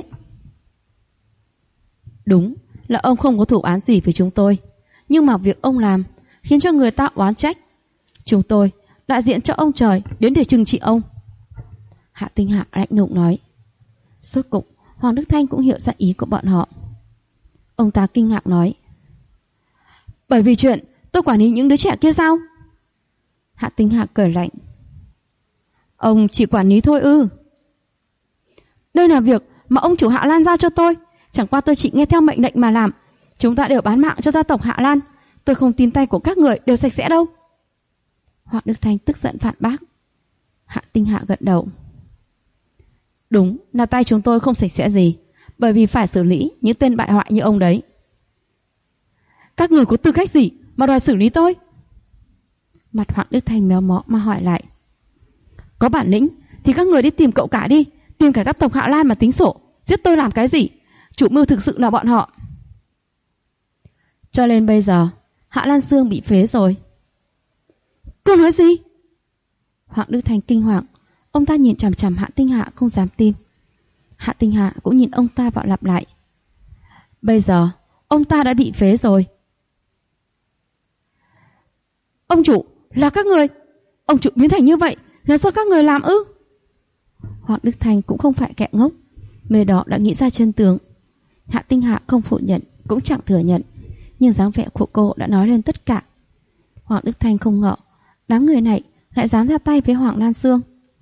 [SPEAKER 1] Đúng là ông không có thù oán gì với chúng tôi, nhưng mà việc ông làm khiến cho người ta oán trách. Chúng tôi đại diện cho ông trời đến để trừng trị ông. Hạ Tinh Hạ lạnh lùng nói. Rốt cục Hoàng Đức Thanh cũng hiểu ra ý của bọn họ. Ông ta kinh ngạc nói. Bởi vì chuyện tôi quản lý những đứa trẻ kia sao? Hạ Tinh Hạ cười lạnh. Ông chỉ quản lý thôi ư? Đây là việc mà ông chủ Hạ Lan giao cho tôi, chẳng qua tôi chỉ nghe theo mệnh lệnh mà làm. Chúng ta đều bán mạng cho gia tộc Hạ Lan, tôi không tin tay của các người đều sạch sẽ đâu. Hoàng Đức Thanh tức giận phản bác. Hạ Tinh Hạ gật đầu. Đúng là tay chúng tôi không sạch sẽ gì, bởi vì phải xử lý những tên bại hoại như ông đấy. Các người có tư cách gì mà đòi xử lý tôi? Mặt Hoàng Đức Thanh méo mó mà hỏi lại. Có bản lĩnh thì các người đi tìm cậu cả đi, tìm cả gia tộc Hạ Lan mà tính sổ. Giết tôi làm cái gì? Chủ mưu thực sự là bọn họ. Cho nên bây giờ Hạ Lan Sương bị phế rồi. Cô nói gì? Hoàng Đức Thanh kinh hoàng. Ông ta nhìn chằm chằm Hạ Tinh Hạ không dám tin. Hạ Tinh Hạ cũng nhìn ông ta và lặp lại. Bây giờ ông ta đã bị phế rồi. Ông chủ, là các người. Ông chủ biến thành như vậy là do các người làm ư? Hoàng Đức Thanh cũng không phải kẻ ngốc, mê đó đã nghĩ ra chân tướng. Hạ Tinh Hạ không phủ nhận, cũng chẳng thừa nhận, nhưng dáng vẻ của cô đã nói lên tất cả. Hoàng Đức Thanh không ngờ đám người này lại dám ra tay với Hoàng Lan Sương.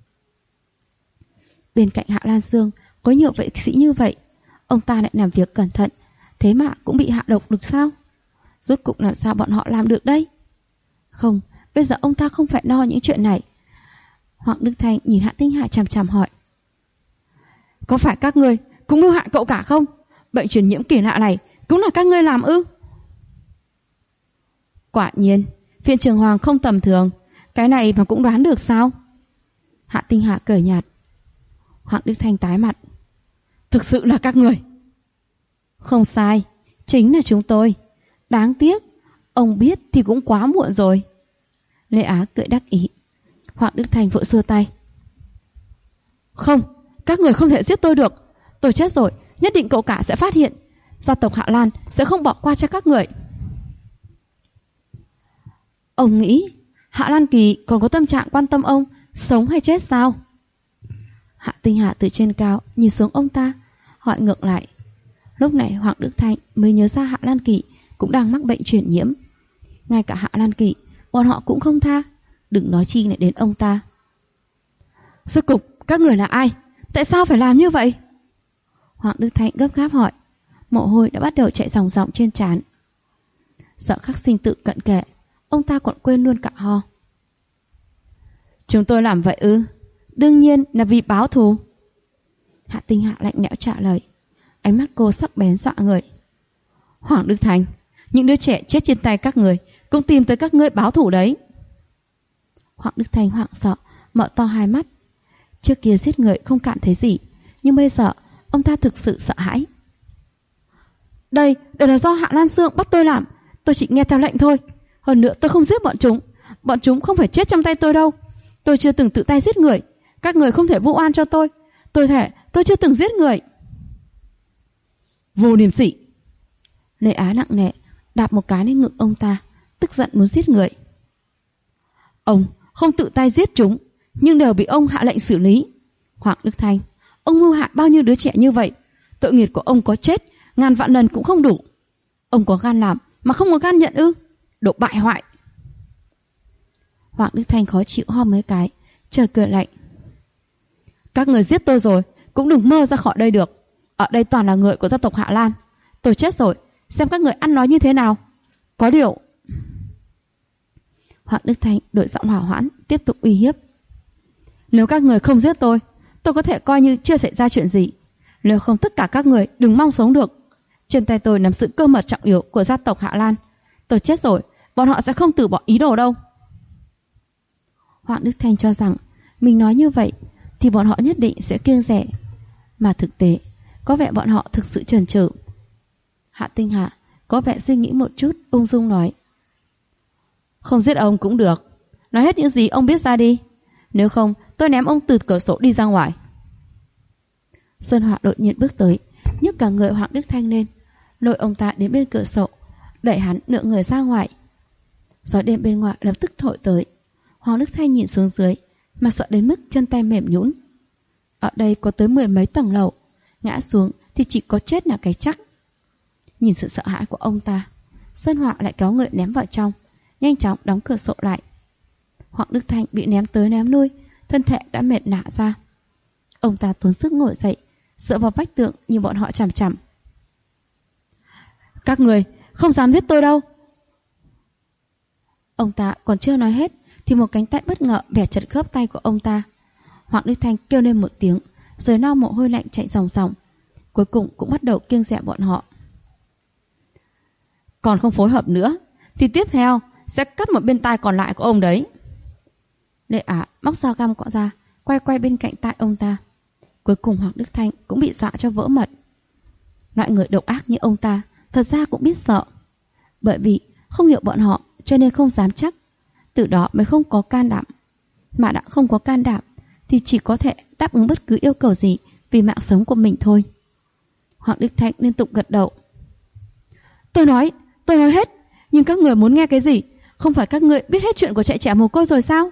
[SPEAKER 1] Bên cạnh Hạ Lan Sương có nhiều vệ sĩ như vậy, ông ta lại làm việc cẩn thận, thế mà cũng bị hạ độc được sao? Rốt cuộc làm sao bọn họ làm được đây? Không, bây giờ ông ta không phải lo những chuyện này. Hoàng Đức Thanh nhìn Hạ Tinh Hạ chằm chằm hỏi. Có phải các ngươi cũng mưu hại cậu cả không? Bệnh truyền nhiễm kỳ lạ này cũng là các ngươi làm ư? Quả nhiên, Viện trưởng Hoàng không tầm thường. Cái này mà cũng đoán được sao? Hạ Tinh Hạ cười nhạt. Hoàng Đức Thanh tái mặt. Thực sự là các người. Không sai, chính là chúng tôi. Đáng tiếc, ông biết thì cũng quá muộn rồi. Lê Á cười đắc ý. Hoàng Đức Thanh vội xua tay. Không, các người không thể giết tôi được. Tôi chết rồi, nhất định cậu cả sẽ phát hiện. Gia tộc Hạ Lan sẽ không bỏ qua cho các người. Ông nghĩ Hạ Lan Kỳ còn có tâm trạng quan tâm ông sống hay chết sao? Hạ Tinh Hạ từ trên cao nhìn xuống ông ta, hỏi ngược lại. Lúc này Hoàng Đức Thanh mới nhớ ra Hạ Lan Kỳ cũng đang mắc bệnh truyền nhiễm. Ngay cả Hạ Lan Kỳ bọn họ cũng không tha, đừng nói chi lại đến ông ta. Rốt cục các người là ai? Tại sao phải làm như vậy? Hoàng Đức Thanh gấp gáp hỏi. Mồ hôi đã bắt đầu chạy ròng ròng trên trán. Sợ khắc sinh tự cận kề, ông ta còn quên luôn cả ho. Chúng tôi làm vậy ư? Đương nhiên là vì báo thù. Hạ Tinh Hạ lạnh lẽo trả lời. Ánh mắt cô sắc bén dọa người. Hoàng Đức Thanh, những đứa trẻ chết trên tay các người cũng tìm tới các ngươi báo thù đấy. Hoàng Đức Thanh hoảng sợ, mở to hai mắt. Trước kia giết người không cảm thấy gì, nhưng bây giờ ông ta thực sự sợ hãi. Đây là do Hạ Lan Sương bắt tôi làm. Tôi chỉ nghe theo lệnh thôi. Hơn nữa tôi không giết bọn chúng. Bọn chúng không phải chết trong tay tôi đâu. Tôi chưa từng tự tay giết người. Các người không thể vu oan cho tôi. Tôi thề tôi chưa từng giết người. Vô liêm sỉ. Lê Á nặng nề đạp một cái lên ngực ông ta, tức giận muốn giết người. Ông không tự tay giết chúng, nhưng đều bị ông hạ lệnh xử lý. Hoàng Đức Thanh, ông mưu hại bao nhiêu đứa trẻ như vậy? Tội nghiệp của ông có chết ngàn vạn lần cũng không đủ. Ông có gan làm mà không có gan nhận ư? Đồ bại hoại. Hoàng Đức Thanh khó chịu ho mấy cái, chợt cười lạnh. Các người giết tôi rồi cũng đừng mơ ra khỏi đây được. Ở đây toàn là người của gia tộc Hạ Lan. Tôi chết rồi, xem các người ăn nói như thế nào. Có điều. Hoàng Đức Thanh đổi giọng hỏa hoãn, tiếp tục uy hiếp. Nếu các người không giết tôi có thể coi như chưa xảy ra chuyện gì. Nếu không tất cả các người đừng mong sống được. Trên tay tôi nắm sự cơ mật trọng yếu của gia tộc Hạ Lan. Tôi chết rồi, bọn họ sẽ không từ bỏ ý đồ đâu. Hoàng Đức Thanh cho rằng mình nói như vậy thì bọn họ nhất định sẽ kiêng dè, mà thực tế có vẻ bọn họ thực sự chần chừ. Hạ Tinh Hạ có vẻ suy nghĩ một chút, ung dung nói. Không giết ông cũng được. Nói hết những gì ông biết ra đi. Nếu không tôi ném ông từ cửa sổ đi ra ngoài. Sơn Họa đột nhiên bước tới, nhấc cả người Hoàng Đức Thanh lên, lôi ông ta đến bên cửa sổ, đẩy hắn nửa người ra ngoài. Gió đêm bên ngoài lập tức thổi tới. Hoàng Đức Thanh nhìn xuống dưới, mà sợ đến mức chân tay mềm nhũn. Ở đây có tới 10 mấy tầng lầu, ngã xuống thì chỉ có chết là cái chắc. Nhìn sự sợ hãi của ông ta, Sơn Họa lại kéo người ném vào trong, nhanh chóng đóng cửa sổ lại. Hoàng Đức Thanh bị ném tới ném lui, thân thể đã mệt lả ra. Ông ta tốn sức ngồi dậy, dựa vào vách tường nhìn bọn họ chằm chằm. Các người không dám giết tôi đâu. Ông ta còn chưa nói hết thì một cánh tay bất ngờ bẻ chặt khớp tay của ông ta. Hoàng Đức Thanh kêu lên một tiếng, rồi lau mồ hôi lạnh chạy ròng ròng. Cuối cùng cũng bắt đầu kiêng dè bọn họ. Còn không phối hợp nữa thì tiếp theo sẽ cắt một bên tai còn lại của ông đấy. Lệ Á móc dao găm cọ ra, quay bên cạnh tai ông ta. Cuối cùng Hoàng Đức Thanh cũng bị dọa cho vỡ mật. Loại người độc ác như ông ta thật ra cũng biết sợ. Bởi vì không hiểu bọn họ cho nên không dám chắc. Từ đó mới không có can đảm. Mà đã không có can đảm thì chỉ có thể đáp ứng bất cứ yêu cầu gì vì mạng sống của mình thôi. Hoàng Đức Thanh liên tục gật đầu. Tôi nói hết. Nhưng các người muốn nghe cái gì? Không phải các người biết hết chuyện của chạy trẻ mồ côi rồi sao?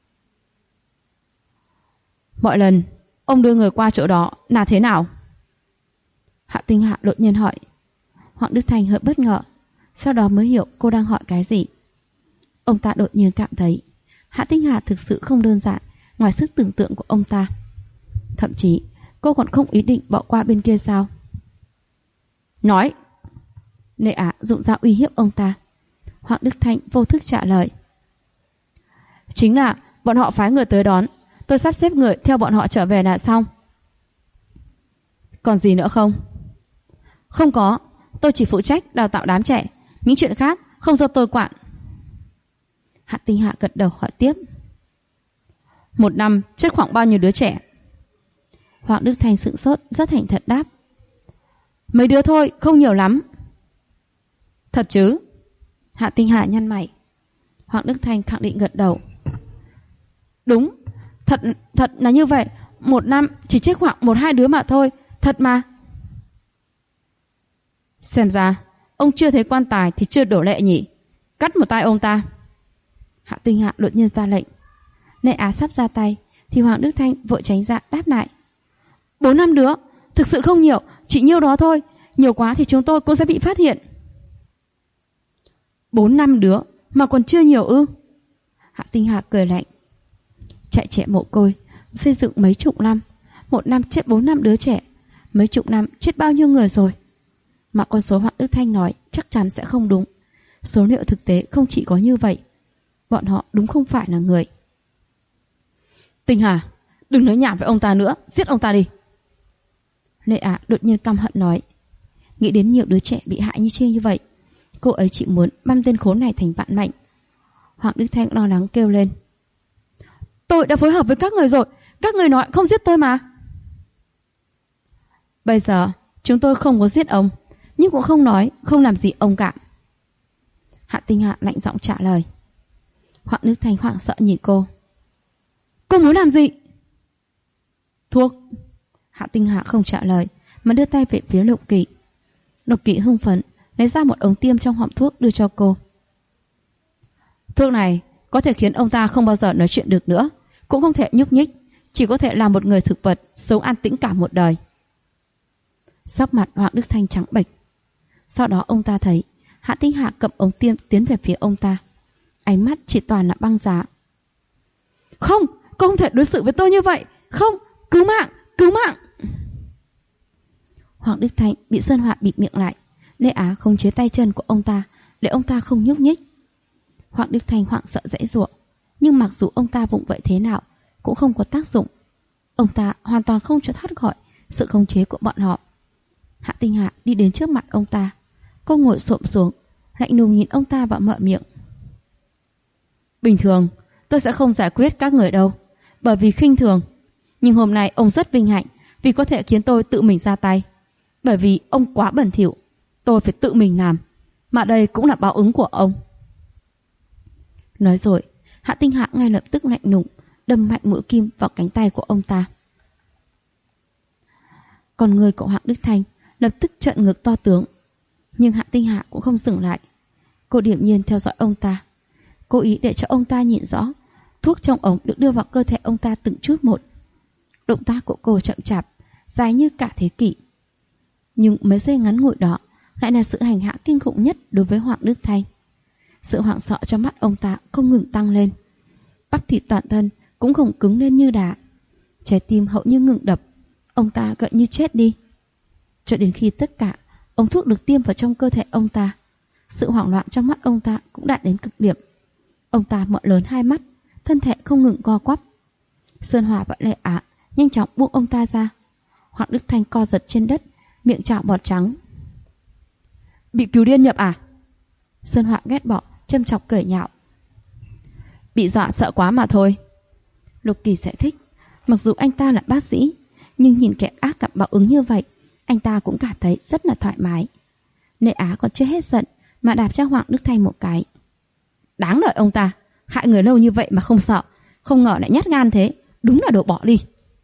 [SPEAKER 1] Mọi lần ông đưa người qua chỗ đó là thế nào? Hạ Tinh Hạ đột nhiên hỏi. Hoàng Đức Thanh hơi bất ngờ, sau đó mới hiểu cô đang hỏi cái gì. Ông ta đột nhiên cảm thấy Hạ Tinh Hạ thực sự không đơn giản ngoài sức tưởng tượng của ông ta. Thậm chí cô còn không ý định bỏ qua bên kia sao? Nói. Lệ Á dụng dao uy hiếp ông ta. Hoàng Đức Thanh vô thức trả lời. Chính là bọn họ phái người tới đón, tôi sắp xếp người theo bọn họ trở về là xong. Còn gì nữa không? Không có, tôi chỉ phụ trách đào tạo đám trẻ, những chuyện khác không do tôi quản. Hạ Tinh Hạ gật đầu hỏi tiếp. Một năm chết khoảng bao nhiêu đứa trẻ? Hoàng Đức Thanh sững sốt, rất thành thật đáp. Mấy đứa thôi, không nhiều lắm. Thật chứ? Hạ Tinh Hạ nhăn mày. Hoàng Đức Thanh khẳng định gật đầu. Đúng, thật là như vậy. Một năm chỉ chết khoảng 1-2 đứa mà thôi. Thật mà. Xem ra ông chưa thấy quan tài thì chưa đổ lệ nhỉ. Cắt một tay ông ta. Hạ Tinh Hạ đột nhiên ra lệnh. Lệ Á sắp ra tay thì Hoàng Đức Thanh vội tránh ra đáp lại. 4-5 đứa, thực sự không nhiều, chỉ nhiêu đó thôi. Nhiều quá thì chúng tôi cũng sẽ bị phát hiện. 4-5 đứa mà còn chưa nhiều ư? Hạ Tinh Hạ cười lạnh. Chạy trẻ mồ côi xây dựng mấy chục năm, một năm chết 4-5 đứa trẻ, mấy chục năm chết bao nhiêu người rồi. Mà con số Hoàng Đức Thanh nói chắc chắn sẽ không đúng. Số liệu thực tế không chỉ có như vậy. Bọn họ đúng không phải là người. Tinh Hà, đừng nói nhảm với ông ta nữa, giết ông ta đi. Lệ Á đột nhiên căm hận nói. Nghĩ đến nhiều đứa trẻ bị hại như vậy, cô ấy chỉ muốn băm tên khốn này thành vạn mệnh. Hoàng Đức Thanh lo lắng kêu lên. Tôi đã phối hợp với các người rồi, các người nói không giết tôi mà. Bây giờ chúng tôi không có giết ông, nhưng cũng không nói không làm gì ông cả. Hạ Tinh Hạ lạnh giọng trả lời. Hoàng Đức Thanh hoảng sợ nhìn cô. Cô muốn làm gì? Thuốc. Hạ Tinh Hạ không trả lời mà đưa tay về phía Lục Kỵ. Lục Kỵ hưng phấn lấy ra một ống tiêm trong hòm thuốc đưa cho cô. Thuốc này có thể khiến ông ta không bao giờ nói chuyện được nữa, cũng không thể nhúc nhích, chỉ có thể làm một người thực vật sống an tĩnh cả một đời. Sắc mặt Hoàng Đức Thanh trắng bệch. Sau đó ông ta thấy Hạ Tinh Hạ cầm ống tiêm tiến về phía ông ta. Ánh mắt chỉ toàn là băng giá. Không, cô không thể đối xử với tôi như vậy. Không, cứu mạng, cứu mạng. Hoàng Đức Thanh bị Sơn Họa bịt miệng lại. Lê Á không chế tay chân của ông ta để ông ta không nhúc nhích. Hoàng Đức Thanh hoảng sợ giãy giụa, nhưng mặc dù ông ta vụng vậy thế nào cũng không có tác dụng. Ông ta hoàn toàn không cho thoát khỏi sự khống chế của bọn họ. Hạ Tinh Hạ đi đến trước mặt ông ta. Cô ngồi xổm xuống, lạnh lùng nhìn ông ta và mở miệng. Bình thường tôi sẽ không giải quyết các người đâu, bởi vì khinh thường. Nhưng hôm nay ông rất vinh hạnh vì có thể khiến tôi tự mình ra tay. Bởi vì ông quá bẩn thỉu, tôi phải tự mình làm, mà đây cũng là báo ứng của ông. Nói rồi, Hạ Tinh Hạ ngay lập tức lạnh lùng đâm mạnh mũi kim vào cánh tay của ông ta. Còn người của Hoàng Đức Thanh lập tức trợn ngược to tướng. Nhưng Hạ Tinh Hạ cũng không dừng lại. Cô điềm nhiên theo dõi ông ta, cố ý để cho ông ta nhìn rõ thuốc trong ống được đưa vào cơ thể ông ta từng chút một. Động tác của cô chậm chạp, dài như cả thế kỷ. Nhưng mấy giây ngắn ngủi đó lại là sự hành hạ kinh khủng nhất đối với Hoàng Đức Thanh. Sự hoảng sợ trong mắt ông ta không ngừng tăng lên. Bắp thịt toàn thân cũng không cứng lên như đá. Trái tim hậu như ngừng đập. Ông ta gần như chết đi. Cho đến khi tất cả ống thuốc được tiêm vào trong cơ thể ông ta, sự hoảng loạn trong mắt ông ta cũng đạt đến cực điểm. Ông ta mở lớn hai mắt, thân thể không ngừng co quắp. Sơn Hòa và Lệ Á nhanh chóng buông ông ta ra. Hoàng Đức Thanh co giật trên đất, miệng trào bọt trắng. Bị cứu điên nhập à? Sơn Hòa ghét bỏ, châm chọc cười nhạo. Bị dọa sợ quá mà thôi. Lục Kỳ giải thích, mặc dù anh ta là bác sĩ, nhưng nhìn kẻ ác gặp báo ứng như vậy, anh ta cũng cảm thấy rất là thoải mái. Lệ Á còn chưa hết giận mà đạp cho Hoàng Đức Thanh một cái. Đáng đợi ông ta, hại người lâu như vậy mà không sợ, không ngờ lại nhát gan thế, đúng là đồ bỏ đi.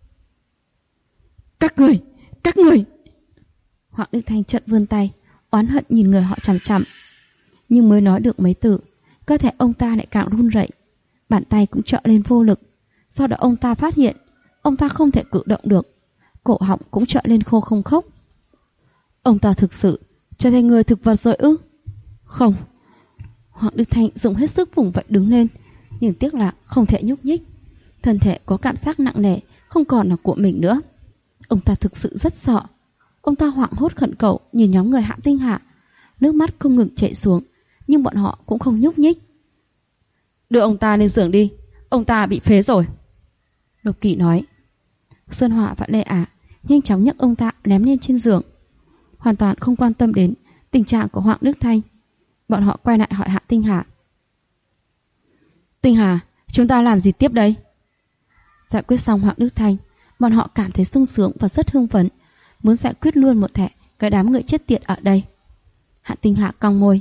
[SPEAKER 1] Các người! Hoàng Đức Thanh chợt vươn tay, oán hận nhìn người họ chằm chằm. Nhưng mới nói được mấy từ, cơ thể ông ta lại càng run rẩy, bàn tay cũng trở lên vô lực. Sau đó ông ta phát hiện, ông ta không thể cử động được, cổ họng cũng trở lên khô không khốc. Ông ta thực sự trở thành người thực vật rồi ư? Không. Hoàng Đức Thanh dùng hết sức vùng vẫy đứng lên, nhưng tiếc là không thể nhúc nhích. Thân thể có cảm giác nặng nề, không còn là của mình nữa. Ông ta thực sự rất sợ. Ông ta hoảng hốt khẩn cầu nhìn nhóm người Hạ Tinh Hạ, nước mắt không ngừng chảy xuống, nhưng bọn họ cũng không nhúc nhích. Đưa ông ta lên giường đi, ông ta bị phế rồi. Lục Kỳ nói. Sơn Họa và Lê Á nhanh chóng nhấc ông ta ném lên trên giường, hoàn toàn không quan tâm đến tình trạng của Hoàng Đức Thanh. Bọn họ quay lại hỏi Hạ Tinh Hà. Tinh Hà, chúng ta làm gì tiếp đây? Giải quyết xong Hoàng Đức Thanh, bọn họ cảm thấy sung sướng và rất hưng phấn, muốn giải quyết luôn một thể cái đám người chết tiệt ở đây. Hạ Tinh Hà cong môi.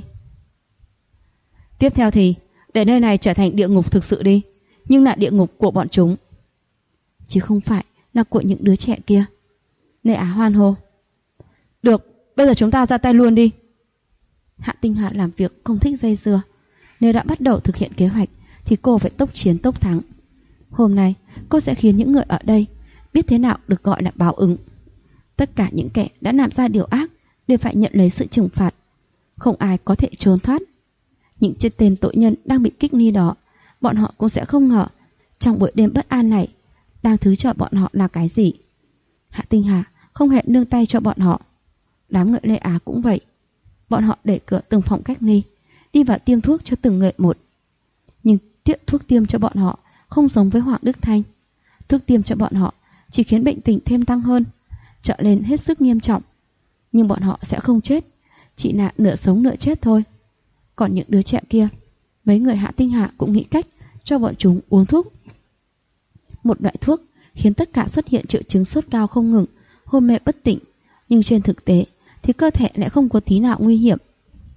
[SPEAKER 1] Tiếp theo thì để nơi này trở thành địa ngục thực sự đi, nhưng là địa ngục của bọn chúng, chứ không phải là của những đứa trẻ kia. Lê Á hoan hô. Được, bây giờ chúng ta ra tay luôn đi. Hạ Tinh Hà làm việc không thích dây dưa. Nếu đã bắt đầu thực hiện kế hoạch thì cô phải tốc chiến tốc thắng. Hôm nay cô sẽ khiến những người ở đây biết thế nào được gọi là báo ứng. Tất cả những kẻ đã làm ra điều ác đều phải nhận lấy sự trừng phạt. Không ai có thể trốn thoát. Những tên tội nhân đang bị kích ly đó, bọn họ cũng sẽ không ngờ trong buổi đêm bất an này đang thứ cho bọn họ là cái gì. Hạ Tinh Hà không hề nương tay cho bọn họ. Đám người Lê Á cũng vậy. Bọn họ đẩy cửa từng phòng cách ly, đi vào tiêm thuốc cho từng người một. Nhưng thuốc tiêm cho bọn họ không giống với Hoàng Đức Thanh. Thuốc tiêm cho bọn họ chỉ khiến bệnh tình thêm tăng hơn, trở lên hết sức nghiêm trọng. Nhưng bọn họ sẽ không chết, chỉ là nửa sống nửa chết thôi. Còn những đứa trẻ kia, mấy người Hạ Tinh Hà cũng nghĩ cách cho bọn chúng uống thuốc. Một loại thuốc khiến tất cả xuất hiện triệu chứng sốt cao không ngừng, hôn mê bất tỉnh, nhưng trên thực tế thì cơ thể lại không có tí nào nguy hiểm.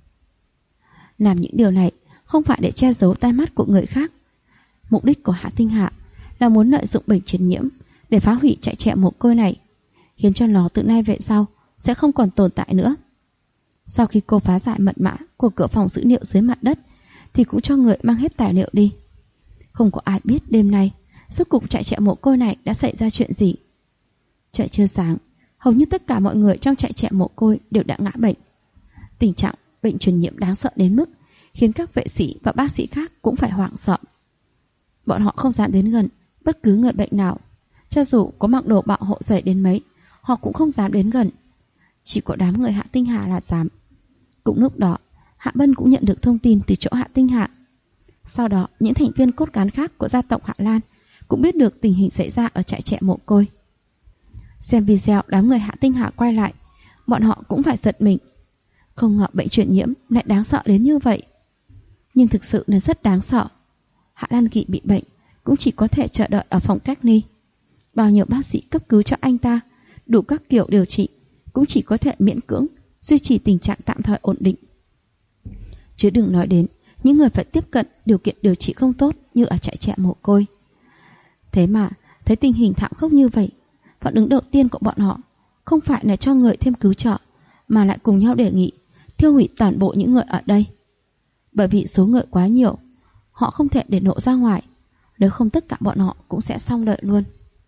[SPEAKER 1] Làm những điều này không phải để che giấu tai mắt của người khác. Mục đích của Hạ Tinh Hạ là muốn lợi dụng bệnh truyền nhiễm để phá hủy trại trẻ mồ côi này, khiến cho nó từ nay về sau sẽ không còn tồn tại nữa. Sau khi cô phá giải mật mã của cửa phòng dữ liệu dưới mặt đất thì cũng cho người mang hết tài liệu đi. Không có ai biết đêm nay rốt cục trại trẻ mồ côi này đã xảy ra chuyện gì. Trời chưa sáng, hầu như tất cả mọi người trong trại trẻ mồ côi đều đã ngã bệnh. Tình trạng bệnh truyền nhiễm đáng sợ đến mức khiến các vệ sĩ và bác sĩ khác cũng phải hoảng sợ. Bọn họ không dám đến gần bất cứ người bệnh nào. Cho dù có mặc đồ bảo hộ dày đến mấy, họ cũng không dám đến gần. Chỉ có đám người Hạ Tinh Hà là dám. Cũng lúc đó, Hạ Bân cũng nhận được thông tin từ chỗ Hạ Tinh Hạ. Sau đó, những thành viên cốt cán khác của gia tộc Hạ Lan cũng biết được tình hình xảy ra ở trại trẻ mồ côi. Xem video đám người Hạ Tinh Hạ quay lại, bọn họ cũng phải giật mình. Không ngờ bệnh truyền nhiễm lại đáng sợ đến như vậy. Nhưng thực sự là rất đáng sợ. Hạ Lan Kỵ bị bệnh cũng chỉ có thể chờ đợi ở phòng cách ly. Bao nhiêu bác sĩ cấp cứu cho anh ta, đủ các kiểu điều trị, cũng chỉ có thể miễn cưỡng duy trì tình trạng tạm thời ổn định. Chứ đừng nói đến những người phải tiếp cận điều kiện điều trị không tốt như ở trại trẻ mồ côi. Thế mà thấy tình hình thảm khốc như vậy, phản ứng đầu tiên của bọn họ không phải là cho người thêm cứu trợ, mà lại cùng nhau đề nghị thiêu hủy toàn bộ những người ở đây. Bởi vì số người quá nhiều, họ không thể để nổ ra ngoài, nếu không tất cả bọn họ cũng sẽ xong đời luôn.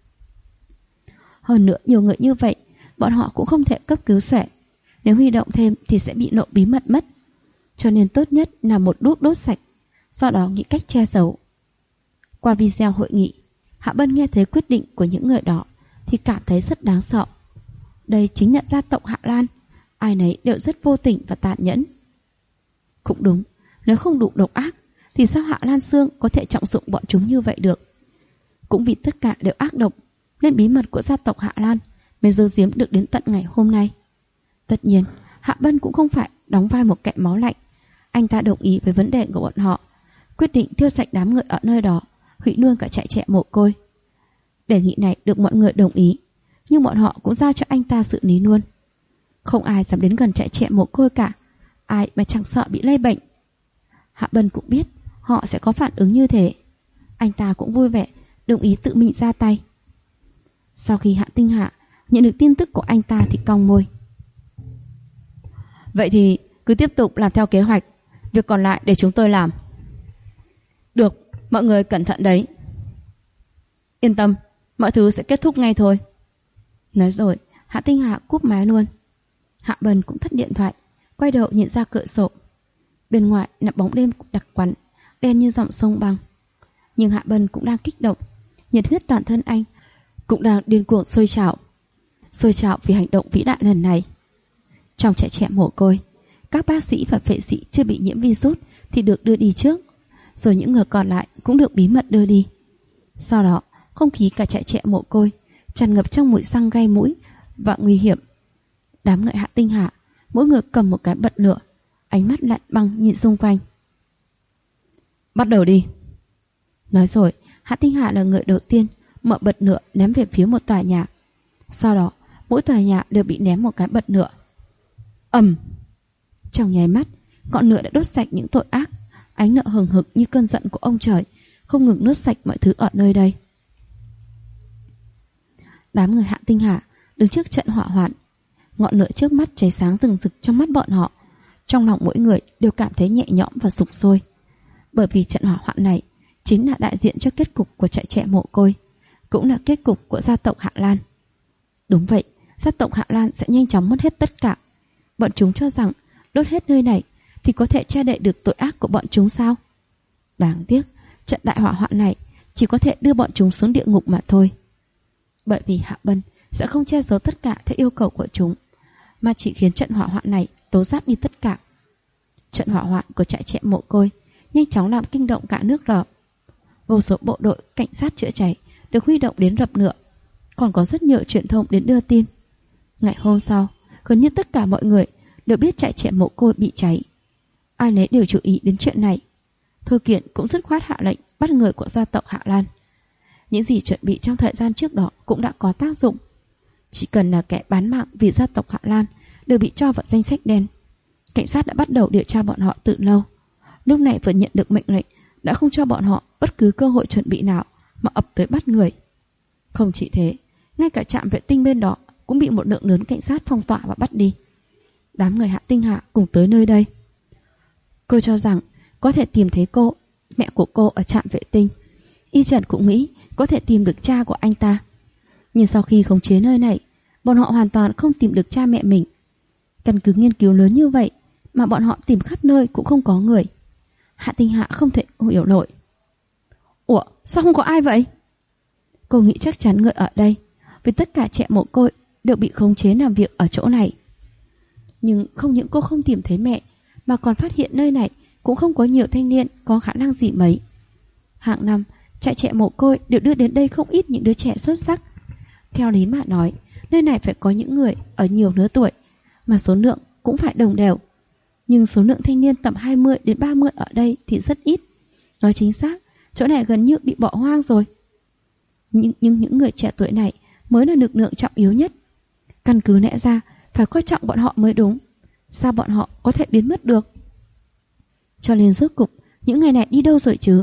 [SPEAKER 1] Hơn nữa nhiều người như vậy, bọn họ cũng không thể cấp cứu xuể. Nếu huy động thêm thì sẽ bị lộ bí mật mất. Cho nên tốt nhất là một đuốc đốt sạch, sau đó nghĩ cách che giấu. Qua video hội nghị, Hạ Bân nghe thấy quyết định của những người đó thì cảm thấy rất đáng sợ. Đây chính là gia tộc Hạ Lan, ai nấy đều rất vô tình và tàn nhẫn. Cũng đúng, nếu không đủ độc ác thì sao Hạ Lan Sương có thể trọng dụng bọn chúng như vậy được? Cũng vì tất cả đều ác độc nên bí mật của gia tộc Hạ Lan mới giấu giếm được đến tận ngày hôm nay. Tất nhiên, Hạ Bân cũng không phải đóng vai một kẻ máu lạnh. Anh ta đồng ý với vấn đề của bọn họ, quyết định tiêu sạch đám người ở nơi đó, hủy luôn cả trại trẻ mồ côi. Đề nghị này được mọi người đồng ý, nhưng bọn họ cũng giao cho anh ta xử lý luôn. Không ai dám đến gần trại trẻ mồ côi cả, ai mà chẳng sợ bị lây bệnh. Hạ Bân cũng biết họ sẽ có phản ứng như thế. Anh ta cũng vui vẻ đồng ý tự mình ra tay. Sau khi Hạ Tinh Hạ nhận được tin tức của anh ta thì cong môi. Vậy thì cứ tiếp tục làm theo kế hoạch, việc còn lại để chúng tôi làm. Được, mọi người cẩn thận đấy. Yên tâm, mọi thứ sẽ kết thúc ngay thôi. Nói rồi, Hạ Tinh Hạ cúp máy luôn. Hạ Bân cũng tắt điện thoại, quay đầu nhìn ra cửa sổ. Bên ngoài là bóng đêm đặc quánh, đen như dòng sông băng. Nhưng Hạ Bân cũng đang kích động, nhiệt huyết toàn thân anh cũng đang điên cuồng sôi trào vì hành động vĩ đại lần này. Trong trại trẻ mồ côi, các bác sĩ và vệ sĩ chưa bị nhiễm virus thì được đưa đi trước, rồi những người còn lại cũng được bí mật đưa đi. Sau đó, không khí cả trại trẻ mồ côi tràn ngập trong mùi xăng gây mũi và nguy hiểm. Đám người Hạ Tinh Hạ, mỗi người cầm một cái bật lửa, ánh mắt lạnh băng nhìn xung quanh. Bắt đầu đi. Nói rồi, Hạ Tinh Hạ là người đầu tiên mở bật lửa ném về phía một tòa nhà. Sau đó, mỗi tòa nhà đều bị ném một cái bật lửa. Ầm! Trong nháy mắt, ngọn lửa đã đốt sạch những tội ác. Ánh lửa hừng hực như cơn giận của ông trời, không ngừng nuốt sạch mọi thứ ở nơi đây. Đám người Hạ Tinh Hạ đứng trước trận hỏa hoạn. Ngọn lửa trước mắt cháy sáng rừng rực trong mắt bọn họ. Trong lòng mỗi người đều cảm thấy nhẹ nhõm và sục sôi. Bởi vì trận hỏa hoạn này chính là đại diện cho kết cục của trại trẻ mồ côi, cũng là kết cục của gia tộc Hạ Lan. Đúng vậy, gia tộc Hạ Lan sẽ nhanh chóng mất hết tất cả. Bọn chúng cho rằng đốt hết nơi này thì có thể che đậy được tội ác của bọn chúng sao? Đáng tiếc, trận đại hỏa hoạn này chỉ có thể đưa bọn chúng xuống địa ngục mà thôi. Bởi vì Hạ Bân sẽ không che giấu tất cả theo yêu cầu của chúng, mà chỉ khiến trận hỏa hoạn này tố giác đi tất cả. Trận hỏa hoạn của trại trẻ mồ côi nhanh chóng làm kinh động cả nước lở. Vô số bộ đội cảnh sát chữa cháy được huy động đến dập lửa, còn có rất nhiều truyền thông đến đưa tin. Ngày hôm sau, gần như tất cả mọi người đều biết trại trẻ mồ côi bị cháy. Ai nấy đều chú ý đến chuyện này. Thư kiện cũng dứt khoát hạ lệnh bắt người của gia tộc Hạ Lan. Những gì chuẩn bị trong thời gian trước đó cũng đã có tác dụng. Chỉ cần là kẻ bán mạng vì gia tộc Hạ Lan đều bị cho vào danh sách đen. Cảnh sát đã bắt đầu điều tra bọn họ từ lâu. Lúc này vừa nhận được mệnh lệnh đã không cho bọn họ bất cứ cơ hội chuẩn bị nào mà ập tới bắt người. Không chỉ thế, ngay cả trạm vệ tinh bên đó cũng bị một lượng lớn cảnh sát phong tỏa và bắt đi. Đám người Hạ Tinh Hạ cùng tới nơi đây. Cô cho rằng có thể tìm thấy cô, mẹ của cô ở trạm vệ tinh. Y Trần cũng nghĩ có thể tìm được cha của anh ta. Nhưng sau khi khống chế nơi này, bọn họ hoàn toàn không tìm được cha mẹ mình. Căn cứ nghiên cứu lớn như vậy mà bọn họ tìm khắp nơi cũng không có người. Hạ Tinh Hạ không thể hiểu nổi. Ủa, sao không có ai vậy? Cô nghĩ chắc chắn người ở đây, vì tất cả trẻ mồ côi đều bị khống chế làm việc ở chỗ này. Nhưng không những cô không tìm thấy mẹ, mà còn phát hiện nơi này cũng không có nhiều thanh niên có khả năng gì mấy. Hàng năm, trại trẻ mồ côi đều đưa đến đây không ít những đứa trẻ xuất sắc. Theo lý mà nói, nơi này phải có những người ở nhiều lứa tuổi, mà số lượng cũng phải đồng đều. Nhưng số lượng thanh niên tầm 20 đến 30 ở đây thì rất ít. Nói chính xác, chỗ này gần như bị bỏ hoang rồi. Nhưng những người trẻ tuổi này mới là lực lượng trọng yếu nhất. Căn cứ lẽ ra phải coi trọng bọn họ mới đúng. Sao bọn họ có thể biến mất được? Cho nên rốt cục những người này đi đâu rồi chứ?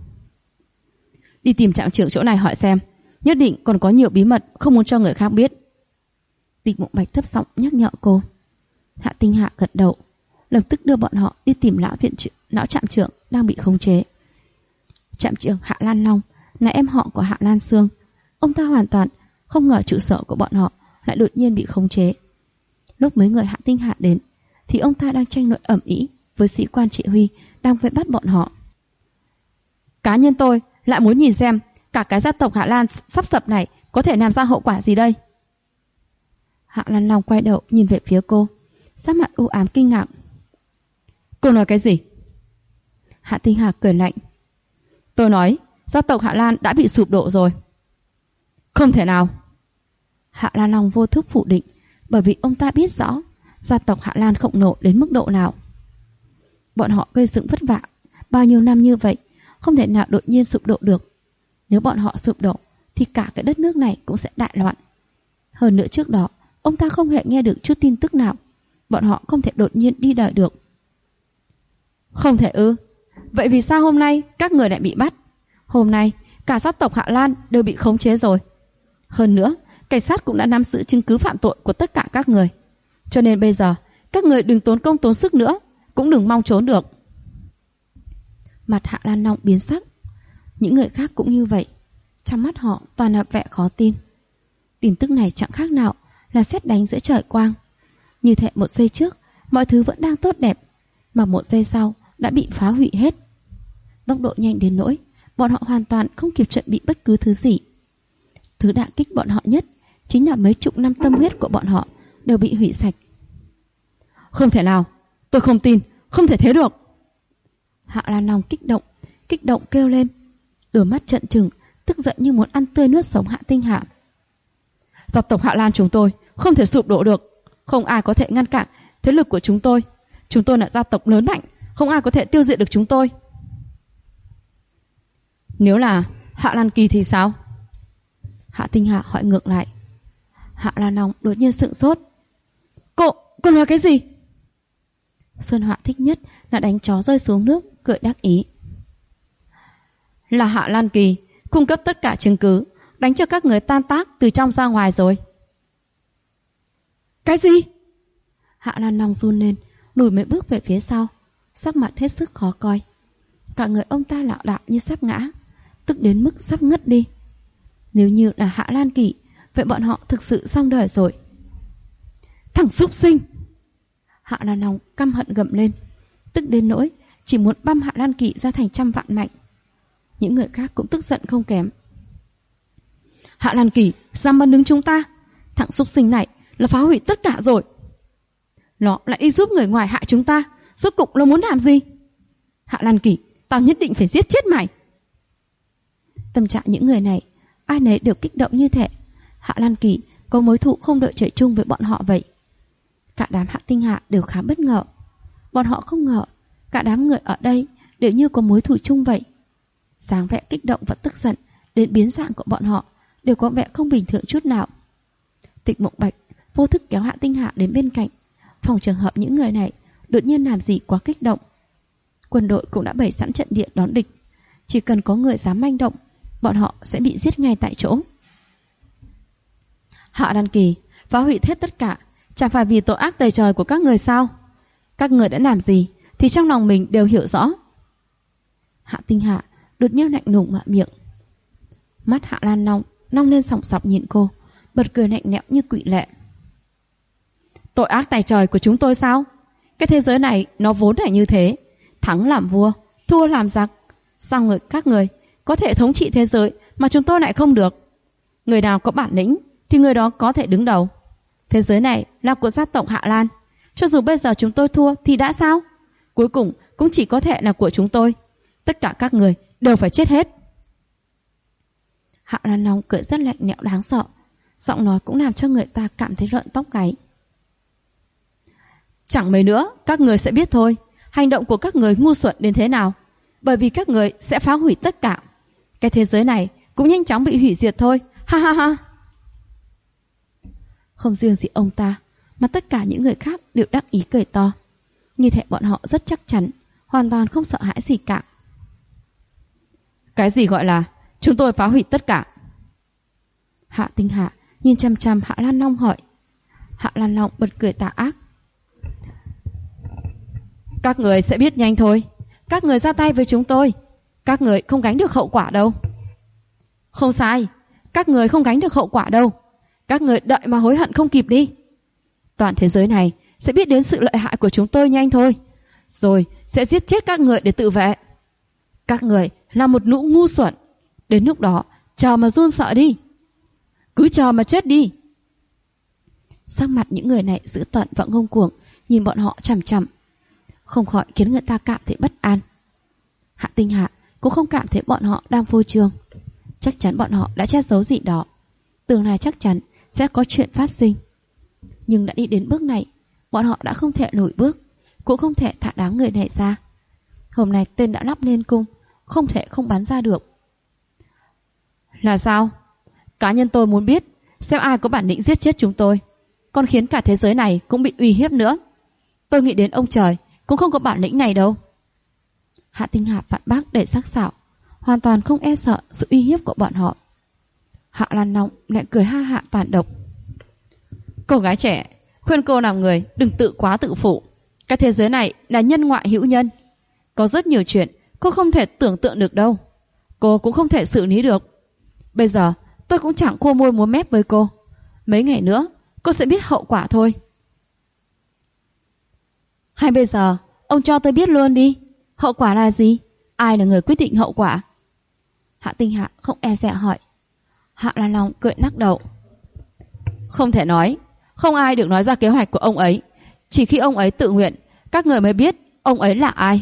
[SPEAKER 1] Đi tìm trạm trưởng chỗ này hỏi xem, nhất định còn có nhiều bí mật không muốn cho người khác biết. Tịch Mộng Bạch thấp giọng nhắc nhở cô. Hạ Tinh Hạ gật đầu, lập tức đưa bọn họ đi tìm lão trạm trưởng đang bị khống chế. Trạm trưởng Hạ Lan Long là em họ của Hạ Lan Sương. Ông ta hoàn toàn không ngờ trụ sở của bọn họ lại đột nhiên bị khống chế. Lúc mấy người Hạ Tinh Hạ đến thì ông ta đang tranh luận ầm ĩ với sĩ quan chỉ huy đang vây bắt bọn họ. Cá nhân tôi lại muốn nhìn xem cả cái gia tộc Hạ Lan sắp sập này có thể làm ra hậu quả gì đây. Hạ Lan Long quay đầu nhìn về phía cô, sắc mặt u ám kinh ngạc. Cô nói cái gì? Hạ Tinh Hà cười lạnh. Tôi nói, gia tộc Hạ Lan đã bị sụp đổ rồi. Không thể nào. Hạ Lan Long vô thức phủ định, bởi vì ông ta biết rõ gia tộc Hạ Lan khổng lồ đến mức độ nào. Bọn họ gây dựng vất vả bao nhiêu năm như vậy, không thể nào đột nhiên sụp đổ được. Nếu bọn họ sụp đổ thì cả cái đất nước này cũng sẽ đại loạn. Hơn nữa trước đó ông ta không hề nghe được chút tin tức nào. Bọn họ không thể đột nhiên đi đời được. Không thể ư? Vậy vì sao hôm nay các người lại bị bắt? Hôm nay cả gia tộc Hạ Lan đều bị khống chế rồi. Hơn nữa cảnh sát cũng đã nắm giữ chứng cứ phạm tội của tất cả các người. Cho nên bây giờ các người đừng tốn công tốn sức nữa, cũng đừng mong trốn được. Mặt Hạ Lan Long biến sắc. Những người khác cũng như vậy. Trong mắt họ toàn là vẻ khó tin. Tin tức này chẳng khác nào là sét đánh giữa trời quang. Như thể một giây trước mọi thứ vẫn đang tốt đẹp, mà một giây sau đã bị phá hủy hết. Tốc độ nhanh đến nỗi bọn họ hoàn toàn không kịp chuẩn bị bất cứ thứ gì. Thứ đả kích bọn họ nhất chính là mấy chục năm tâm huyết của bọn họ đều bị hủy sạch. Không thể nào, tôi không tin, không thể thế được. Hạ Lan Long kích động kêu lên, đôi mắt trợn trừng, tức giận như muốn ăn tươi nuốt sống Hạ Tinh Hà. Gia tộc Hạ Lan chúng tôi không thể sụp đổ được, không ai có thể ngăn cản thế lực của chúng tôi. Chúng tôi là gia tộc lớn mạnh, không ai có thể tiêu diệt được chúng tôi. Nếu là Hạ Lan Kỳ thì sao? Hạ Tinh Hà hỏi ngược lại. Hạ Lan Long đột nhiên sững sốt. Cô nói cái gì? Sơn Họa thích nhất là đánh chó rơi xuống nước, cười đắc ý. Là Hạ Lan Kỳ cung cấp tất cả chứng cứ, đánh cho các người tan tác từ trong ra ngoài rồi. Cái gì? Hạ Lan Long run lên, lùi mấy bước về phía sau, sắc mặt hết sức khó coi. Cả người ông ta lảo đảo như sắp ngã, tức đến mức sắp ngất đi. Nếu như là Hạ Lan Kỳ, vậy bọn họ thực sự xong đời rồi. Thằng súc sinh! Hạ Lan Long căm hận gầm lên, tức đến nỗi chỉ muốn băm Hạ Lan Kỳ ra thành trăm vạn mảnh. Những người khác cũng tức giận không kém. Hạ Lan Kỳ dám bắn đứng chúng ta, thằng súc sinh này là phá hủy tất cả rồi. Nó lại đi giúp người ngoài hại chúng ta, rốt cục nó muốn làm gì? Hạ Lan Kỳ, tao nhất định phải giết chết mày. Tâm trạng những người này ai nấy đều kích động như thế. Hạ Lan Kỳ có mối thù không đội trời chung với bọn họ vậy. Cả đám Hạ Tinh Hạ đều khá bất ngờ. Bọn họ không ngờ cả đám người ở đây đều như có mối thù chung vậy. Dáng vẻ kích động và tức giận đến biến dạng của bọn họ đều có vẻ không bình thường chút nào. Tịch Mộng Bạch vô thức kéo Hạ Tinh Hạ đến bên cạnh, phòng trường hợp những người này đột nhiên làm gì quá kích động. Quân đội cũng đã bày sẵn trận địa đón địch, chỉ cần có người dám manh động, bọn họ sẽ bị giết ngay tại chỗ. Hạ Lan Kỳ phá hủy hết tất cả, chẳng phải vì tội ác tày trời của các người sao? Các người đã làm gì thì trong lòng mình đều hiểu rõ. Hạ Tinh Hạ đột nhiên lạnh lùng mở miệng. Mắt Hạ Lan Long nong lên sòng sọc nhìn cô, bật cười lạnh lẽo như quỷ lệ. Tội ác tày trời của chúng tôi sao? Cái thế giới này nó vốn là như thế, thắng làm vua, thua làm giặc. Sao các người có thể thống trị thế giới mà chúng tôi lại không được? Người nào có bản lĩnh thì người đó có thể đứng đầu. Thế giới này là của gia tộc Hạ Lan, cho dù bây giờ chúng tôi thua thì đã sao? Cuối cùng cũng chỉ có thể là của chúng tôi. Tất cả các người đều phải chết hết. Hạ Lan Long cười rất lạnh lẽo đáng sợ, giọng nói cũng làm cho người ta cảm thấy rợn tóc gáy. Chẳng mấy nữa các người sẽ biết thôi, hành động của các người ngu xuẩn đến thế nào, bởi vì các người sẽ phá hủy tất cả. Cái thế giới này cũng nhanh chóng bị hủy diệt thôi. Ha ha ha. Không riêng gì ông ta, mà tất cả những người khác đều đắc ý cười to. Như thể bọn họ rất chắc chắn, hoàn toàn không sợ hãi gì cả. Cái gì gọi là chúng tôi phá hủy tất cả? Hạ Tinh Hạ nhìn chăm chăm Hạ Lan Long hỏi. Hạ Lan Long bật cười tà ác. Các người sẽ biết nhanh thôi. Các người ra tay với chúng tôi, các người không gánh được hậu quả đâu. Không sai, các người không gánh được hậu quả đâu. Các người đợi mà hối hận không kịp đi. Toàn thế giới này sẽ biết đến sự lợi hại của chúng tôi nhanh thôi, rồi sẽ giết chết các người để tự vệ. Các người là một lũ ngu xuẩn. Đến lúc đó chờ mà run sợ đi. Cứ chờ mà chết đi. Sắc mặt những người này dữ tợn và ngông cuồng, nhìn bọn họ chằm chằm, không khỏi khiến người ta cảm thấy bất an. Hạ Tinh Hạ cũng không cảm thấy bọn họ đang phô trương. Chắc chắn bọn họ đã che giấu gì đó. Tương lai chắc chắn sẽ có chuyện phát sinh. Nhưng đã đi đến bước này, bọn họ đã không thể lùi bước, cũng không thể thả đám người này ra. Hôm nay tên đã lắp lên cung, không thể không bắn ra được. Là sao? Cá nhân tôi muốn biết xem ai có bản lĩnh giết chết chúng tôi, còn khiến cả thế giới này cũng bị uy hiếp nữa. Tôi nghĩ đến ông trời cũng không có bản lĩnh này đâu. Hạ Tinh Hạ phản bác đầy sắc sảo, hoàn toàn không e sợ sự uy hiếp của bọn họ. Hạ Lan Long lại cười ha hạ tàn độc. Cô gái trẻ, khuyên cô làm người đừng tự quá tự phụ. Cái thế giới này là nhân ngoại hữu nhân, có rất nhiều chuyện cô không thể tưởng tượng được đâu. Cô cũng không thể xử lý được. Bây giờ tôi cũng chẳng khô môi múa mép với cô. Mấy ngày nữa cô sẽ biết hậu quả thôi. Hay bây giờ ông cho tôi biết luôn đi, hậu quả là gì? Ai là người quyết định hậu quả? Hạ Tinh Hạ không e dè hỏi. Hạ Lan Long cười lắc đầu. Không thể nói, không ai được nói ra kế hoạch của ông ấy. Chỉ khi ông ấy tự nguyện, các người mới biết ông ấy là ai.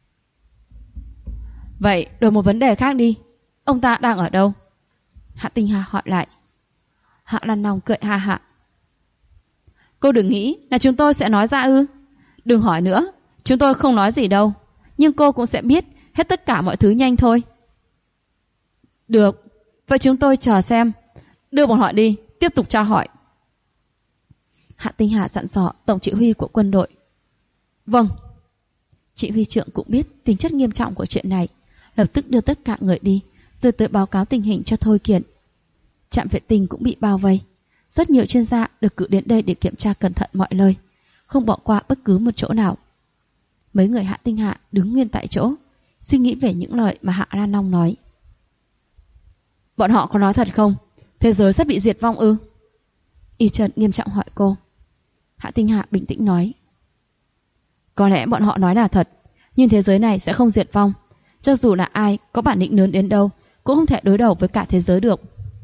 [SPEAKER 1] Vậy đổi một vấn đề khác đi, ông ta đang ở đâu? Hạ Tinh Hà hỏi lại. Hạ Lan Long cười ha hạ. Cô đừng nghĩ là chúng tôi sẽ nói ra ư? Đừng hỏi nữa, chúng tôi không nói gì đâu. Nhưng cô cũng sẽ biết hết tất cả mọi thứ nhanh thôi. Được, vậy chúng tôi chờ xem. Đưa bọn họ đi, tiếp tục tra hỏi. Hạ Tinh Hà dặn dò tổng chỉ huy của quân đội. Vâng. Chỉ huy trưởng cũng biết tính chất nghiêm trọng của chuyện này, lập tức đưa tất cả người đi, rồi tới báo cáo tình hình cho Thôi Kiệt. Trạm vệ tinh cũng bị bao vây. Rất nhiều chuyên gia được cử đến đây để kiểm tra cẩn thận mọi nơi, không bỏ qua bất cứ một chỗ nào. Mấy người Hạ Tinh Hạ đứng nguyên tại chỗ, suy nghĩ về những lời mà Hạ Lan Long nói. Bọn họ có nói thật không? Thế giới sắp bị diệt vong ư? Y Trần nghiêm trọng hỏi cô. Hạ Tinh Hạ bình tĩnh nói. Có lẽ bọn họ nói là thật, nhưng thế giới này sẽ không diệt vong. Cho dù là ai có bản lĩnh lớn đến đâu cũng không thể đối đầu với cả thế giới được.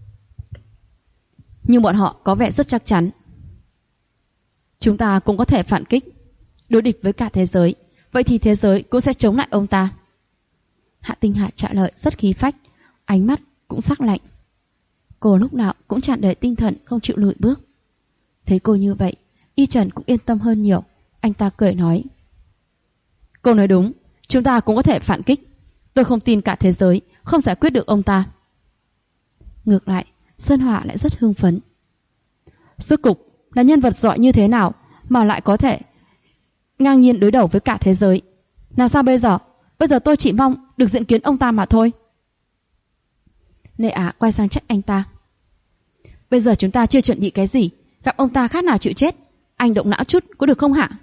[SPEAKER 1] Nhưng bọn họ có vẻ rất chắc chắn. Chúng ta cũng có thể phản kích, đối địch với cả thế giới. Vậy thì thế giới cũng sẽ chống lại ông ta. Hạ Tinh Hạ trả lời rất khí phách, ánh mắt cũng sắc lạnh. Cô lúc nào cũng tràn đầy tinh thần, không chịu lùi bước. Thấy cô như vậy, Y Trần cũng yên tâm hơn nhiều. Anh ta cười nói. Cô nói đúng, chúng ta cũng có thể phản kích. Tôi không tin cả thế giới không giải quyết được ông ta. Ngược lại, Sơn Hòa lại rất hưng phấn. Rốt cục là nhân vật giỏi như thế nào mà lại có thể ngang nhiên đối đầu với cả thế giới? Làm sao bây giờ? Bây giờ tôi chỉ mong được diện kiến ông ta mà thôi. Lê Á quay sang trách anh ta. Bây giờ chúng ta chưa chuẩn bị cái gì, gặp ông ta khác nào chịu chết. Anh động não chút có được không hả?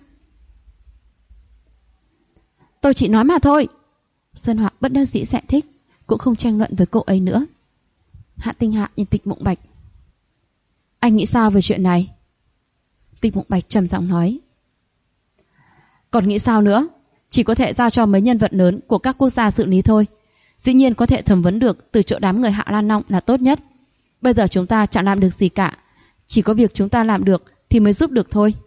[SPEAKER 1] Tôi chỉ nói mà thôi. Sơn Họa bất đắc dĩ giải thích, cũng không tranh luận với cô ấy nữa. Hạ Tinh Hạ nhìn Tịch Mộng Bạch. Anh nghĩ sao về chuyện này? Tịch Mộng Bạch trầm giọng nói. Còn nghĩ sao nữa? Chỉ có thể giao cho mấy nhân vật lớn của các quốc gia xử lý thôi. Dĩ nhiên có thể thẩm vấn được từ chỗ đám người Hạ Lan Long là tốt nhất. Bây giờ chúng ta chẳng làm được gì cả, chỉ có việc chúng ta làm được thì mới giúp được thôi.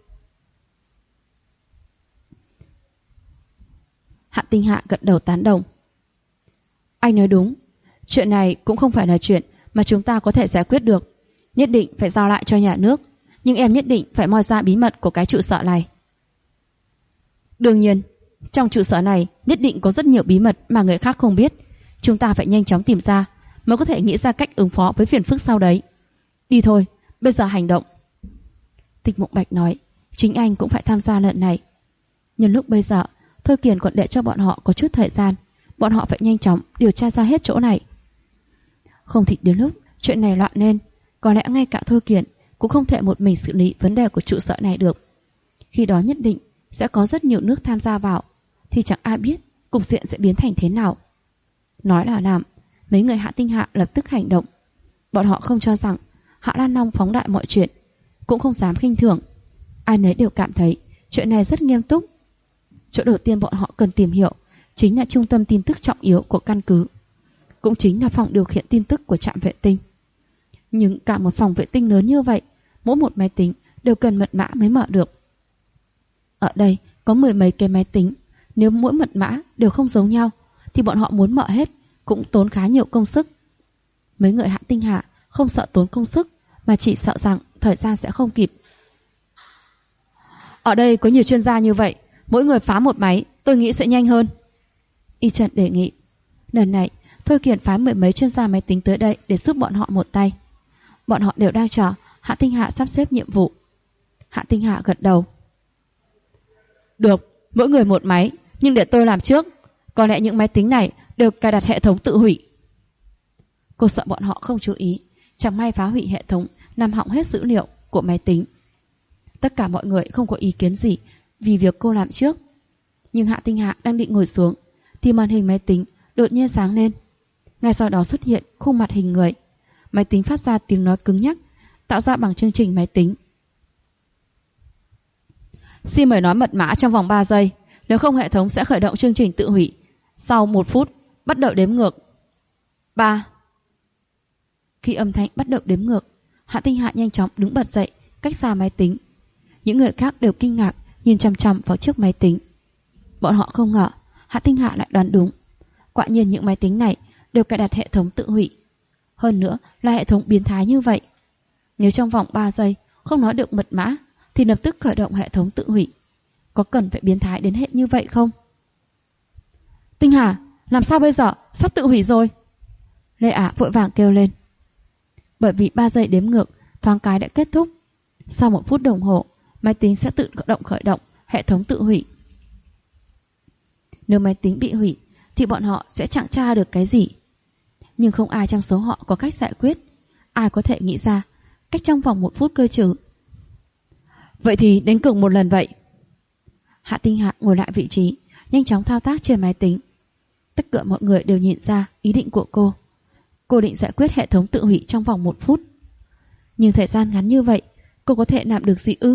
[SPEAKER 1] Hạ Tinh Hạ gật đầu tán đồng. Anh nói đúng, chuyện này cũng không phải là chuyện mà chúng ta có thể giải quyết được. Nhất định phải giao lại cho nhà nước, nhưng em nhất định phải moi ra bí mật của cái trụ sở này. Đương nhiên, trong trụ sở này nhất định có rất nhiều bí mật mà người khác không biết. Chúng ta phải nhanh chóng tìm ra mới có thể nghĩ ra cách ứng phó với phiền phức sau đấy. Đi thôi, bây giờ hành động. Tịch Mộng Bạch nói, chính anh cũng phải tham gia lần này. Nhân lúc bây giờ, Thôi Kiền còn để cho bọn họ có chút thời gian. Bọn họ phải nhanh chóng điều tra ra hết chỗ này. Không thì đến lúc chuyện này loạn lên, có lẽ ngay cả Thôi Kiền cũng không thể một mình xử lý vấn đề của trụ sở này được. Khi đó nhất định sẽ có rất nhiều nước tham gia vào, thì chẳng ai biết cục diện sẽ biến thành thế nào. Nói là làm, mấy người Hạ Tinh Hạ lập tức hành động. Bọn họ không cho rằng Hạ Lan Long phóng đại mọi chuyện, cũng không dám khinh thường. Ai nấy đều cảm thấy chuyện này rất nghiêm túc. Chỗ đầu tiên bọn họ cần tìm hiểu chính là trung tâm tin tức trọng yếu của căn cứ, cũng chính là phòng điều khiển tin tức của trạm vệ tinh. Nhưng cả một phòng vệ tinh lớn như vậy, mỗi một máy tính đều cần mật mã mới mở được. Ở đây có 10 mấy cái máy tính, nếu mỗi mật mã đều không giống nhau thì bọn họ muốn mở hết cũng tốn khá nhiều công sức. Mấy người Hạ Tinh Hạ không sợ tốn công sức, mà chỉ sợ rằng thời gian sẽ không kịp. Ở đây có nhiều chuyên gia như vậy, mỗi người phá một máy, tôi nghĩ sẽ nhanh hơn. Y Trần đề nghị. Lần này Thôi Kiệt phái 10 mấy chuyên gia máy tính tới đây để giúp bọn họ một tay. Bọn họ đều đang chờ Hạ Tinh Hạ sắp xếp nhiệm vụ. Hạ Tinh Hạ gật đầu. Được, mỗi người một máy, nhưng để tôi làm trước. Có lẽ những máy tính này đều cài đặt hệ thống tự hủy. Cô sợ bọn họ không chú ý, chẳng may phá hủy hệ thống làm hỏng hết dữ liệu của máy tính. Tất cả mọi người không có ý kiến gì vì việc cô làm trước. Nhưng Hạ Tinh Hạ đang định ngồi xuống thì màn hình máy tính đột nhiên sáng lên. Ngay sau đó xuất hiện khuôn mặt hình người. Máy tính phát ra tiếng nói cứng nhắc, tạo ra bằng chương trình máy tính. Xin mời nói mật mã trong vòng 3 giây, nếu không hệ thống sẽ khởi động chương trình tự hủy. Sau 1 phút, bắt đầu đếm ngược. 3. Khi âm thanh bắt đầu đếm ngược, Hạ Tinh Hạ nhanh chóng đứng bật dậy, cách xa máy tính. Những người khác đều kinh ngạc nhìn chằm chằm vào chiếc máy tính. Bọn họ không ngờ Hạ Tinh Hạ lại đoán đúng. Quả nhiên những máy tính này đều cài đặt hệ thống tự hủy. Hơn nữa là hệ thống biến thái như vậy. Nếu trong vòng 3 giây không nói được mật mã thì lập tức khởi động hệ thống tự hủy. Có cần phải biến thái đến hệ như vậy không? Tinh Hà, làm sao bây giờ? Sắp tự hủy rồi. Lê Á vội vàng kêu lên. Bởi vì 3 giây đếm ngược thoáng cái đã kết thúc. Sau 1 phút đồng hồ, máy tính sẽ tự động khởi động hệ thống tự hủy. Nếu máy tính bị hủy thì bọn họ sẽ chẳng tra được cái gì. Nhưng không ai trong số họ có cách giải quyết. Ai có thể nghĩ ra cách trong vòng 1 phút cơ chứ? Vậy thì đánh cược một lần vậy. Hạ Tinh Hạ ngồi lại vị trí, nhanh chóng thao tác trên máy tính. Tất cả mọi người đều nhìn ra ý định của cô. Cô định giải quyết hệ thống tự hủy trong vòng 1 phút. Nhưng thời gian ngắn như vậy, cô có thể làm được gì ư?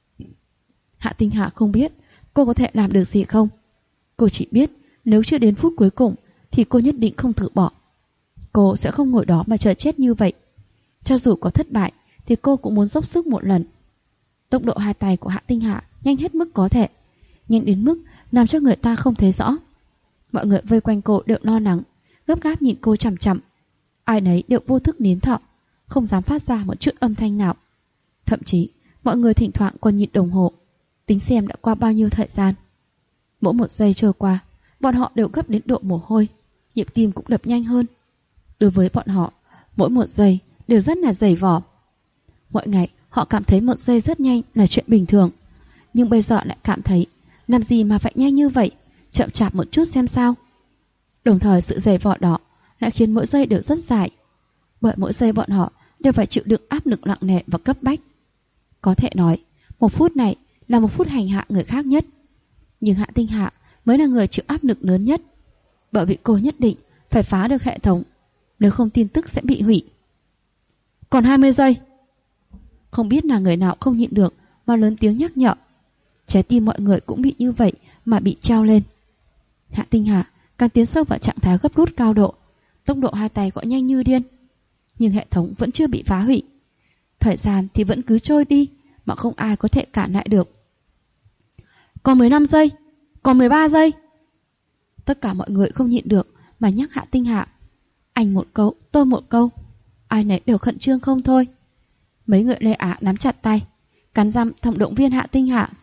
[SPEAKER 1] Hạ Tinh Hạ không biết cô có thể làm được gì không. Cô chỉ biết nếu chưa đến phút cuối cùng thì cô nhất định không từ bỏ. Cô sẽ không ngồi đó mà chờ chết như vậy. Cho dù có thất bại thì cô cũng muốn dốc sức một lần. Tốc độ 2 tay của Hạ Tinh Hạ nhanh hết mức có thể, nhanh đến mức làm cho người ta không thấy rõ. Mọi người vây quanh cô đều lo lắng, gấp gáp nhìn cô chằm chằm. Ai nấy đều vô thức nín thở, không dám phát ra một chút âm thanh nào. Thậm chí mọi người thỉnh thoảng còn nhìn đồng hồ, tính xem đã qua bao nhiêu thời gian. Mỗi 1 giây trôi qua, bọn họ đều gấp đến độ mồ hôi, nhịp tim cũng đập nhanh hơn. Đối với bọn họ, mỗi 1 giây đều rất là dày vò. Mỗi ngày họ cảm thấy 1 giây rất nhanh là chuyện bình thường, nhưng bây giờ lại cảm thấy làm gì mà phải nhanh như vậy, chậm chạp một chút xem sao. Đồng thời sự dày vò đó lại khiến mỗi giây đều rất dài, bởi mỗi giây bọn họ đều phải chịu đựng áp lực nặng nề và cấp bách. Có thể nói 1 phút này là 1 phút hành hạ người khác nhất, nhưng Hạ Tinh Hạ mới là người chịu áp lực lớn nhất, bởi vì cô nhất định phải phá được hệ thống, nếu không tin tức sẽ bị hủy. Còn 20 giây. Không biết là người nào không nhịn được mà lớn tiếng nhắc nhở. Trái tim mọi người cũng bị như vậy mà bị trao lên. Hạ Tinh Hạ càng tiến sâu vào trạng thái gấp rút cao độ, tốc độ 2 tay gõ nhanh như điên. Nhưng hệ thống vẫn chưa bị phá hủy. Thời gian thì vẫn cứ trôi đi mà không ai có thể cản lại được. Còn 15 giây, còn 13 giây. Tất cả mọi người không nhịn được mà nhắc Hạ Tinh Hạ. Anh một câu, tôi một câu. Ai nấy đều khẩn trương không thôi. Mấy người Lê Á nắm chặt tay, cắn răng thầm động viên Hạ Tinh Hạ.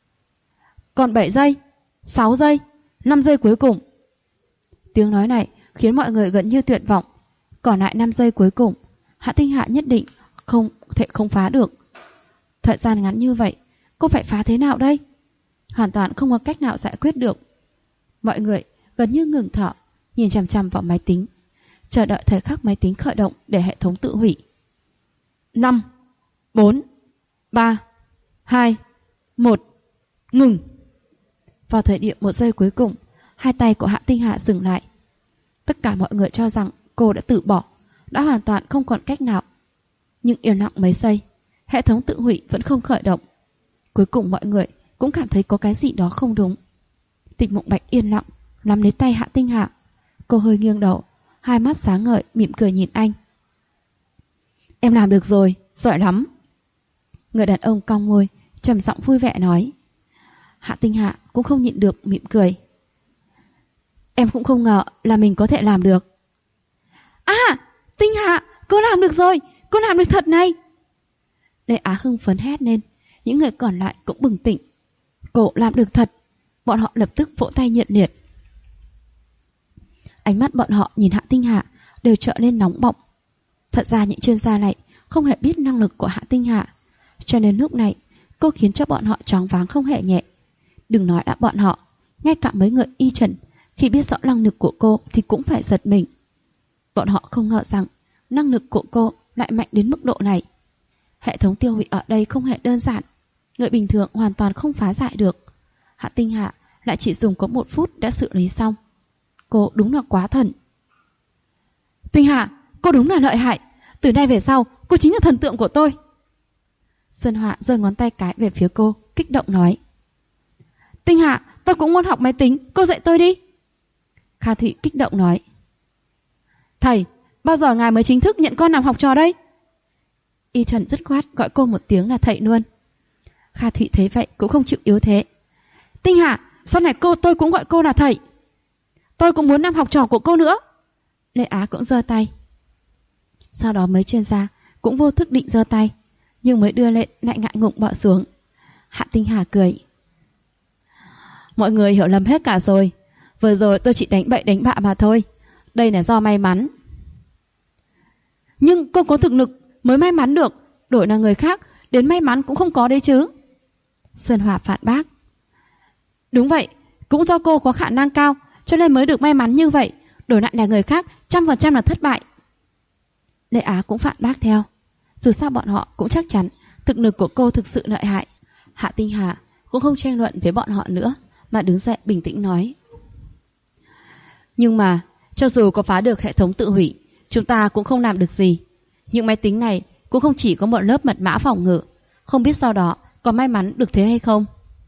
[SPEAKER 1] Còn 7 giây, 6 giây, 5 giây cuối cùng. Tiếng nói này khiến mọi người gần như tuyệt vọng. Còn lại 5 giây cuối cùng, Hạ Tinh Hạ nhất định không phá được. Thời gian ngắn như vậy, cô phải phá thế nào đây? Hoàn toàn không có cách nào giải quyết được. Mọi người gần như ngừng thở, nhìn chằm chằm vào máy tính, chờ đợi thời khắc máy tính khởi động để hệ thống tự hủy. 5, 4, 3, 2, 1, ngừng. Vào thời điểm 1 giây cuối cùng, 2 tay của Hạ Tinh Hạ dừng lại. Tất cả mọi người cho rằng cô đã từ bỏ, đã hoàn toàn không còn cách nào. Nhưng yên lặng mấy giây, hệ thống tự hủy vẫn không khởi động. Cuối cùng mọi người cũng cảm thấy có cái gì đó không đúng. Tịch Mộng Bạch yên lặng nắm lấy tay Hạ Tinh Hạ. Cô hơi nghiêng đầu, hai mắt sáng ngời mỉm cười nhìn anh. Em làm được rồi, giỏi lắm. Người đàn ông cong môi, trầm giọng vui vẻ nói. Hạ Tinh Hạ cũng không nhịn được mỉm cười. Em cũng không ngờ là mình có thể làm được. À, Tinh Hạ, cô làm được rồi, cô làm được thật này. Lê Á hưng phấn hét lên. Những người còn lại cũng bừng tỉnh. Cô làm được thật. Bọn họ lập tức vỗ tay nhiệt liệt. Ánh mắt bọn họ nhìn Hạ Tinh Hạ đều trở nên nóng bỏng. Thật ra những chuyên gia này không hề biết năng lực của Hạ Tinh Hạ, cho nên lúc này cô khiến cho bọn họ choáng váng không hề nhẹ. Đừng nói là bọn họ, ngay cả mấy người y trần khi biết rõ năng lực của cô thì cũng phải giật mình. Bọn họ không ngờ rằng năng lực của cô lại mạnh đến mức độ này. Hệ thống tiêu hủy ở đây không hề đơn giản, người bình thường hoàn toàn không phá giải được. Hạ Tinh Hạ lại chỉ dùng có 1 phút đã xử lý xong. Cô đúng là quá thần. Tinh Hạ, cô đúng là lợi hại. Từ nay về sau, cô chính là thần tượng của tôi. Sơn Họa giơ ngón tay cái về phía cô, kích động nói. Tinh Hạ, tôi cũng muốn học máy tính, cô dạy tôi đi. Kha Thụy kích động nói. Thầy, bao giờ ngài mới chính thức nhận con làm học trò đây? Y Trần dứt khoát gọi cô một tiếng là thầy luôn. Kha Thụy thấy vậy cũng không chịu yếu thế. Tinh Hạ, sau này tôi cũng gọi cô là thầy. Tôi cũng muốn làm học trò của cô nữa. Lê Á cũng giơ tay. Sau đó mấy chuyên gia cũng vô thức định giơ tay, nhưng mới đưa lên lại ngại ngùng bỏ xuống. Hạ Tinh Hà cười. Mọi người hiểu lầm hết cả rồi. Vừa rồi tôi chỉ đánh bậy đánh bạ mà thôi. Đây là do may mắn. Nhưng cô có thực lực mới may mắn được. Đổi là người khác, đến may mắn cũng không có đấy chứ. Sơn Hòa phản bác. Đúng vậy, cũng do cô có khả năng cao, cho nên mới được may mắn như vậy. Đổi lại là người khác, 100% là thất bại. Lê Á cũng phản bác theo. Dù sao bọn họ cũng chắc chắn thực lực của cô thực sự lợi hại. Hạ Tinh Hà cũng không tranh luận với bọn họ nữa, mà đứng dậy bình tĩnh nói. Nhưng mà, cho dù có phá được hệ thống tự hủy, chúng ta cũng không làm được gì. Những máy tính này cũng không chỉ có một lớp mật mã phòng ngự, không biết sau đó có may mắn được thế hay không.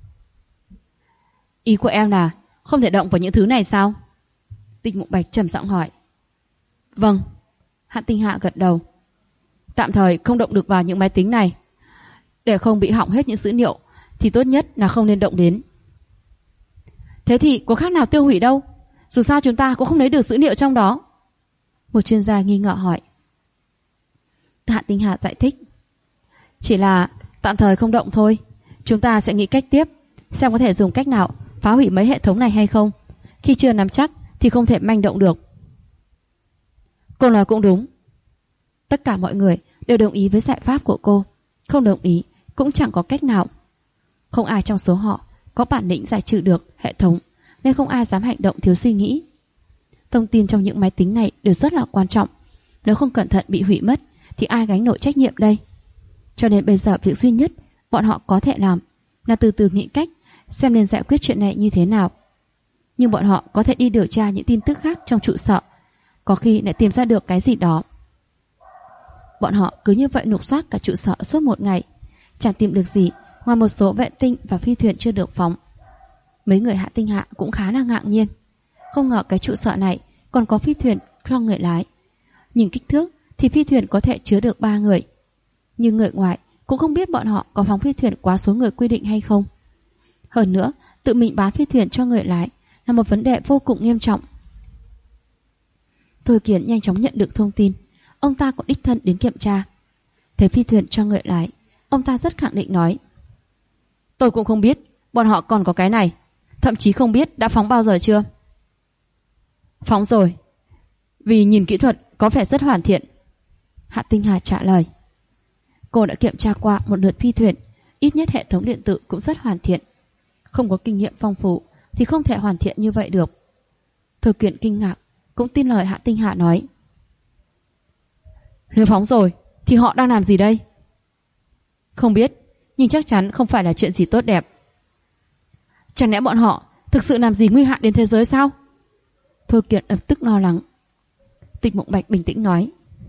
[SPEAKER 1] Ý của em là không thể động vào những thứ này sao? Tịch Mục Bạch trầm giọng hỏi. Vâng. Hạ Tinh Hạ gật đầu. Tạm thời không động được vào những máy tính này. Để không bị hỏng hết những dữ liệu thì tốt nhất là không nên động đến. Thế thì có khác nào tiêu hủy đâu? Dù sao chúng ta cũng không lấy được dữ liệu trong đó. Một chuyên gia nghi ngờ hỏi. Hạ Tinh Hạ giải thích. Chỉ là tạm thời không động thôi. Chúng ta sẽ nghĩ cách tiếp, xem có thể dùng cách nào phá hủy mấy hệ thống này hay không. Khi chưa nắm chắc thì không thể manh động được. Cô nói cũng đúng. Tất cả mọi người đều đồng ý với giải pháp của cô. Không đồng ý cũng chẳng có cách nào. Không ai trong số họ có bản lĩnh giải trừ được hệ thống, nên không ai dám hành động thiếu suy nghĩ. Thông tin trong những máy tính này đều rất là quan trọng. Nếu không cẩn thận bị hủy mất thì ai gánh nổi trách nhiệm đây? Cho nên bây giờ việc duy nhất bọn họ có thể làm là từ từ nghĩ cách xem nên giải quyết chuyện này như thế nào. Nhưng bọn họ có thể đi điều tra những tin tức khác trong trụ sở, có khi lại tìm ra được cái gì đó. Bọn họ cứ như vậy lục soát cả trụ sở suốt một ngày, chẳng tìm được gì ngoài một số vệ tinh và phi thuyền chưa được phóng. Mấy người Hạ Tinh Hạ cũng khá là ngạc nhiên, không ngờ cái trụ sở này còn có phi thuyền cho người lái. Nhìn kích thước thì phi thuyền có thể chứa được 3 người, nhưng người ngoài cũng không biết bọn họ có phóng phi thuyền quá số người quy định hay không. Hơn nữa, tự mình bán phi thuyền cho người lái là một vấn đề vô cùng nghiêm trọng. Thôi Kiền nhanh chóng nhận được thông tin, ông ta còn đích thân đến kiểm tra. Thấy phi thuyền cho người lái, ông ta rất khẳng định nói. Tôi cũng không biết bọn họ còn có cái này, thậm chí không biết đã phóng bao giờ chưa. Phóng rồi, vì nhìn kỹ thuật có vẻ rất hoàn thiện. Hạ Tinh Hà trả lời. Cô đã kiểm tra qua một lượt phi thuyền, ít nhất hệ thống điện tử cũng rất hoàn thiện. Không có kinh nghiệm phong phú thì không thể hoàn thiện như vậy được. Thôi Kiền kinh ngạc, cũng tin lời Hạ Tinh Hà nói. Nếu phóng rồi thì họ đang làm gì đây? Không biết, nhưng chắc chắn không phải là chuyện gì tốt đẹp. Chẳng lẽ bọn họ thực sự làm gì nguy hại đến thế giới sao? Thôi Kiệt lập tức lo lắng. Tịch Mộng Bạch bình tĩnh nói.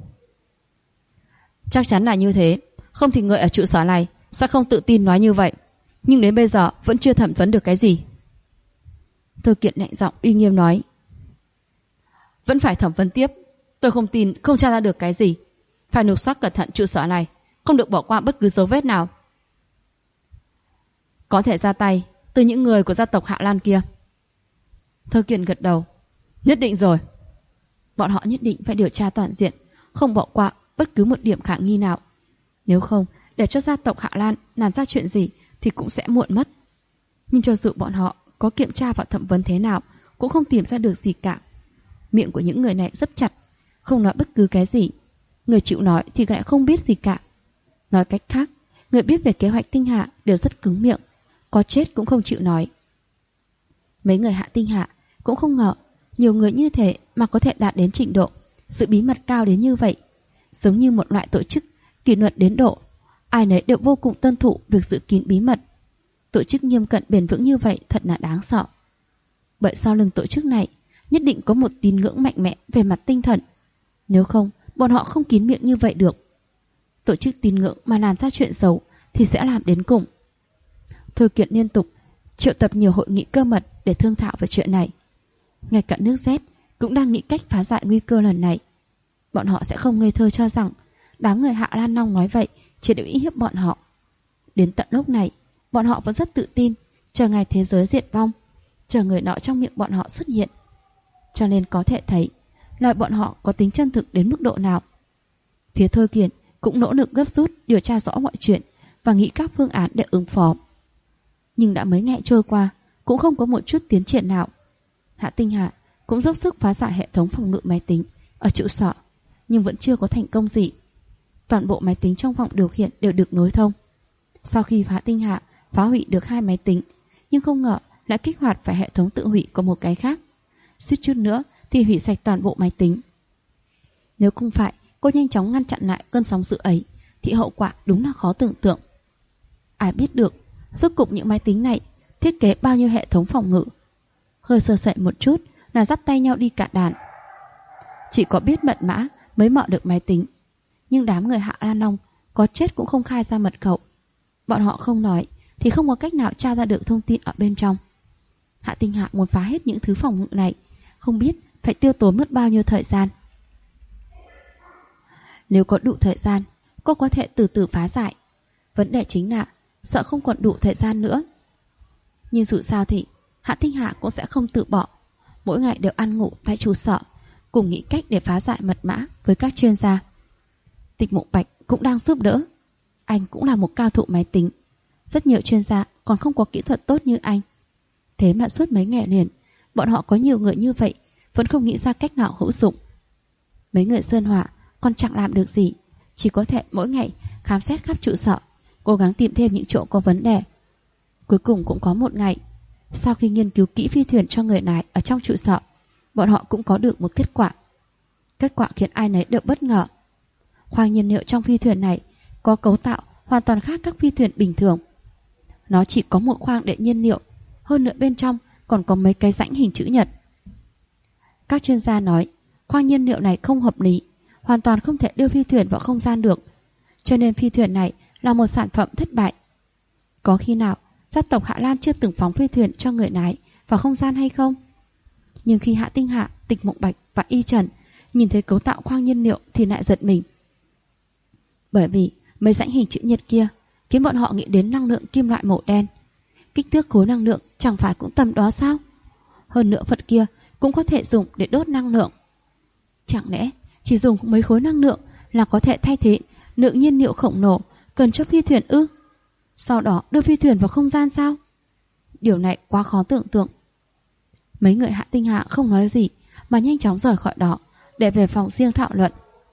[SPEAKER 1] Chắc chắn là như thế, không thì người ở trụ sở này sẽ không tự tin nói như vậy. Nhưng đến bây giờ vẫn chưa thẩm vấn được cái gì. Thôi Kiệt lạnh giọng uy nghiêm nói. Vẫn phải thẩm vấn tiếp. Tôi không tin không tra ra được cái gì. Phải lục soát cẩn thận trụ sở này, không được bỏ qua bất cứ dấu vết nào. Có thể ra tay từ những người của gia tộc Hạ Lan kia. Thôi Kiệt gật đầu, Nhất định rồi. Bọn họ nhất định phải điều tra toàn diện, không bỏ qua bất cứ một điểm khả nghi nào. Nếu không, để cho gia tộc Hạ Lan làm ra chuyện gì thì cũng sẽ muộn mất. Nhưng cho dù bọn họ có kiểm tra và thẩm vấn thế nào, cũng không tìm ra được gì cả. Miệng của những người này rất chặt, không nói bất cứ cái gì. Người chịu nói thì lại không biết gì cả. Nói cách khác, người biết về kế hoạch Tinh Hạ đều rất cứng miệng, có chết cũng không chịu nói. Mấy người Hạ Tinh Hạ cũng không ngờ nhiều người như thế mà có thể đạt đến trình độ sự bí mật cao đến như vậy, giống như một loại tổ chức kỷ luật đến độ ai nấy đều vô cùng tuân thủ việc giữ kín bí mật. Tổ chức nghiêm cẩn bền vững như vậy thật là đáng sợ. Bởi sau lưng tổ chức này nhất định có một tín ngưỡng mạnh mẽ về mặt tinh thần. Nếu không, bọn họ không kín miệng như vậy được. Tổ chức tín ngưỡng mà làm ra chuyện xấu thì sẽ làm đến cùng. Thôi Kiệt liên tục triệu tập nhiều hội nghị cơ mật để thương thảo về chuyện này. Ngay cả nước Z cũng đang nghĩ cách phá giải nguy cơ lần này. Bọn họ sẽ không ngây thơ cho rằng đám người Hạ Lan Long nói vậy chỉ để uy hiếp bọn họ. Đến tận lúc này, bọn họ vẫn rất tự tin, chờ ngày thế giới diệt vong, chờ người nọ trong miệng bọn họ xuất hiện. Cho nên có thể thấy lời bọn họ có tính chân thực đến mức độ nào. Phía Thôi Kiệt cũng nỗ lực gấp rút điều tra rõ mọi chuyện và nghĩ các phương án để ứng phó. Nhưng đã mấy ngày trôi qua, cũng không có một chút tiến triển nào. Hạ Tinh Hạ cũng dốc sức phá giải hệ thống phòng ngự máy tính ở trụ sở, nhưng vẫn chưa có thành công gì. Toàn bộ máy tính trong phòng điều khiển đều được nối thông. Sau khi Hạ Tinh Hạ phá hủy được 2 máy tính, nhưng không ngờ lại kích hoạt phải hệ thống tự hủy của một cái khác. Suýt chút nữa thì hủy sạch toàn bộ máy tính. Nếu không phải cô nhanh chóng ngăn chặn lại cơn sóng dữ ấy, thì hậu quả đúng là khó tưởng tượng. Ai biết được rốt cục những máy tính này thiết kế bao nhiêu hệ thống phòng ngự. Hơi sơ sẩy một chút là dắt tay nhau đi cả đàn. Chỉ có biết mật mã mới mở được máy tính. Nhưng đám người Hạ Lan Long có chết cũng không khai ra mật khẩu. Bọn họ không nói thì không có cách nào tra ra được thông tin ở bên trong. Hạ Tinh Hạ muốn phá hết những thứ phòng ngự này, không biết phải tiêu tốn mất bao nhiêu thời gian. Nếu có đủ thời gian, cô có thể từ từ phá giải. Vấn đề chính là sợ không còn đủ thời gian nữa. Nhưng dù sao thì Hạ Tinh Hạ cũng sẽ không từ bỏ. Mỗi ngày đều ăn ngủ tại trụ sở, cùng nghĩ cách để phá giải mật mã với các chuyên gia. Tịch Mộng Bạch cũng đang giúp đỡ. Anh cũng là một cao thủ máy tính. Rất nhiều chuyên gia còn không có kỹ thuật tốt như anh. Thế mà suốt mấy ngày liền, bọn họ có nhiều người như vậy vẫn không nghĩ ra cách nào hữu dụng. Mấy người Sơn Hỏa còn chẳng làm được gì, chỉ có thể mỗi ngày khám xét khắp trụ sở, cố gắng tìm thêm những chỗ có vấn đề. Cuối cùng cũng có một ngày, sau khi nghiên cứu kỹ phi thuyền cho người lái ở trong trụ sở, bọn họ cũng có được một kết quả. Kết quả khiến ai nấy đều bất ngờ. Khoang nhiên liệu trong phi thuyền này có cấu tạo hoàn toàn khác các phi thuyền bình thường. Nó chỉ có một khoang để nhiên liệu, hơn nữa bên trong còn có mấy cái rãnh hình chữ nhật. Các chuyên gia nói khoang nhiên liệu này không hợp lý, hoàn toàn không thể đưa phi thuyền vào không gian được, cho nên phi thuyền này là một sản phẩm thất bại. Có khi nào gia tộc Hạ Lan chưa từng phóng phi thuyền cho người lái vào không gian hay không? Nhưng khi Hạ Tinh Hạ, Tịch Mộng Bạch và Y Trần nhìn thấy cấu tạo khoang nhiên liệu thì lại giật mình. Bởi vì mấy rãnh hình chữ nhật kia khiến bọn họ nghĩ đến năng lượng kim loại màu đen. Kích thước khối năng lượng chẳng phải cũng tầm đó sao? Hơn nữa vật kia cũng có thể dùng để đốt năng lượng. Chẳng lẽ chỉ dùng mấy khối năng lượng là có thể thay thế lượng nhiên liệu khổng lồ cần cho phi thuyền ư? Sau đó đưa phi thuyền vào không gian sao? Điều này quá khó tưởng tượng. Mấy người Hạ Tinh Hạ không nói gì mà nhanh chóng rời khỏi đó để về phòng riêng thảo luận.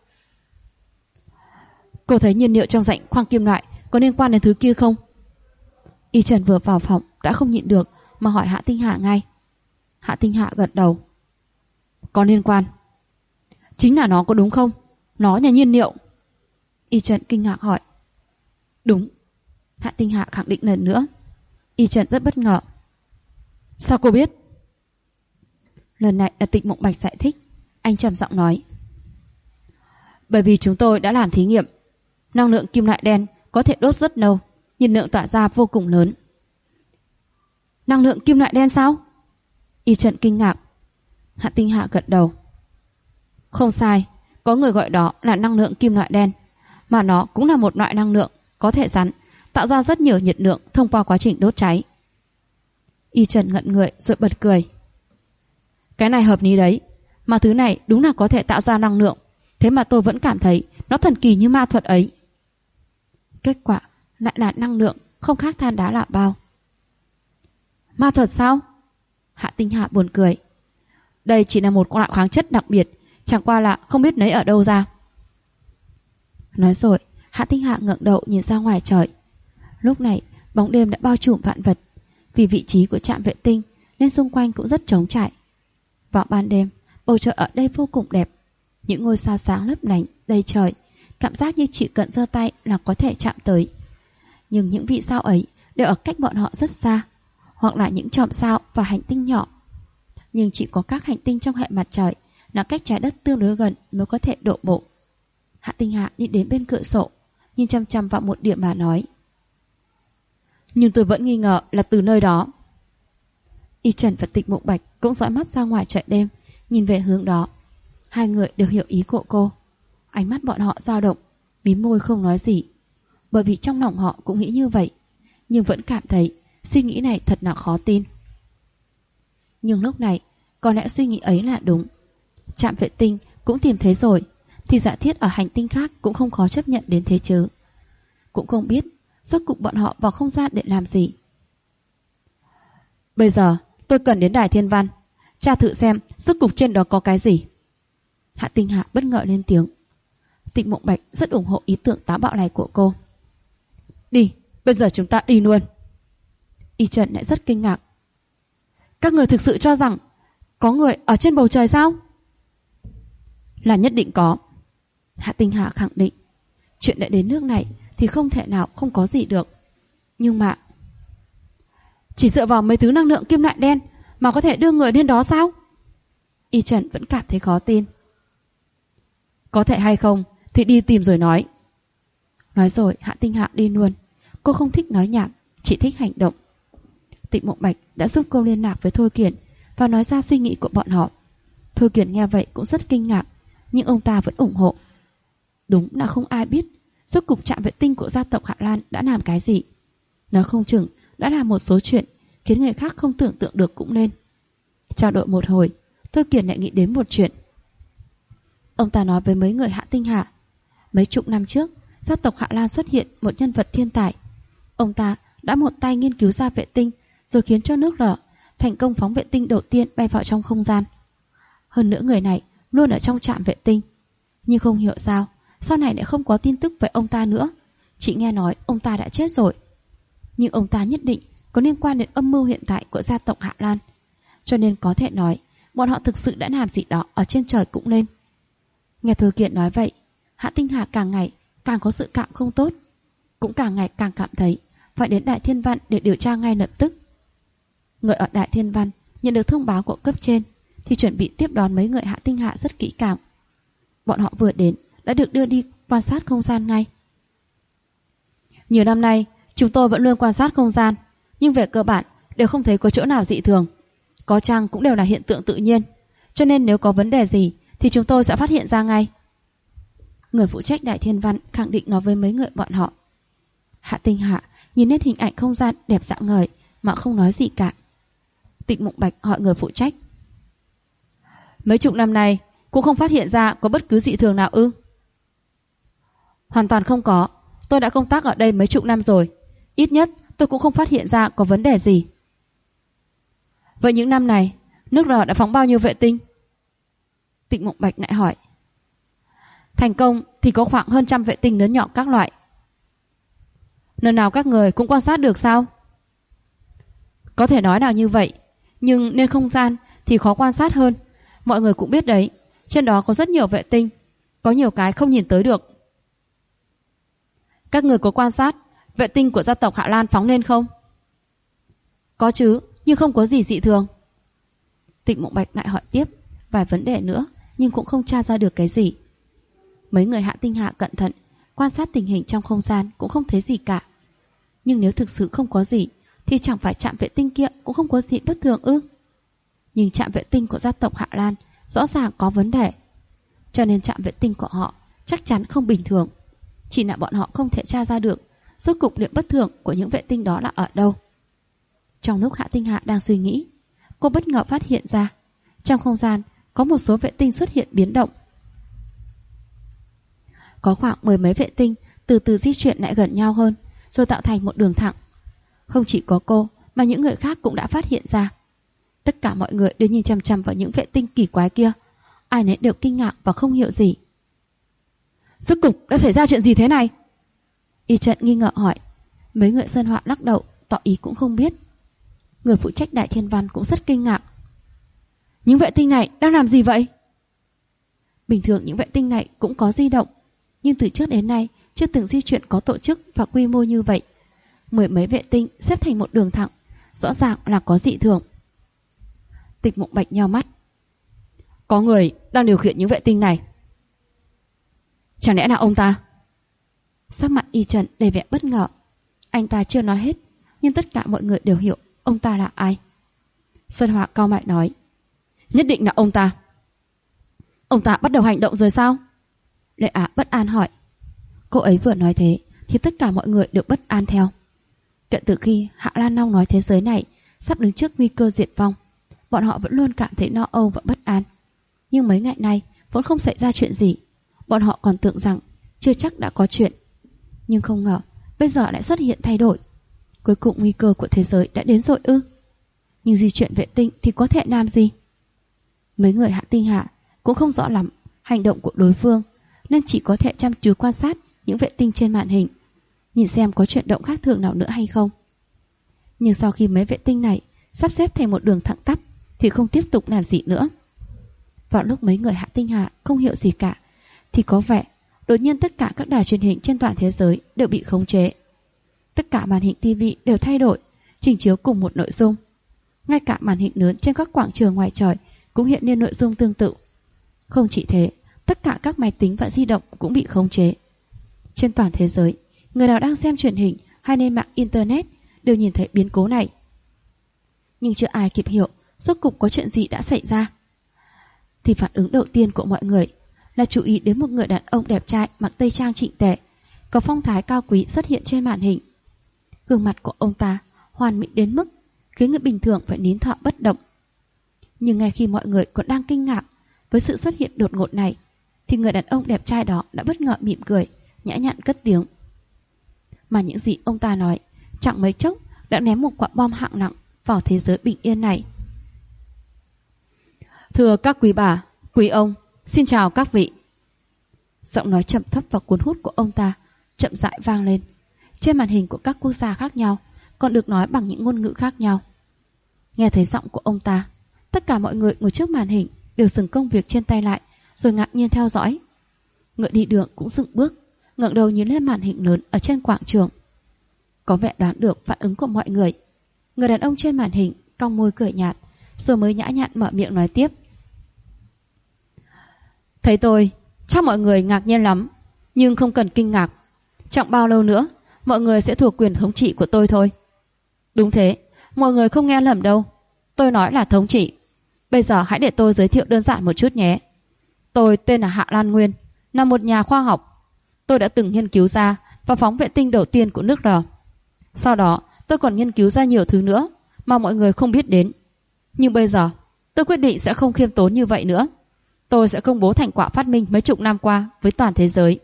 [SPEAKER 1] Cô thấy nhiên liệu trong rãnh khoang kim loại có liên quan đến thứ kia không? Y Trần vừa vào phòng đã không nhịn được mà hỏi Hạ Tinh Hạ ngay. Hạ Tinh Hạ gật đầu. Có liên quan. Chính là nó có đúng không? Nó là nhiên liệu. Y Trần kinh ngạc hỏi. Đúng. Hạ Tinh Hạ khẳng định lần nữa. Y Trần rất bất ngờ. Sao cô biết? Lần này là Tịch Mộng Bạch giải thích. Anh trầm giọng nói. Bởi vì chúng tôi đã làm thí nghiệm. Năng lượng kim loại đen có thể đốt rất lâu, nhiệt lượng tỏa ra vô cùng lớn. Năng lượng kim loại đen sao? Y Trần kinh ngạc. Hạ Tinh Hạ gật đầu. Không sai, có người gọi đó là năng lượng kim loại đen, mà nó cũng là một loại năng lượng có thể rắn, tạo ra rất nhiều nhiệt lượng thông qua quá trình đốt cháy. Y Trần ngẩn người rồi bật cười. Cái này hợp lý đấy. Mà thứ này đúng là có thể tạo ra năng lượng. Thế mà tôi vẫn cảm thấy nó thần kỳ như ma thuật ấy. Kết quả lại là năng lượng, không khác than đá là bao. Ma thuật sao? Hạ Tinh Hạ buồn cười. Đây chỉ là một loại khoáng chất đặc biệt, chẳng qua là không biết lấy ở đâu ra. Nói rồi, Hạ Tinh Hạ ngẩng đầu nhìn ra ngoài trời. Lúc này, bóng đêm đã bao trùm vạn vật. Vì vị trí của trạm vệ tinh nên xung quanh cũng rất trống trải. Vào ban đêm, bầu trời ở đây vô cùng đẹp. Những ngôi sao sáng lấp lánh đầy trời, cảm giác như chỉ cần giơ tay là có thể chạm tới. Nhưng những vì sao ấy đều ở cách bọn họ rất xa, hoặc là những chòm sao và hành tinh nhỏ. Nhưng chỉ có các hành tinh trong hệ mặt trời là cách trái đất tương đối gần mới có thể đổ bộ. Hạ Tinh Hạ đi đến bên cửa sổ, nhìn chăm chăm vào một điểm mà nói. Nhưng tôi vẫn nghi ngờ là từ nơi đó. Y Trần và Tịch Mộng Bạch cũng dõi mắt ra ngoài trời đêm, nhìn về hướng đó. Hai người đều hiểu ý của cô. Ánh mắt bọn họ dao động, mím môi không nói gì. Bởi vì trong lòng họ cũng nghĩ như vậy, nhưng vẫn cảm thấy suy nghĩ này thật là khó tin. Nhưng lúc này, có lẽ suy nghĩ ấy là đúng. Trạm vệ tinh cũng tìm thấy rồi, thì giả thiết ở hành tinh khác cũng không khó chấp nhận đến thế chứ. Cũng không biết rốt cuộc bọn họ vào không gian để làm gì. Bây giờ tôi cần đến đài thiên văn, tra thử xem rốt cuộc trên đó có cái gì. Hạ Tinh Hạ bất ngờ lên tiếng. Tịch Mộng Bạch rất ủng hộ ý tưởng táo bạo này của cô. Đi, bây giờ chúng ta đi luôn. Y Trần lại rất kinh ngạc. Các người thực sự cho rằng có người ở trên bầu trời sao? Là nhất định có. Hạ Tinh Hạ khẳng định. Chuyện đã đến nước này thì không thể nào không có gì được. Nhưng mà chỉ dựa vào mấy thứ năng lượng kim loại đen mà có thể đưa người đến đó sao? Y Trần vẫn cảm thấy khó tin. Có thể hay không thì đi tìm rồi nói. Nói rồi Hạ Tinh Hạ đi luôn. Cô không thích nói nhảm, chỉ thích hành động. Tịch Mộng Bạch đã giúp cô liên lạc với Thôi Kiển và nói ra suy nghĩ của bọn họ. Thôi Kiển nghe vậy cũng rất kinh ngạc, nhưng ông ta vẫn ủng hộ. Đúng là không ai biết rốt cục trạm vệ tinh của gia tộc Hạ Lan đã làm cái gì. Nói không chừng đã làm một số chuyện khiến người khác không tưởng tượng được cũng nên. Trao đổi một hồi, Thôi Kiển lại nghĩ đến một chuyện. Ông ta nói với mấy người Hạ Tinh Hạ. Mấy chục năm trước, gia tộc Hạ Lan xuất hiện một nhân vật thiên tài. Ông ta đã một tay nghiên cứu ra vệ tinh, rồi khiến cho nước lở, thành công phóng vệ tinh đầu tiên bay vào trong không gian. Hơn nữa người này luôn ở trong trạm vệ tinh. Nhưng không hiểu sao, sau này lại không có tin tức về ông ta nữa. Chỉ nghe nói ông ta đã chết rồi. Nhưng ông ta nhất định có liên quan đến âm mưu hiện tại của gia tộc Hạ Lan. Cho nên có thể nói, bọn họ thực sự đã làm gì đó ở trên trời cũng lên. Nghe Thôi Kiển nói vậy, Hạ Tinh Hà càng ngày càng có sự cảm không tốt, cũng càng ngày càng cảm thấy phải đến Đại Thiên Văn để điều tra ngay lập tức. Người ở Đại Thiên Văn nhận được thông báo của cấp trên thì chuẩn bị tiếp đón mấy người Hạ Tinh Hạ rất kỹ càng. Bọn họ vừa đến đã được đưa đi quan sát không gian ngay. Nhiều năm nay chúng tôi vẫn luôn quan sát không gian, nhưng về cơ bản đều không thấy có chỗ nào dị thường. Có chăng cũng đều là hiện tượng tự nhiên, cho nên nếu có vấn đề gì thì chúng tôi sẽ phát hiện ra ngay. Người phụ trách Đại Thiên Văn khẳng định nói với mấy người bọn họ. Hạ Tinh Hạ nhìn lên hình ảnh không gian đẹp dạng ngời mà không nói gì cả. Tịch Mộng Bạch hỏi người phụ trách. Mấy chục năm nay cũng không phát hiện ra có bất cứ dị thường nào ư? Hoàn toàn không có. Tôi đã công tác ở đây mấy chục năm rồi. Ít nhất tôi cũng không phát hiện ra có vấn đề gì. Vậy những năm này nước lở đã phóng bao nhiêu vệ tinh? Tịch Mộng Bạch lại hỏi. Thành công thì có khoảng hơn 100 vệ tinh lớn nhỏ các loại. Lần nào các người cũng quan sát được sao? Có thể nói là như vậy, nhưng nên không gian thì khó quan sát hơn. Mọi người cũng biết đấy, trên đó có rất nhiều vệ tinh, có nhiều cái không nhìn tới được. Các người có quan sát vệ tinh của gia tộc Hạ Lan phóng lên không? Có chứ, nhưng không có gì dị thường. Tịch Mộng Bạch lại hỏi tiếp vài vấn đề nữa, nhưng cũng không tra ra được cái gì. Mấy người Hạ Tinh Hạ cẩn thận quan sát tình hình trong không gian cũng không thấy gì cả. Nhưng nếu thực sự không có gì thì chẳng phải trạm vệ tinh kia cũng không có gì bất thường ư? Nhưng trạm vệ tinh của gia tộc Hạ Lan rõ ràng có vấn đề, cho nên trạm vệ tinh của họ chắc chắn không bình thường. Chỉ là bọn họ không thể tra ra được rốt cục điểm bất thường của những vệ tinh đó là ở đâu. Trong lúc Hạ Tinh Hạ đang suy nghĩ, cô bất ngờ phát hiện ra Trong không gian có một số vệ tinh xuất hiện biến động. Có khoảng 10 mấy vệ tinh từ từ di chuyển lại gần nhau hơn, rồi tạo thành một đường thẳng. Không chỉ có cô mà những người khác cũng đã phát hiện ra. Tất cả mọi người đều nhìn chằm chằm vào những vệ tinh kỳ quái kia. Ai nấy đều kinh ngạc và không hiểu gì. Rốt cục đã xảy ra chuyện gì thế này? Y Trận nghi ngờ hỏi. Mấy người Sơn Họa lắc đầu, tỏ ý cũng không biết. Người phụ trách Đại Thiên Văn cũng rất kinh ngạc. Những vệ tinh này đang làm gì vậy? Bình thường những vệ tinh này cũng có di động, nhưng từ trước đến nay chưa từng di chuyển có tổ chức và quy mô như vậy. 10 mấy vệ tinh xếp thành một đường thẳng, rõ ràng là có dị thường. Tịch Mộng Bạch nheo mắt. Có người đang điều khiển những vệ tinh này. Chẳng lẽ là ông ta? Sắc mặt Y Trần đầy vẻ bất ngờ. Anh ta chưa nói hết, nhưng tất cả mọi người đều hiểu ông ta là ai. Sơn Họa cau mày nói. Nhất định là ông ta. Ông ta bắt đầu hành động rồi sao? Lệ Á bất an hỏi. Cô ấy vừa nói thế thì tất cả mọi người đều bất an theo. Kể từ khi Hạ Lan Long nói thế giới này sắp đứng trước nguy cơ diệt vong, bọn họ vẫn luôn cảm thấy lo âu và bất an. Nhưng mấy ngày nay vẫn không xảy ra chuyện gì. Bọn họ còn tưởng rằng chưa chắc đã có chuyện. Nhưng không ngờ bây giờ lại xuất hiện thay đổi. Cuối cùng nguy cơ của thế giới đã đến rồi ư? Nhưng di chuyển vệ tinh thì có thể làm gì? Mấy người Hạ Tinh Hạ cũng không rõ lắm hành động của đối phương, nên chỉ có thể chăm chú quan sát những vệ tinh trên màn hình, nhìn xem có chuyển động khác thường nào nữa hay không. Nhưng sau khi mấy vệ tinh này sắp xếp thành một đường thẳng tắp thì không tiếp tục làm gì nữa. Vào lúc mấy người Hạ Tinh Hạ không hiểu gì cả thì có vẻ đột nhiên tất cả các đài truyền hình trên toàn thế giới đều bị khống chế. Tất cả màn hình TV đều thay đổi, trình chiếu cùng một nội dung. Ngay cả màn hình lớn trên các quảng trường ngoài trời cũng hiện lên nội dung tương tự. Không chỉ thế, tất cả các máy tính và di động cũng bị khống chế. Trên toàn thế giới, người nào đang xem truyền hình hay lên mạng internet đều nhìn thấy biến cố này. Nhưng chưa ai kịp hiểu rốt cục có chuyện gì đã xảy ra. Thì phản ứng đầu tiên của mọi người là chú ý đến một người đàn ông đẹp trai mặc tây trang trịnh tề, có phong thái cao quý xuất hiện trên màn hình. Gương mặt của ông ta hoàn mỹ đến mức khiến người bình thường phải nín thở bất động. Nhưng ngay khi mọi người còn đang kinh ngạc với sự xuất hiện đột ngột này, thì người đàn ông đẹp trai đó đã bất ngờ mỉm cười, nhã nhặn cất tiếng. Mà những gì ông ta nói chẳng mấy chốc đã ném một quả bom hạng nặng vào thế giới bình yên này. Thưa các quý bà, quý ông, xin chào các vị. Giọng nói trầm thấp và cuốn hút của ông ta chậm rãi vang lên. Trên màn hình của các quốc gia khác nhau còn được nói bằng những ngôn ngữ khác nhau. Nghe thấy giọng của ông ta, tất cả mọi người ngồi trước màn hình đều dừng công việc trên tay lại, rồi ngạc nhiên theo dõi. Người đi đường cũng dừng bước, ngẩng đầu nhìn lên màn hình lớn ở trên quảng trường. Có vẻ đoán được phản ứng của mọi người. Người đàn ông trên màn hình cong môi cười nhạt, rồi mới nhã nhặn mở miệng nói tiếp. Thấy tôi, chắc mọi người ngạc nhiên lắm, nhưng không cần kinh ngạc. Chẳng bao lâu nữa, mọi người sẽ thuộc quyền thống trị của tôi thôi. Đúng thế, mọi người không nghe lầm đâu. Tôi nói là thống trị. Bây giờ hãy để tôi giới thiệu đơn giản một chút nhé. Tôi tên là Hạ Lan Nguyên, là một nhà khoa học. Tôi đã từng nghiên cứu ra và phóng vệ tinh đầu tiên của nước R. Sau đó, tôi còn nghiên cứu ra nhiều thứ nữa mà mọi người không biết đến. Nhưng bây giờ, tôi quyết định sẽ không khiêm tốn như vậy nữa. Tôi sẽ công bố thành quả phát minh mấy chục năm qua với toàn thế giới.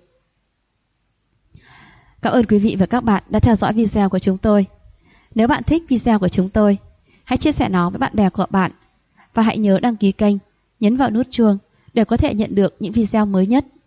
[SPEAKER 1] Cảm ơn quý vị và các bạn đã theo dõi video của chúng tôi. Nếu bạn thích video của chúng tôi, hãy chia sẻ nó với bạn bè của bạn. Và hãy nhớ đăng ký kênh, nhấn vào nút chuông để có thể nhận được những video mới nhất.